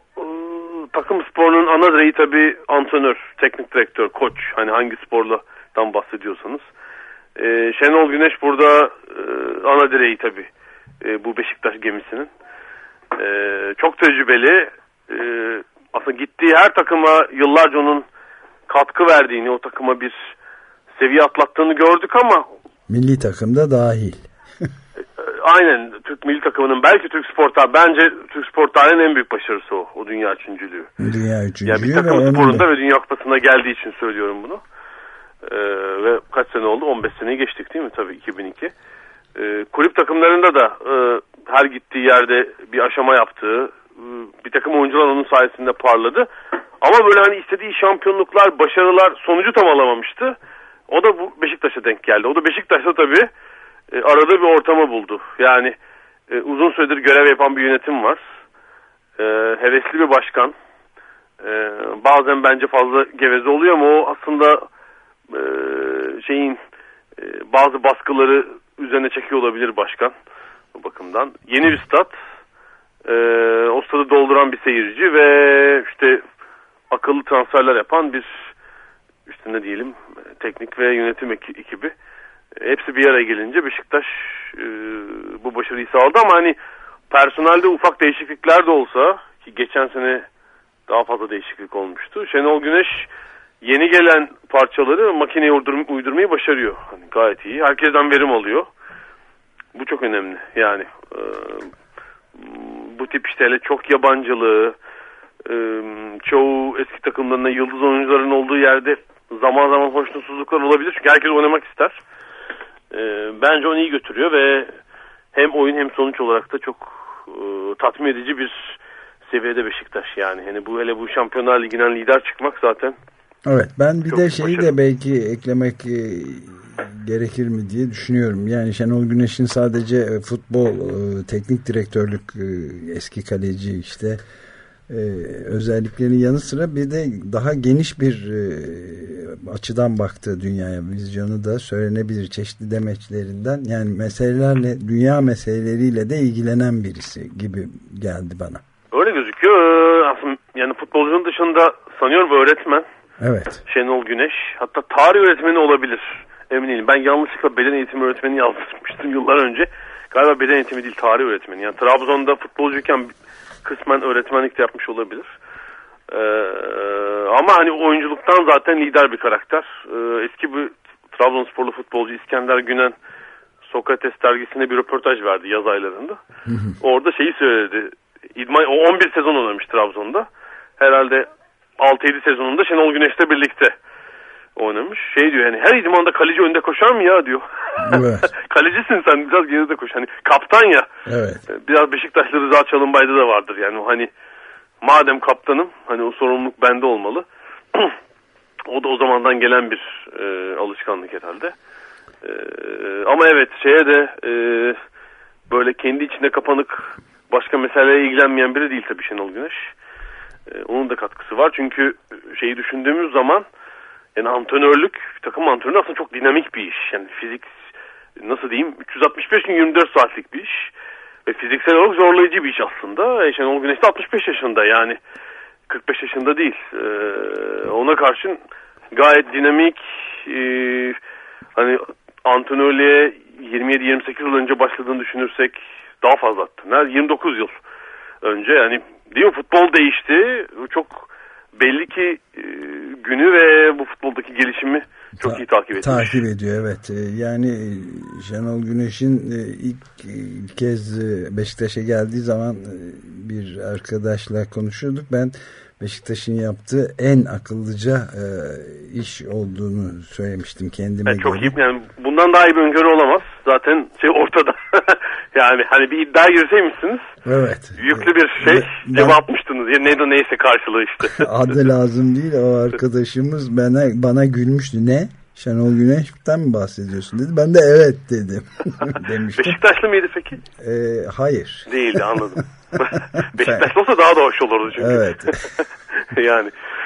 takım sporunun ana direği tabii antrenör, teknik direktör, koç. Hani hangi spordan bahsediyorsanız. Ee, Şenol Güneş burada e, ana direği tabii e, bu Beşiktaş gemisinin. E, çok tecrübeli. E, aslında gittiği her takıma yıllarca onun katkı verdiğini, o takıma bir seviye atlattığını gördük ama... Milli takımda dahil. Aynen, Türk milli takımının belki Türk spor tarihi, bence Türk spor tarihinin en büyük başarısı o, o dünya üçüncülüğü. Dünya üçüncülüğü. Yani bir takım sporunda ve Dünya Kupası'na geldiği için söylüyorum bunu. Ee, ve kaç sene oldu? on beş seneyi geçtik değil mi? Tabii iki bin iki. Ee, kulüp takımlarında da e, her gittiği yerde bir aşama yaptığı, e, bir takım oyuncular onun sayesinde parladı. Ama böyle hani istediği şampiyonluklar, başarılar, sonucu tam alamamıştı. O da bu Beşiktaş'a denk geldi. O da Beşiktaş'ta tabii e, arada bir ortamı buldu. Yani e, uzun süredir görev yapan bir yönetim var. e, hevesli bir başkan. E, bazen bence fazla geveze oluyor ama o aslında e, şeyin e, bazı baskıları üzerine çekiyor olabilir başkan bu bakımdan. Yeni bir stat, e, o stadı dolduran bir seyirci ve işte akıllı transferler yapan bir işte ne diyelim teknik ve yönetim ekibi. Hepsi bir araya gelince Beşiktaş e, bu başarıyı sağladı ama hani personelde ufak değişiklikler de olsa ki geçen sene daha fazla değişiklik olmuştu. Şenol Güneş yeni gelen parçaları makineye uydur- uydurmayı başarıyor. Hani gayet iyi. Herkesten verim alıyor. Bu çok önemli. Yani e, bu tip işte hele çok yabancılığı, e, çoğu eski takımlarında yıldız oyuncuların olduğu yerde zaman zaman hoşnutsuzluklar olabilir. Çünkü herkes oynamak ister. E, bence onu iyi götürüyor ve hem oyun hem sonuç olarak da çok e, tatmin edici bir seviyede Beşiktaş yani. Hani bu hele bu Şampiyonlar Ligi'nden lider çıkmak zaten. Evet, ben bir çok de şeyi başarılı. de belki eklemek e, gerekir mi diye düşünüyorum. Yani Şenol Güneş'in sadece e, futbol e, teknik direktörlük e, eski kaleci işte e, özelliklerinin yanı sıra bir de daha geniş bir e, açıdan baktığı dünyaya vizyonu da söylenebilir çeşitli demeçlerinden. Yani meselelerle, dünya meseleleriyle de ilgilenen birisi gibi geldi bana. Öyle gözüküyor. Ee, aslında yani futbolcunun dışında sanıyorum öğretmen. Evet. Şenol Güneş. Hatta tarih öğretmeni olabilir. Emin değilim. Ben yanlışlıkla beden eğitimi öğretmeni yazdırmıştım yıllar önce. Galiba beden eğitimi değil, tarih öğretmeni. Yani Trabzon'da futbolcuyken kısmen öğretmenlik de yapmış olabilir. Ee, ama hani oyunculuktan zaten lider bir karakter. Ee, eski bir Trabzonsporlu futbolcu İskender Günen Sokrates dergisine bir röportaj verdi yaz aylarında. Hı hı. Orada şeyi söyledi. İdman, o on bir sezon oynamış Trabzon'da. Herhalde altı yedi sezonunda Şenol Güneş'le birlikte oynamış. Şey diyor yani her idmanda kaleci önde koşar mı ya diyor. Evet. Kalecisin sen, biraz geride koş. Hani kaptan ya. Evet. Biraz Beşiktaşlı Rıza Çalınbay'da da vardır yani o hani madem kaptanım hani o sorumluluk bende olmalı. O da o zamandan gelen bir e, alışkanlık herhalde. E, ama evet şeye de e, böyle kendi içinde kapanık başka meselelere ilgilenmeyen biri değil tabii Şenol Güneş. Ee, onun da katkısı var. Çünkü şeyi düşündüğümüz zaman yani antrenörlük, takım antrenörü aslında çok dinamik bir iş. Yani fizik nasıl diyeyim üç yüz altmış beş gün yirmi dört saatlik bir iş. Ve fiziksel olarak zorlayıcı bir iş aslında. E, Şenol Güneş de altmış beş yaşında yani kırk beş yaşında değil. Ee, ona karşın gayet dinamik e, hani antrenörlüğe yirmi yedi yirmi sekiz yıl önce başladığını düşünürsek daha fazla attı. yirmi dokuz yıl önce yani değil mi? Futbol değişti. Çok belli ki e, günü ve bu futboldaki gelişimi çok Ta- iyi takip etmiş. Takip ediyor evet. Yani Şenol Güneş'in ilk, ilk kez Beşiktaş'a geldiği zaman bir arkadaşla konuşuyorduk. Ben Beşiktaş'ın yaptığı en akıllıca e, iş olduğunu söylemiştim kendime yani çok göre. iyi. Yani bundan daha iyi bir öngörü olamaz. Zaten şey ortada. Yani hani bir iddia girseymişsiniz. Evet. Yüklü bir şey ben, cevapmıştınız. Ya neydi neyse karşılığı işte. Adı lazım değil. O arkadaşımız bana bana gülmüştü. Ne? Şenol Güneş'ten mi bahsediyorsun dedi. Ben de evet dedim. Demiştim. Beşiktaşlı mıydı peki? Ee, hayır. Değildi anladım. Beşiktaşlı olsa daha da hoş olurdu çünkü. Evet. Yani.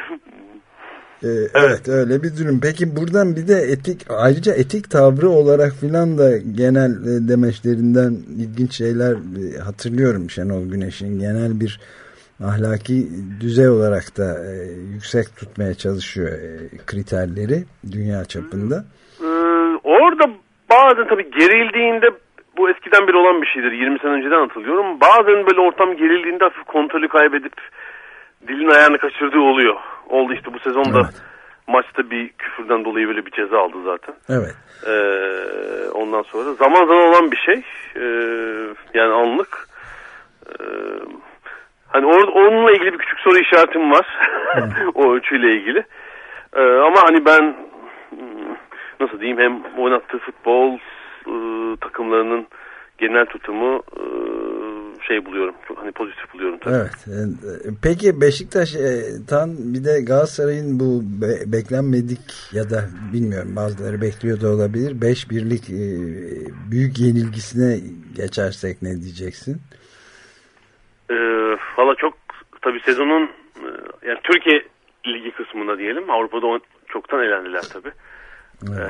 Ee, evet. evet öyle bir durum. Peki buradan bir de etik ayrıca etik tavrı olarak filan da genel demeçlerinden ilginç şeyler hatırlıyorum Şenol Güneş'in genel bir ahlaki düzey olarak da e, yüksek tutmaya çalışıyor e, kriterleri dünya çapında. Ee, orada bazen tabii gerildiğinde bu eskiden beri olan bir şeydir. yirmi sene önceden hatırlıyorum. Bazen böyle ortam gerildiğinde hafif kontrolü kaybedip dilin ayağını kaçırdığı oluyor. Oldu işte bu sezonda evet. Maçta bir küfürden dolayı böyle bir ceza aldı zaten. Evet. Ee, ondan sonra zaman zaman olan bir şey. Ee, yani anlık. Ee, hani or, onunla ilgili bir küçük soru işaretim var. O ölçüyle ilgili. Ee, ama hani ben nasıl diyeyim hem oynattığı futbol e, takımlarının genel tutumu e, şey buluyorum. Çok hani pozitif buluyorum tabii. Evet. Peki Beşiktaş'tan bir de Galatasaray'ın bu be- beklenmedik ya da bilmiyorum bazıları bekliyor da olabilir. beş birlik e, büyük yenilgisine geçersek ne diyeceksin? Ee, Valla çok tabii sezonun yani Türkiye Ligi kısmında diyelim. Avrupa'da on, çoktan elendiler tabii. Evet.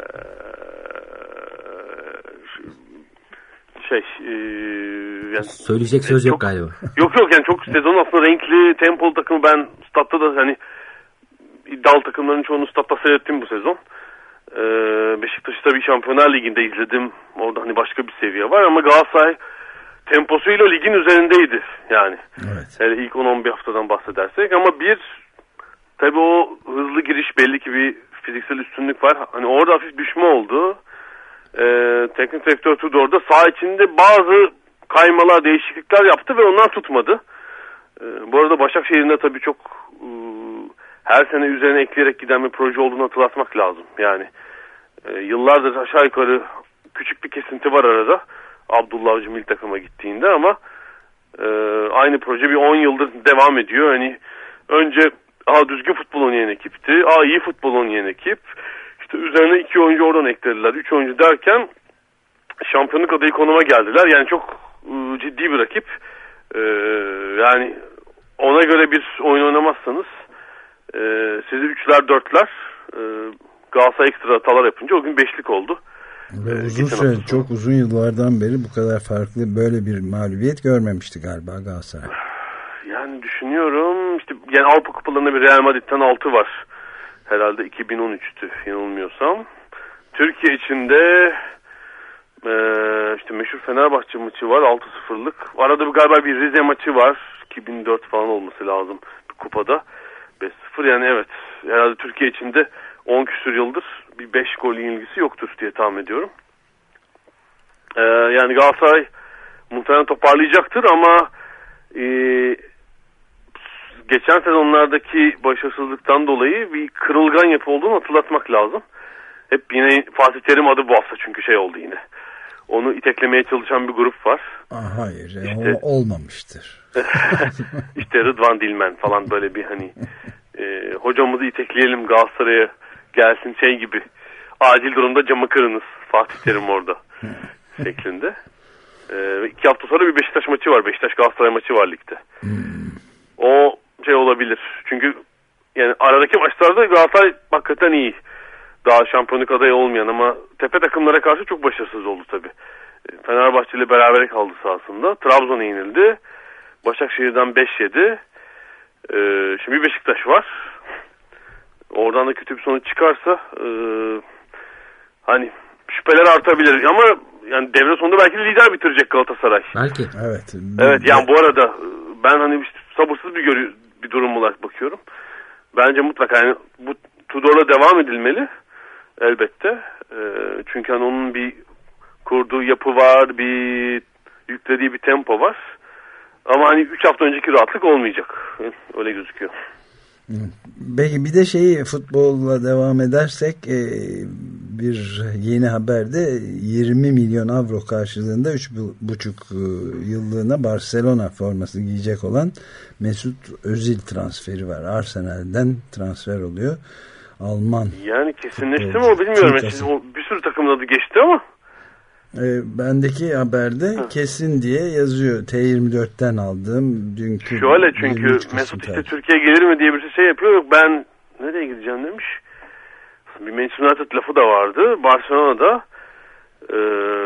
Ee, şey e, yani, söyleyecek söz çok, yok galiba. Yok yok yani çok sezon aslında renkli tempolu takımı ben statta da hani iddialı takımların çoğunu statta seyrettim bu sezon. Ee, Beşiktaş'ı tabii Şampiyonlar Ligi'nde izledim. Orada hani başka bir seviye var ama Galatasaray temposuyla ligin üzerindeydi yani. Evet. Yani ilk on on bir haftadan bahsedersek ama bir tabii o hızlı giriş belli ki bir fiziksel üstünlük var. Hani orada hafif düşme oldu. Ee, teknik direktör Tudor da saha içinde bazı kaymalar, değişiklikler yaptı ve onlar tutmadı. Ee, bu arada Başakşehir'in de tabii çok e, her sene üzerine ekleyerek giden bir proje olduğunu hatırlatmak lazım. Yani e, yıllardır aşağı yukarı küçük bir kesinti var arada. Abdullah Avcı milli takıma gittiğinde ama e, aynı proje bir on yıldır devam ediyor. Hani önce a düzgün futbol oynayan ekipti, a iyi futbol oynayan ekip. İşte üzerine iki oyuncu oradan eklediler, üç oyuncu derken şampiyonluk adayı konuma geldiler. Yani çok e, ciddi bir rakip. E, yani ona göre bir oyun oynamazsanız e, sizi üçler dörtler e, Galatasaray ekstra hatalar yapınca o gün beşlik oldu. Ve ee, uzun süre, çok uzun yıllardan beri bu kadar farklı böyle bir mağlubiyet görmemişti galiba Galatasaray. Yani düşünüyorum işte yani Avrupa Kupalarında bir Real Madrid'den altı var. Herhalde iki bin on üçtü yanılmıyorsam. Türkiye içinde e, işte meşhur Fenerbahçe maçı var altı sıfırlık. Arada bir galiba bir Rize maçı var. iki bin dört falan olması lazım bir kupada. beş sıfır yani evet. Herhalde Türkiye içinde on küsur yıldır bir beş gol yenilgisi yoktur diye tahmin ediyorum. Ee, yani Galatasaray muhtemelen toparlayacaktır ama e, geçen sezonlardaki başarısızlıktan dolayı bir kırılgan yapı olduğunu hatırlatmak lazım. Hep yine Fatih Terim adı bu hafta çünkü şey oldu yine. Onu iteklemeye çalışan bir grup var. Aa, hayır işte, o olmamıştır. İşte Rıdvan Dilmen falan böyle bir hani e, hocamızı itekleyelim Galatasaray'a gelsin şey gibi acil durumda camı kırınız Fatih Terim orada şeklinde. Ee, iki hafta sonra bir Beşiktaş maçı var. Beşiktaş Galatasaray maçı var ligde. Hmm. O şey olabilir. Çünkü yani aradaki maçlarda Galatasaray hakikaten iyi. Daha şampiyonluk adayı olmayan ama tepe takımlara karşı çok başarısız oldu tabii. Fenerbahçe ile berabere kaldı sahasında. Trabzon'a yenildi. Başakşehir'den beş yedi. Ee, şimdi Beşiktaş var. Oradan da kötü bir sonuç çıkarsa e, hani şüpheler artabilir ama yani devre sonunda belki lider bitirecek Galatasaray. Belki. Evet. Evet yani bu arada ben hani işte sabırsız bir görü bir durum olarak bakıyorum. Bence mutlaka yani bu Tudor'la devam edilmeli elbette. E, çünkü hani onun bir kurduğu yapı var, bir yüklediği bir tempo var. Ama hani üç hafta önceki rahatlık olmayacak. Öyle gözüküyor. Peki bir de şeyi futbolla devam edersek e, bir yeni haberde yirmi milyon avro karşılığında üç buçuk yıllığına Barcelona forması giyecek olan Mesut Özil transferi var. Arsenal'den transfer oluyor. Alman. Yani kesinleşti mi o bilmiyorum. Yani o bir sürü takımın adı geçti ama. E, bendeki haberde Hı. kesin diye yazıyor. T yirmi dörtten aldığım dünkü. Şöyle çünkü Mesut işte Türkiye'ye gelir mi diye bir şey yapıyor. Yok ben nereye gideceğim demiş. Bir Manchester United lafı da vardı. Barcelona'da e,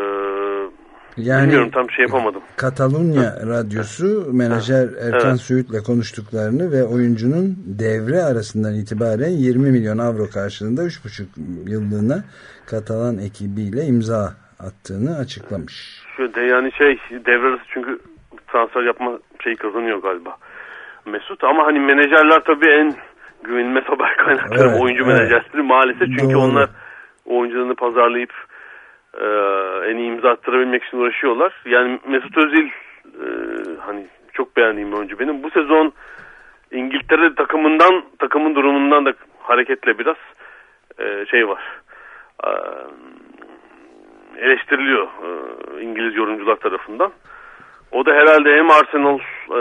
yani, bilmiyorum tam şey yapamadım. Katalunya Hı. radyosu menajer Erkan evet. Söğüt'le konuştuklarını ve oyuncunun devre arasından itibaren yirmi milyon avro karşılığında üç buçuk yıllığına Katalan ekibiyle imza attığını açıklamış. Şöyle yani şey devre arası çünkü transfer yapma şeyi kazanıyor galiba Mesut ama hani menajerler tabii en güvenilmez haber kaynakları evet, oyuncu evet. menajerleri maalesef çünkü Doğru. onlar oyuncularını pazarlayıp e, en iyi imza attırabilmek için uğraşıyorlar. Yani Mesut Özil e, hani çok beğendiğim bir oyuncu benim. Bu sezon İngiltere takımından takımın durumundan da hareketle biraz e, şey var. E, eleştiriliyor e, İngiliz yorumcular tarafından. O da herhalde hem Arsenal e,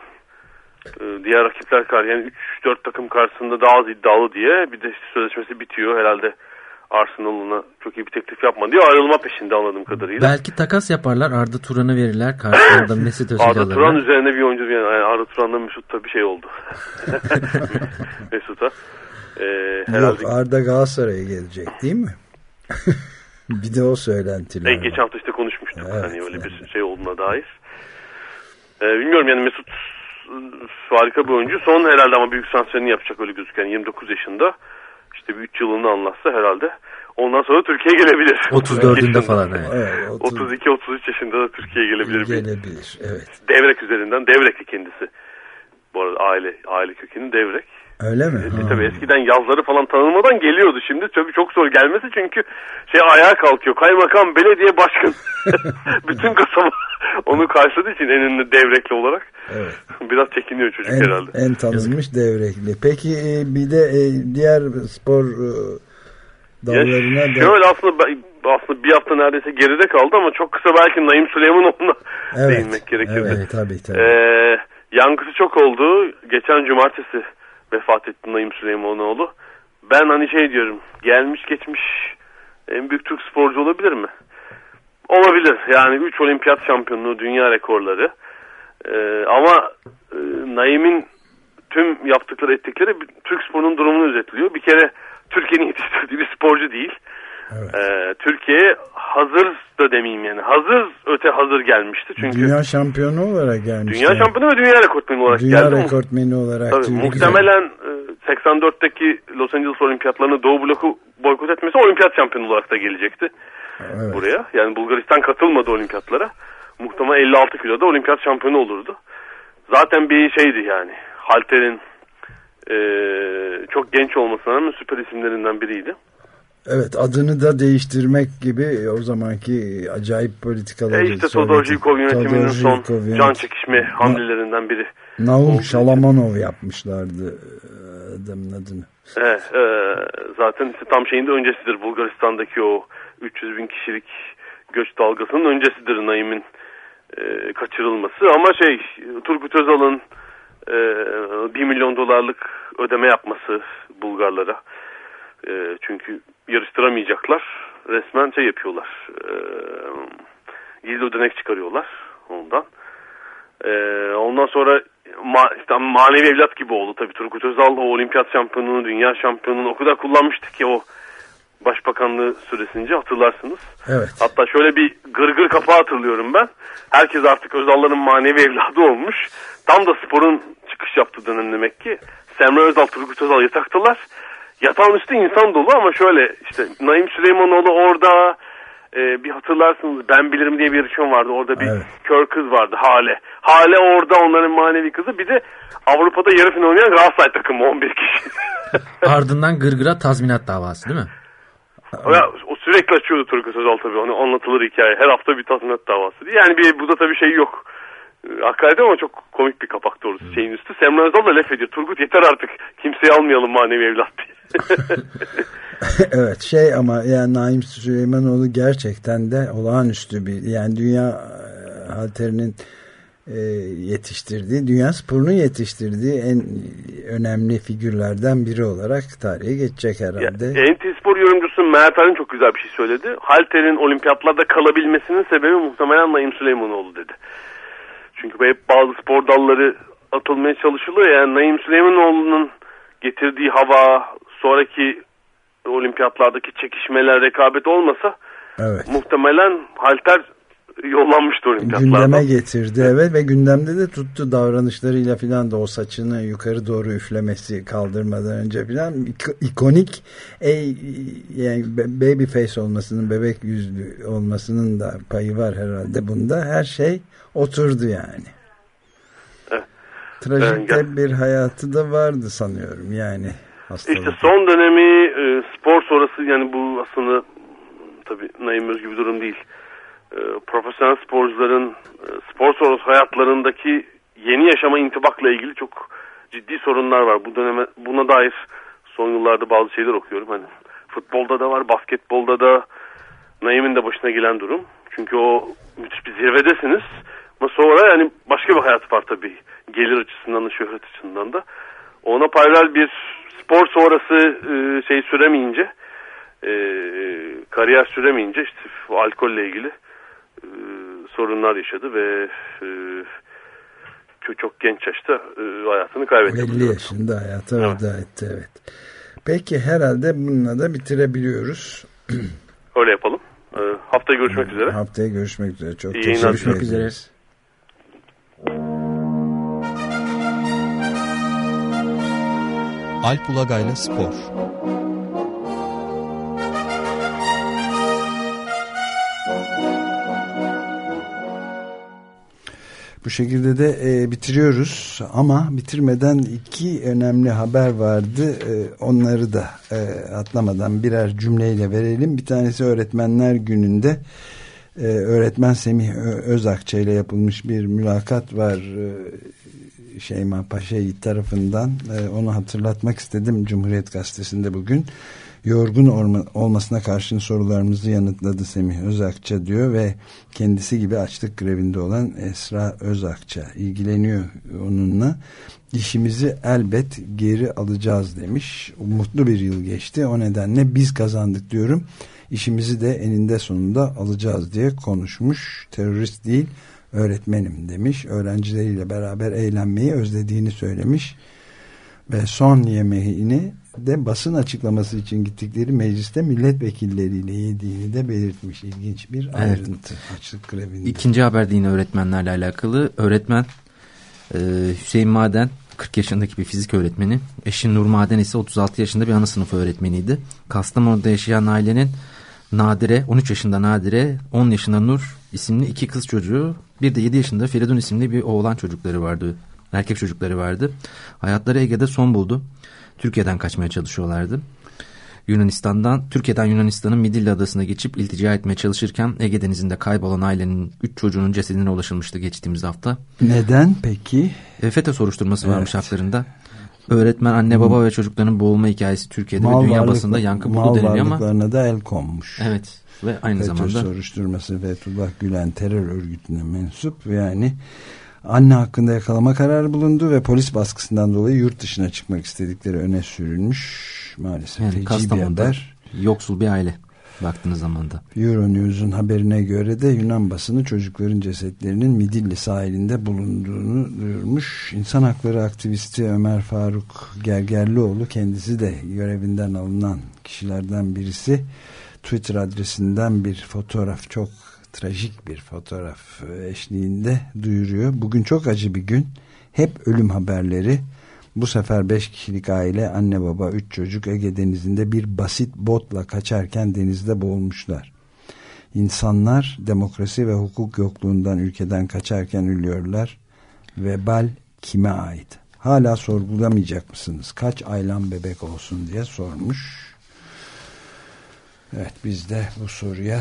e, diğer rakipler karşı yani üç dört takım karşısında daha az iddialı diye bir de sözleşmesi bitiyor herhalde Arsenal'ına çok iyi bir teklif yapma diye ayrılma peşinde anladığım kadarıyla. Belki takas yaparlar, Arda Turan'ı verirler karşılığında Mesut Özil alırlar. Arda Turan üzerine bir oyuncu, yani Arda Turan'la Mesut'ta bir şey oldu. Mesut'a. Ee, Yok, Arda Galatasaray'a gelecek değil mi? Bir de o söylentiler e, geçen hafta işte konuşmuştuk. Evet, hani öyle yani. bir şey olduğuna dair. Ee, bilmiyorum yani Mesut harika bir oyuncu. Son herhalde ama büyük transferini yapacak öyle gözüken yirmi dokuz yaşında. İşte bir üç yılını anlatsa herhalde. Ondan sonra Türkiye'ye gelebilir. otuz dördünde falan. Evet. Evet, otuz iki otuz üç yaşında da Türkiye'ye gelebilir. Gelebilir, evet. Devrek üzerinden. Devrekli kendisi. Bu arada aile aile kökeni Devrek. Öyle mi? E, tabii eskiden yazları falan tanınmadan geliyordu. Şimdi tabii çok zor gelmesi çünkü şey ayağa kalkıyor. Kaymakam, belediye başkanı. Bütün kasaba onu karşıladığı için en ünlü Devrekli olarak. Evet. Biraz çekiniyor çocuk en, herhalde. En tanınmış Devrekli. Peki bir de diğer spor dallarına ya da... Şöyle aslında, aslında bir hafta neredeyse geride kaldı ama çok kısa belki Naim Süleymanoğlu'na evet, değinmek gerekirdi. Evet, tabii tabii. Ee, yankısı çok oldu. Geçen cumartesi vefat etti Naim Süleymanoğlu. Ben hani şey diyorum, gelmiş geçmiş en büyük Türk sporcu olabilir mi? Olabilir. Yani üç olimpiyat şampiyonluğu, dünya rekorları. Ee, ama e, Naim'in tüm yaptıkları ettikleri Türk sporunun durumunu özetliyor. Bir kere Türkiye'nin yetiştirdiği bir sporcu değil. Evet. Ee, Türkiye'ye hazır da demeyeyim yani. Hazır öte hazır gelmişti. Çünkü dünya şampiyonu olarak gelmişti. Dünya şampiyonu ve dünya rekortmeni olarak dünya geldi. Dünya rekortmeni olarak. Tabii, muhtemelen güzel. seksen dörtteki Los Angeles olimpiyatlarını Doğu bloku boykot etmesi olimpiyat şampiyonu olarak da gelecekti. Evet. Buraya. Yani Bulgaristan katılmadı olimpiyatlara. Muhtemelen elli altı kiloda olimpiyat şampiyonu olurdu. Zaten bir şeydi yani. Halter'in e, çok genç olmasına rağmen süper isimlerinden biriydi. Evet, adını da değiştirmek gibi o zamanki acayip politikaları. E işte Todor Zhivkov yönetiminin son yönetim. can çekişme hamlelerinden biri. Naum Şalamanov yapmışlardı adamın adını. Evet, e, zaten işte tam şeyin de öncesidir. Bulgaristan'daki o üç yüz bin kişilik göç dalgasının öncesidir Naim'in e, kaçırılması. Ama şey, Turgut Özal'ın e, bir milyon dolarlık ödeme yapması Bulgarlara. E, çünkü yarıştıramayacaklar. Resmen şey yapıyorlar. E, gizli ödenek çıkarıyorlar ondan. E, ondan sonra ma, işte manevi evlat gibi oldu. Tabii Turgut Özal o olimpiyat şampiyonunu, dünya şampiyonunu o kadar kullanmıştı ki o başbakanlığı süresince, hatırlarsınız. Evet. Hatta şöyle bir gırgır kapağı hatırlıyorum ben. Herkes artık Özal'ların manevi evladı olmuş. Tam da sporun çıkış yaptığı dönem demek ki. Semra Özal, Turgut Özal yataktalar. Yatağın üstü insan dolu ama şöyle işte Naim Süleymanoğlu orada, e, bir hatırlarsınız Ben Bilirim diye bir yarışma vardı. Orada bir evet. kör kız vardı, Hale. Hale orada onların manevi kızı. Bir de Avrupa'da yarı final oynayan Galatasaray takımı on bir kişi. Ardından gırgıra tazminat davası değil mi? Ya, o sürekli açıyordu Turgut Özal tabii. Hani anlatılır hikaye. Her hafta bir tazminat davası diye. Yani bir, burada tabii şey yok. Hakaret ama çok komik bir kapak doğrusu hmm. şeyin üstü. Semra Özal da laf ediyor. Turgut yeter artık. Kimseyi almayalım manevi evlat diye. Evet şey ama yani Naim Süleymanoğlu gerçekten de olağanüstü bir, yani dünya halterinin e, yetiştirdiği, dünya sporunun yetiştirdiği en önemli figürlerden biri olarak tarihe geçecek herhalde. Ya, N T Spor yorumcusu Mert Halin çok güzel bir şey söyledi. Halter'in olimpiyatlarda kalabilmesinin sebebi muhtemelen Naim Süleymanoğlu dedi. Çünkü hep bazı spor dalları atılmaya çalışılıyor. Yani Naim Süleymanoğlu'nun getirdiği hava, sonraki olimpiyatlardaki çekişmeler, rekabet olmasa evet. muhtemelen halter yollanmıştı olimpiyatlarda. Gündeme getirdi evet ve gündemde de tuttu davranışlarıyla filan da, o saçını yukarı doğru üflemesi kaldırmadan önce filan ikonik, e, yani baby face olmasının, bebek yüzlü olmasının da payı var herhalde bunda. Her şey oturdu yani. Evet. Trajik de bir hayatı da vardı sanıyorum yani. Hastalık. İşte son dönemi e, spor sonrası, yani bu aslında tabii Naim özgü bir durum değil. E, profesyonel sporcuların e, spor sonrası hayatlarındaki yeni yaşama intibakla ilgili çok ciddi sorunlar var. Bu döneme, buna dair son yıllarda bazı şeyler okuyorum. Hani futbolda da var, basketbolda da. Naim'in de başına gelen durum. Çünkü o müthiş bir zirvedesiniz. Ama sonra yani başka bir hayat var tabii. Gelir açısından da, şöhret açısından da. Ona paralel bir spor sonrası e, şey süremeyince e, kariyer süremeyince işte alkolle ilgili e, sorunlar yaşadı ve e, çok, çok genç yaşta e, hayatını kaybetti. elli yaşında hayata veda evet. etti. Evet. Peki herhalde bununla da bitirebiliyoruz. Öyle yapalım. E, haftaya görüşmek hmm, üzere. Haftaya görüşmek üzere. Çok İyi teşekkür görüşmek ederiz. üzere. Alp Ulagay'la Spor. Bu şekilde de e, bitiriyoruz ama bitirmeden iki önemli haber vardı. E, onları da e, atlamadan birer cümleyle verelim. Bir tanesi Öğretmenler Günü'nde e, öğretmen Semih Özakça ile yapılmış bir mülakat var. E, Şeyma Paşayiğit tarafından. E, onu hatırlatmak istedim. Cumhuriyet Gazetesi'nde bugün. Yorgun olma, olmasına karşın sorularımızı yanıtladı Semih Özakça diyor ve kendisi gibi açlık grevinde olan Esra Özakça ilgileniyor onunla. İşimizi elbet geri alacağız demiş. Mutlu bir yıl geçti. O nedenle biz kazandık diyorum. İşimizi de eninde sonunda alacağız diye konuşmuş. Terörist değil, öğretmenim demiş. Öğrencileriyle beraber eğlenmeyi özlediğini söylemiş. Ve son yemeğini de basın açıklaması için gittikleri mecliste milletvekilleriyle yediğini de belirtmiş. İlginç bir ayrıntı. Evet. Açlık grevinde. İkinci haber de yine öğretmenlerle alakalı. Öğretmen e, Hüseyin Maden kırk yaşındaki bir fizik öğretmeni. Eşi Nur Maden ise otuz altı yaşında bir ana sınıfı öğretmeniydi. Kastamonu'da yaşayan ailenin Nadire, on üç yaşında Nadire, on yaşında Nur isimli iki kız çocuğu, bir de yedi yaşında Feridun isimli bir oğlan çocukları vardı. Erkek çocukları vardı. Hayatları Ege'de son buldu. Türkiye'den kaçmaya çalışıyorlardı. Yunanistan'dan, Türkiye'den Yunanistan'ın Midilli Adası'na geçip iltica etmeye çalışırken Ege Denizi'nde kaybolan ailenin üç çocuğunun cesedine ulaşılmıştı geçtiğimiz hafta. Neden peki? E, FETÖ soruşturması evet. varmış haklarında. Öğretmen, anne, baba hmm. ve çocukların boğulma hikayesi Türkiye'de mal ve dünya varlıklı, basında yankı buldu deniliyor ama. Mal varlıklarına da el konmuş. Evet. Ve aynı FETÖ zamanda. FETÖ soruşturması Fethullah Gülen terör örgütüne mensup yani. Anne hakkında yakalama kararı bulundu ve polis baskısından dolayı yurt dışına çıkmak istedikleri öne sürülmüş. Maalesef yani feci bir haber. Yoksul bir aile baktığınız zaman da. Euronews'un haberine göre de Yunan basını çocukların cesetlerinin Midilli sahilinde bulunduğunu duyurmuş. İnsan hakları aktivisti Ömer Faruk Gergerlioğlu, kendisi de görevinden alınan kişilerden birisi, Twitter adresinden bir fotoğraf, çok trajik bir fotoğraf eşliğinde duyuruyor. Bugün çok acı bir gün. Hep ölüm haberleri. Bu sefer beş kişilik aile, anne baba, üç çocuk Ege Denizi'nde bir basit botla kaçarken denizde boğulmuşlar. İnsanlar demokrasi ve hukuk yokluğundan ülkeden kaçarken ölüyorlar. Vebal kime ait? Hala sorgulamayacak mısınız? Kaç aylan bebek olsun diye sormuş. Evet, biz de bu soruya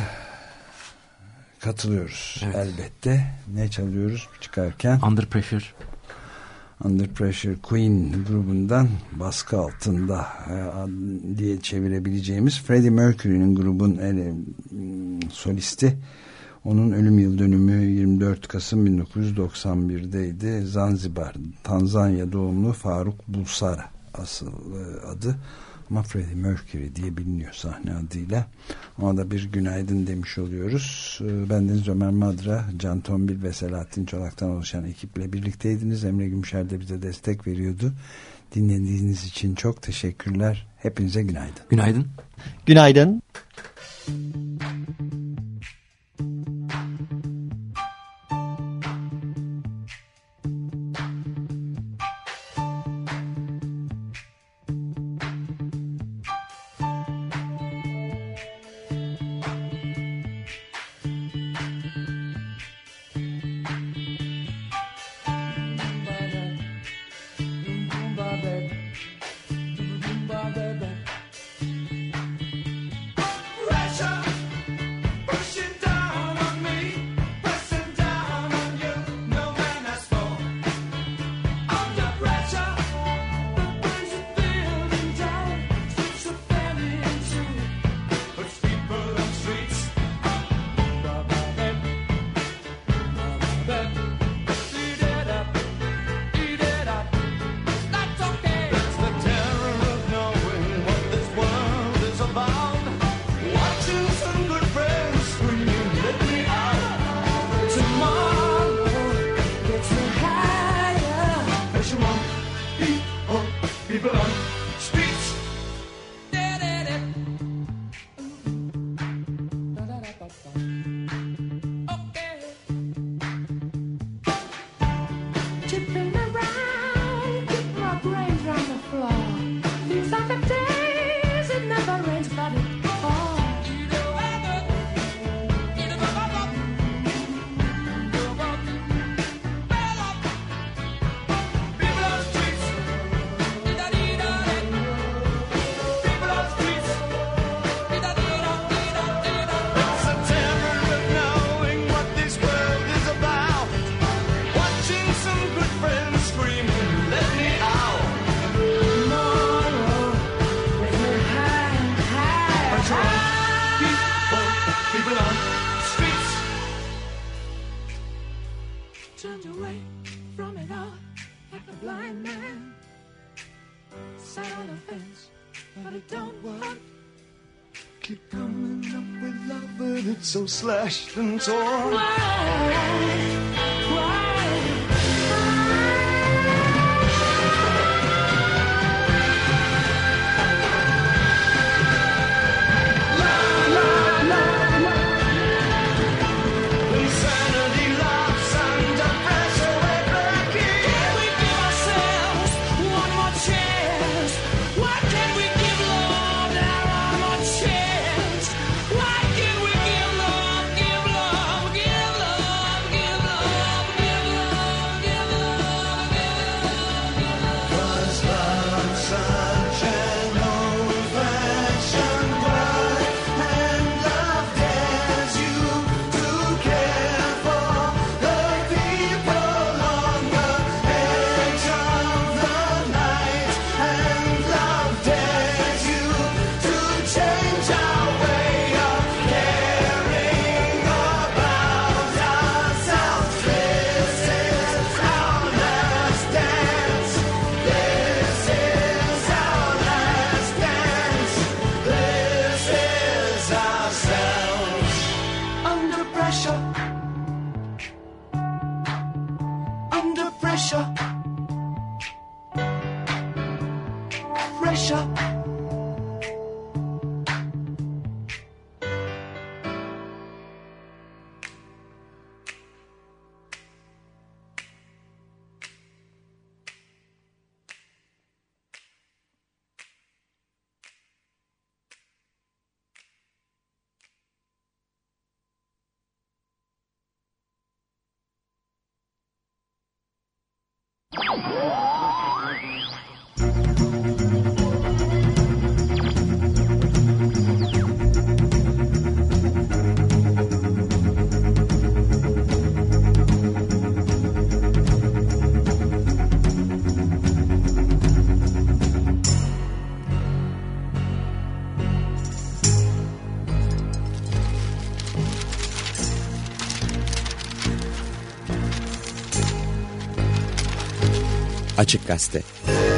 katılıyoruz. Evet. Elbette. Ne çalıyoruz çıkarken? Under Pressure. Under Pressure, Queen grubundan Baskı Altında diye çevirebileceğimiz Freddie Mercury'nin grubun en, solisti. Onun ölüm yıl dönümü yirmi dört Kasım bin dokuz yüz doksan bir'deydi. Zanzibar, Tanzanya doğumlu Faruk Bulsara asıl adı. Ama Freddie Mercury diye biliniyor sahne adıyla. Ona da bir günaydın demiş oluyoruz. Bendeniz Ömer Madra, Can Tombil ve Selahattin Çolak'tan oluşan ekiple birlikteydiniz. Emre Gümüşer de bize destek veriyordu. Dinlediğiniz için çok teşekkürler. Hepinize günaydın. Günaydın. Günaydın. fence, but I don't want. Keep coming up with love, but it's so slashed and torn. Why? Why? Açık Gazete.